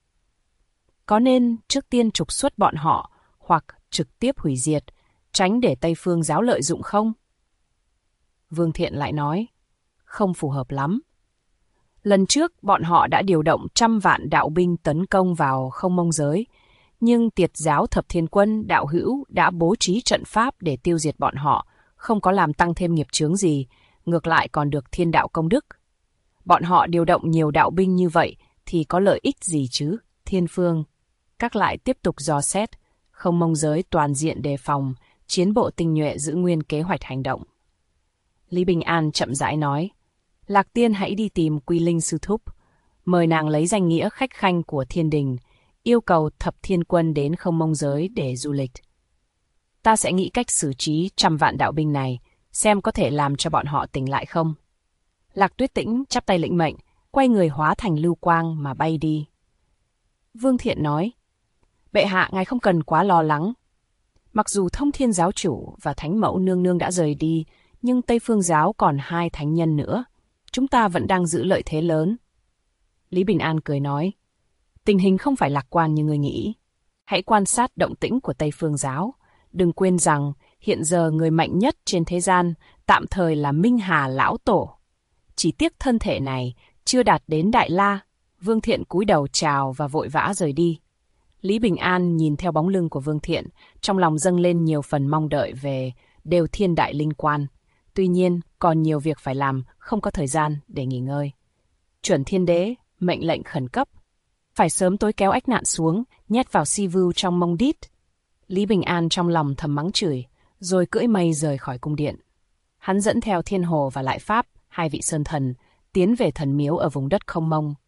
Có nên trước tiên trục xuất bọn họ hoặc trực tiếp hủy diệt, tránh để Tây Phương Giáo lợi dụng không? Vương Thiện lại nói. Không phù hợp lắm. Lần trước bọn họ đã điều động trăm vạn đạo binh tấn công vào Không Mông giới, nhưng Tiệt Giáo Thập Thiên Quân đạo hữu đã bố trí trận pháp để tiêu diệt bọn họ, không có làm tăng thêm nghiệp chướng gì, ngược lại còn được thiên đạo công đức. Bọn họ điều động nhiều đạo binh như vậy thì có lợi ích gì chứ? Thiên Phương các lại tiếp tục dò xét, Không Mông giới toàn diện đề phòng, chiến bộ tinh nhuệ giữ nguyên kế hoạch hành động. Lý Bình An chậm rãi nói. Lạc Tiên hãy đi tìm Quy Linh sư thúc, mời nàng lấy danh nghĩa khách khanh của thiên đình, yêu cầu Thập Thiên Quân đến Không Mông giới để du lịch. Ta sẽ nghĩ cách xử trí trăm vạn đạo binh này, xem có thể làm cho bọn họ tỉnh lại không. Lạc Tuyết Tĩnh chắp tay lĩnh mệnh, quay người hóa thành lưu quang mà bay đi. Vương Thiện nói, bệ hạ ngài không cần quá lo lắng. Mặc dù Thông Thiên giáo chủ và Thánh Mẫu nương nương đã rời đi, nhưng Tây Phương Giáo còn 2 thánh nhân nữa. Chúng ta vẫn đang giữ lợi thế lớn. Lý Bình An cười nói, tình hình không phải lạc quan như người nghĩ. Hãy quan sát động tĩnh của Tây Phương Giáo. Đừng quên rằng hiện giờ người mạnh nhất trên thế gian tạm thời là Minh Hà Lão Tổ. Chỉ tiếc thân thể này chưa đạt đến Đại La. Vương Thiện cúi đầu chào và vội vã rời đi. Lý Bình An nhìn theo bóng lưng của Vương Thiện, trong lòng dâng lên nhiều phần mong đợi về đều thiên đại linh quan. Tuy nhiên, còn nhiều việc phải làm, không có thời gian để nghỉ ngơi. Chuẩn Thiên Đế, mệnh lệnh khẩn cấp. Phải sớm tối kéo ách nạn xuống, nhét vào si vưu trong mông đít. Lý Bình An trong lòng thầm mắng chửi, rồi cưỡi mây rời khỏi cung điện. Hắn dẫn theo Thiên Hồ và Lại Pháp, 2 vị sơn thần, tiến về thần miếu ở vùng đất Không Mông.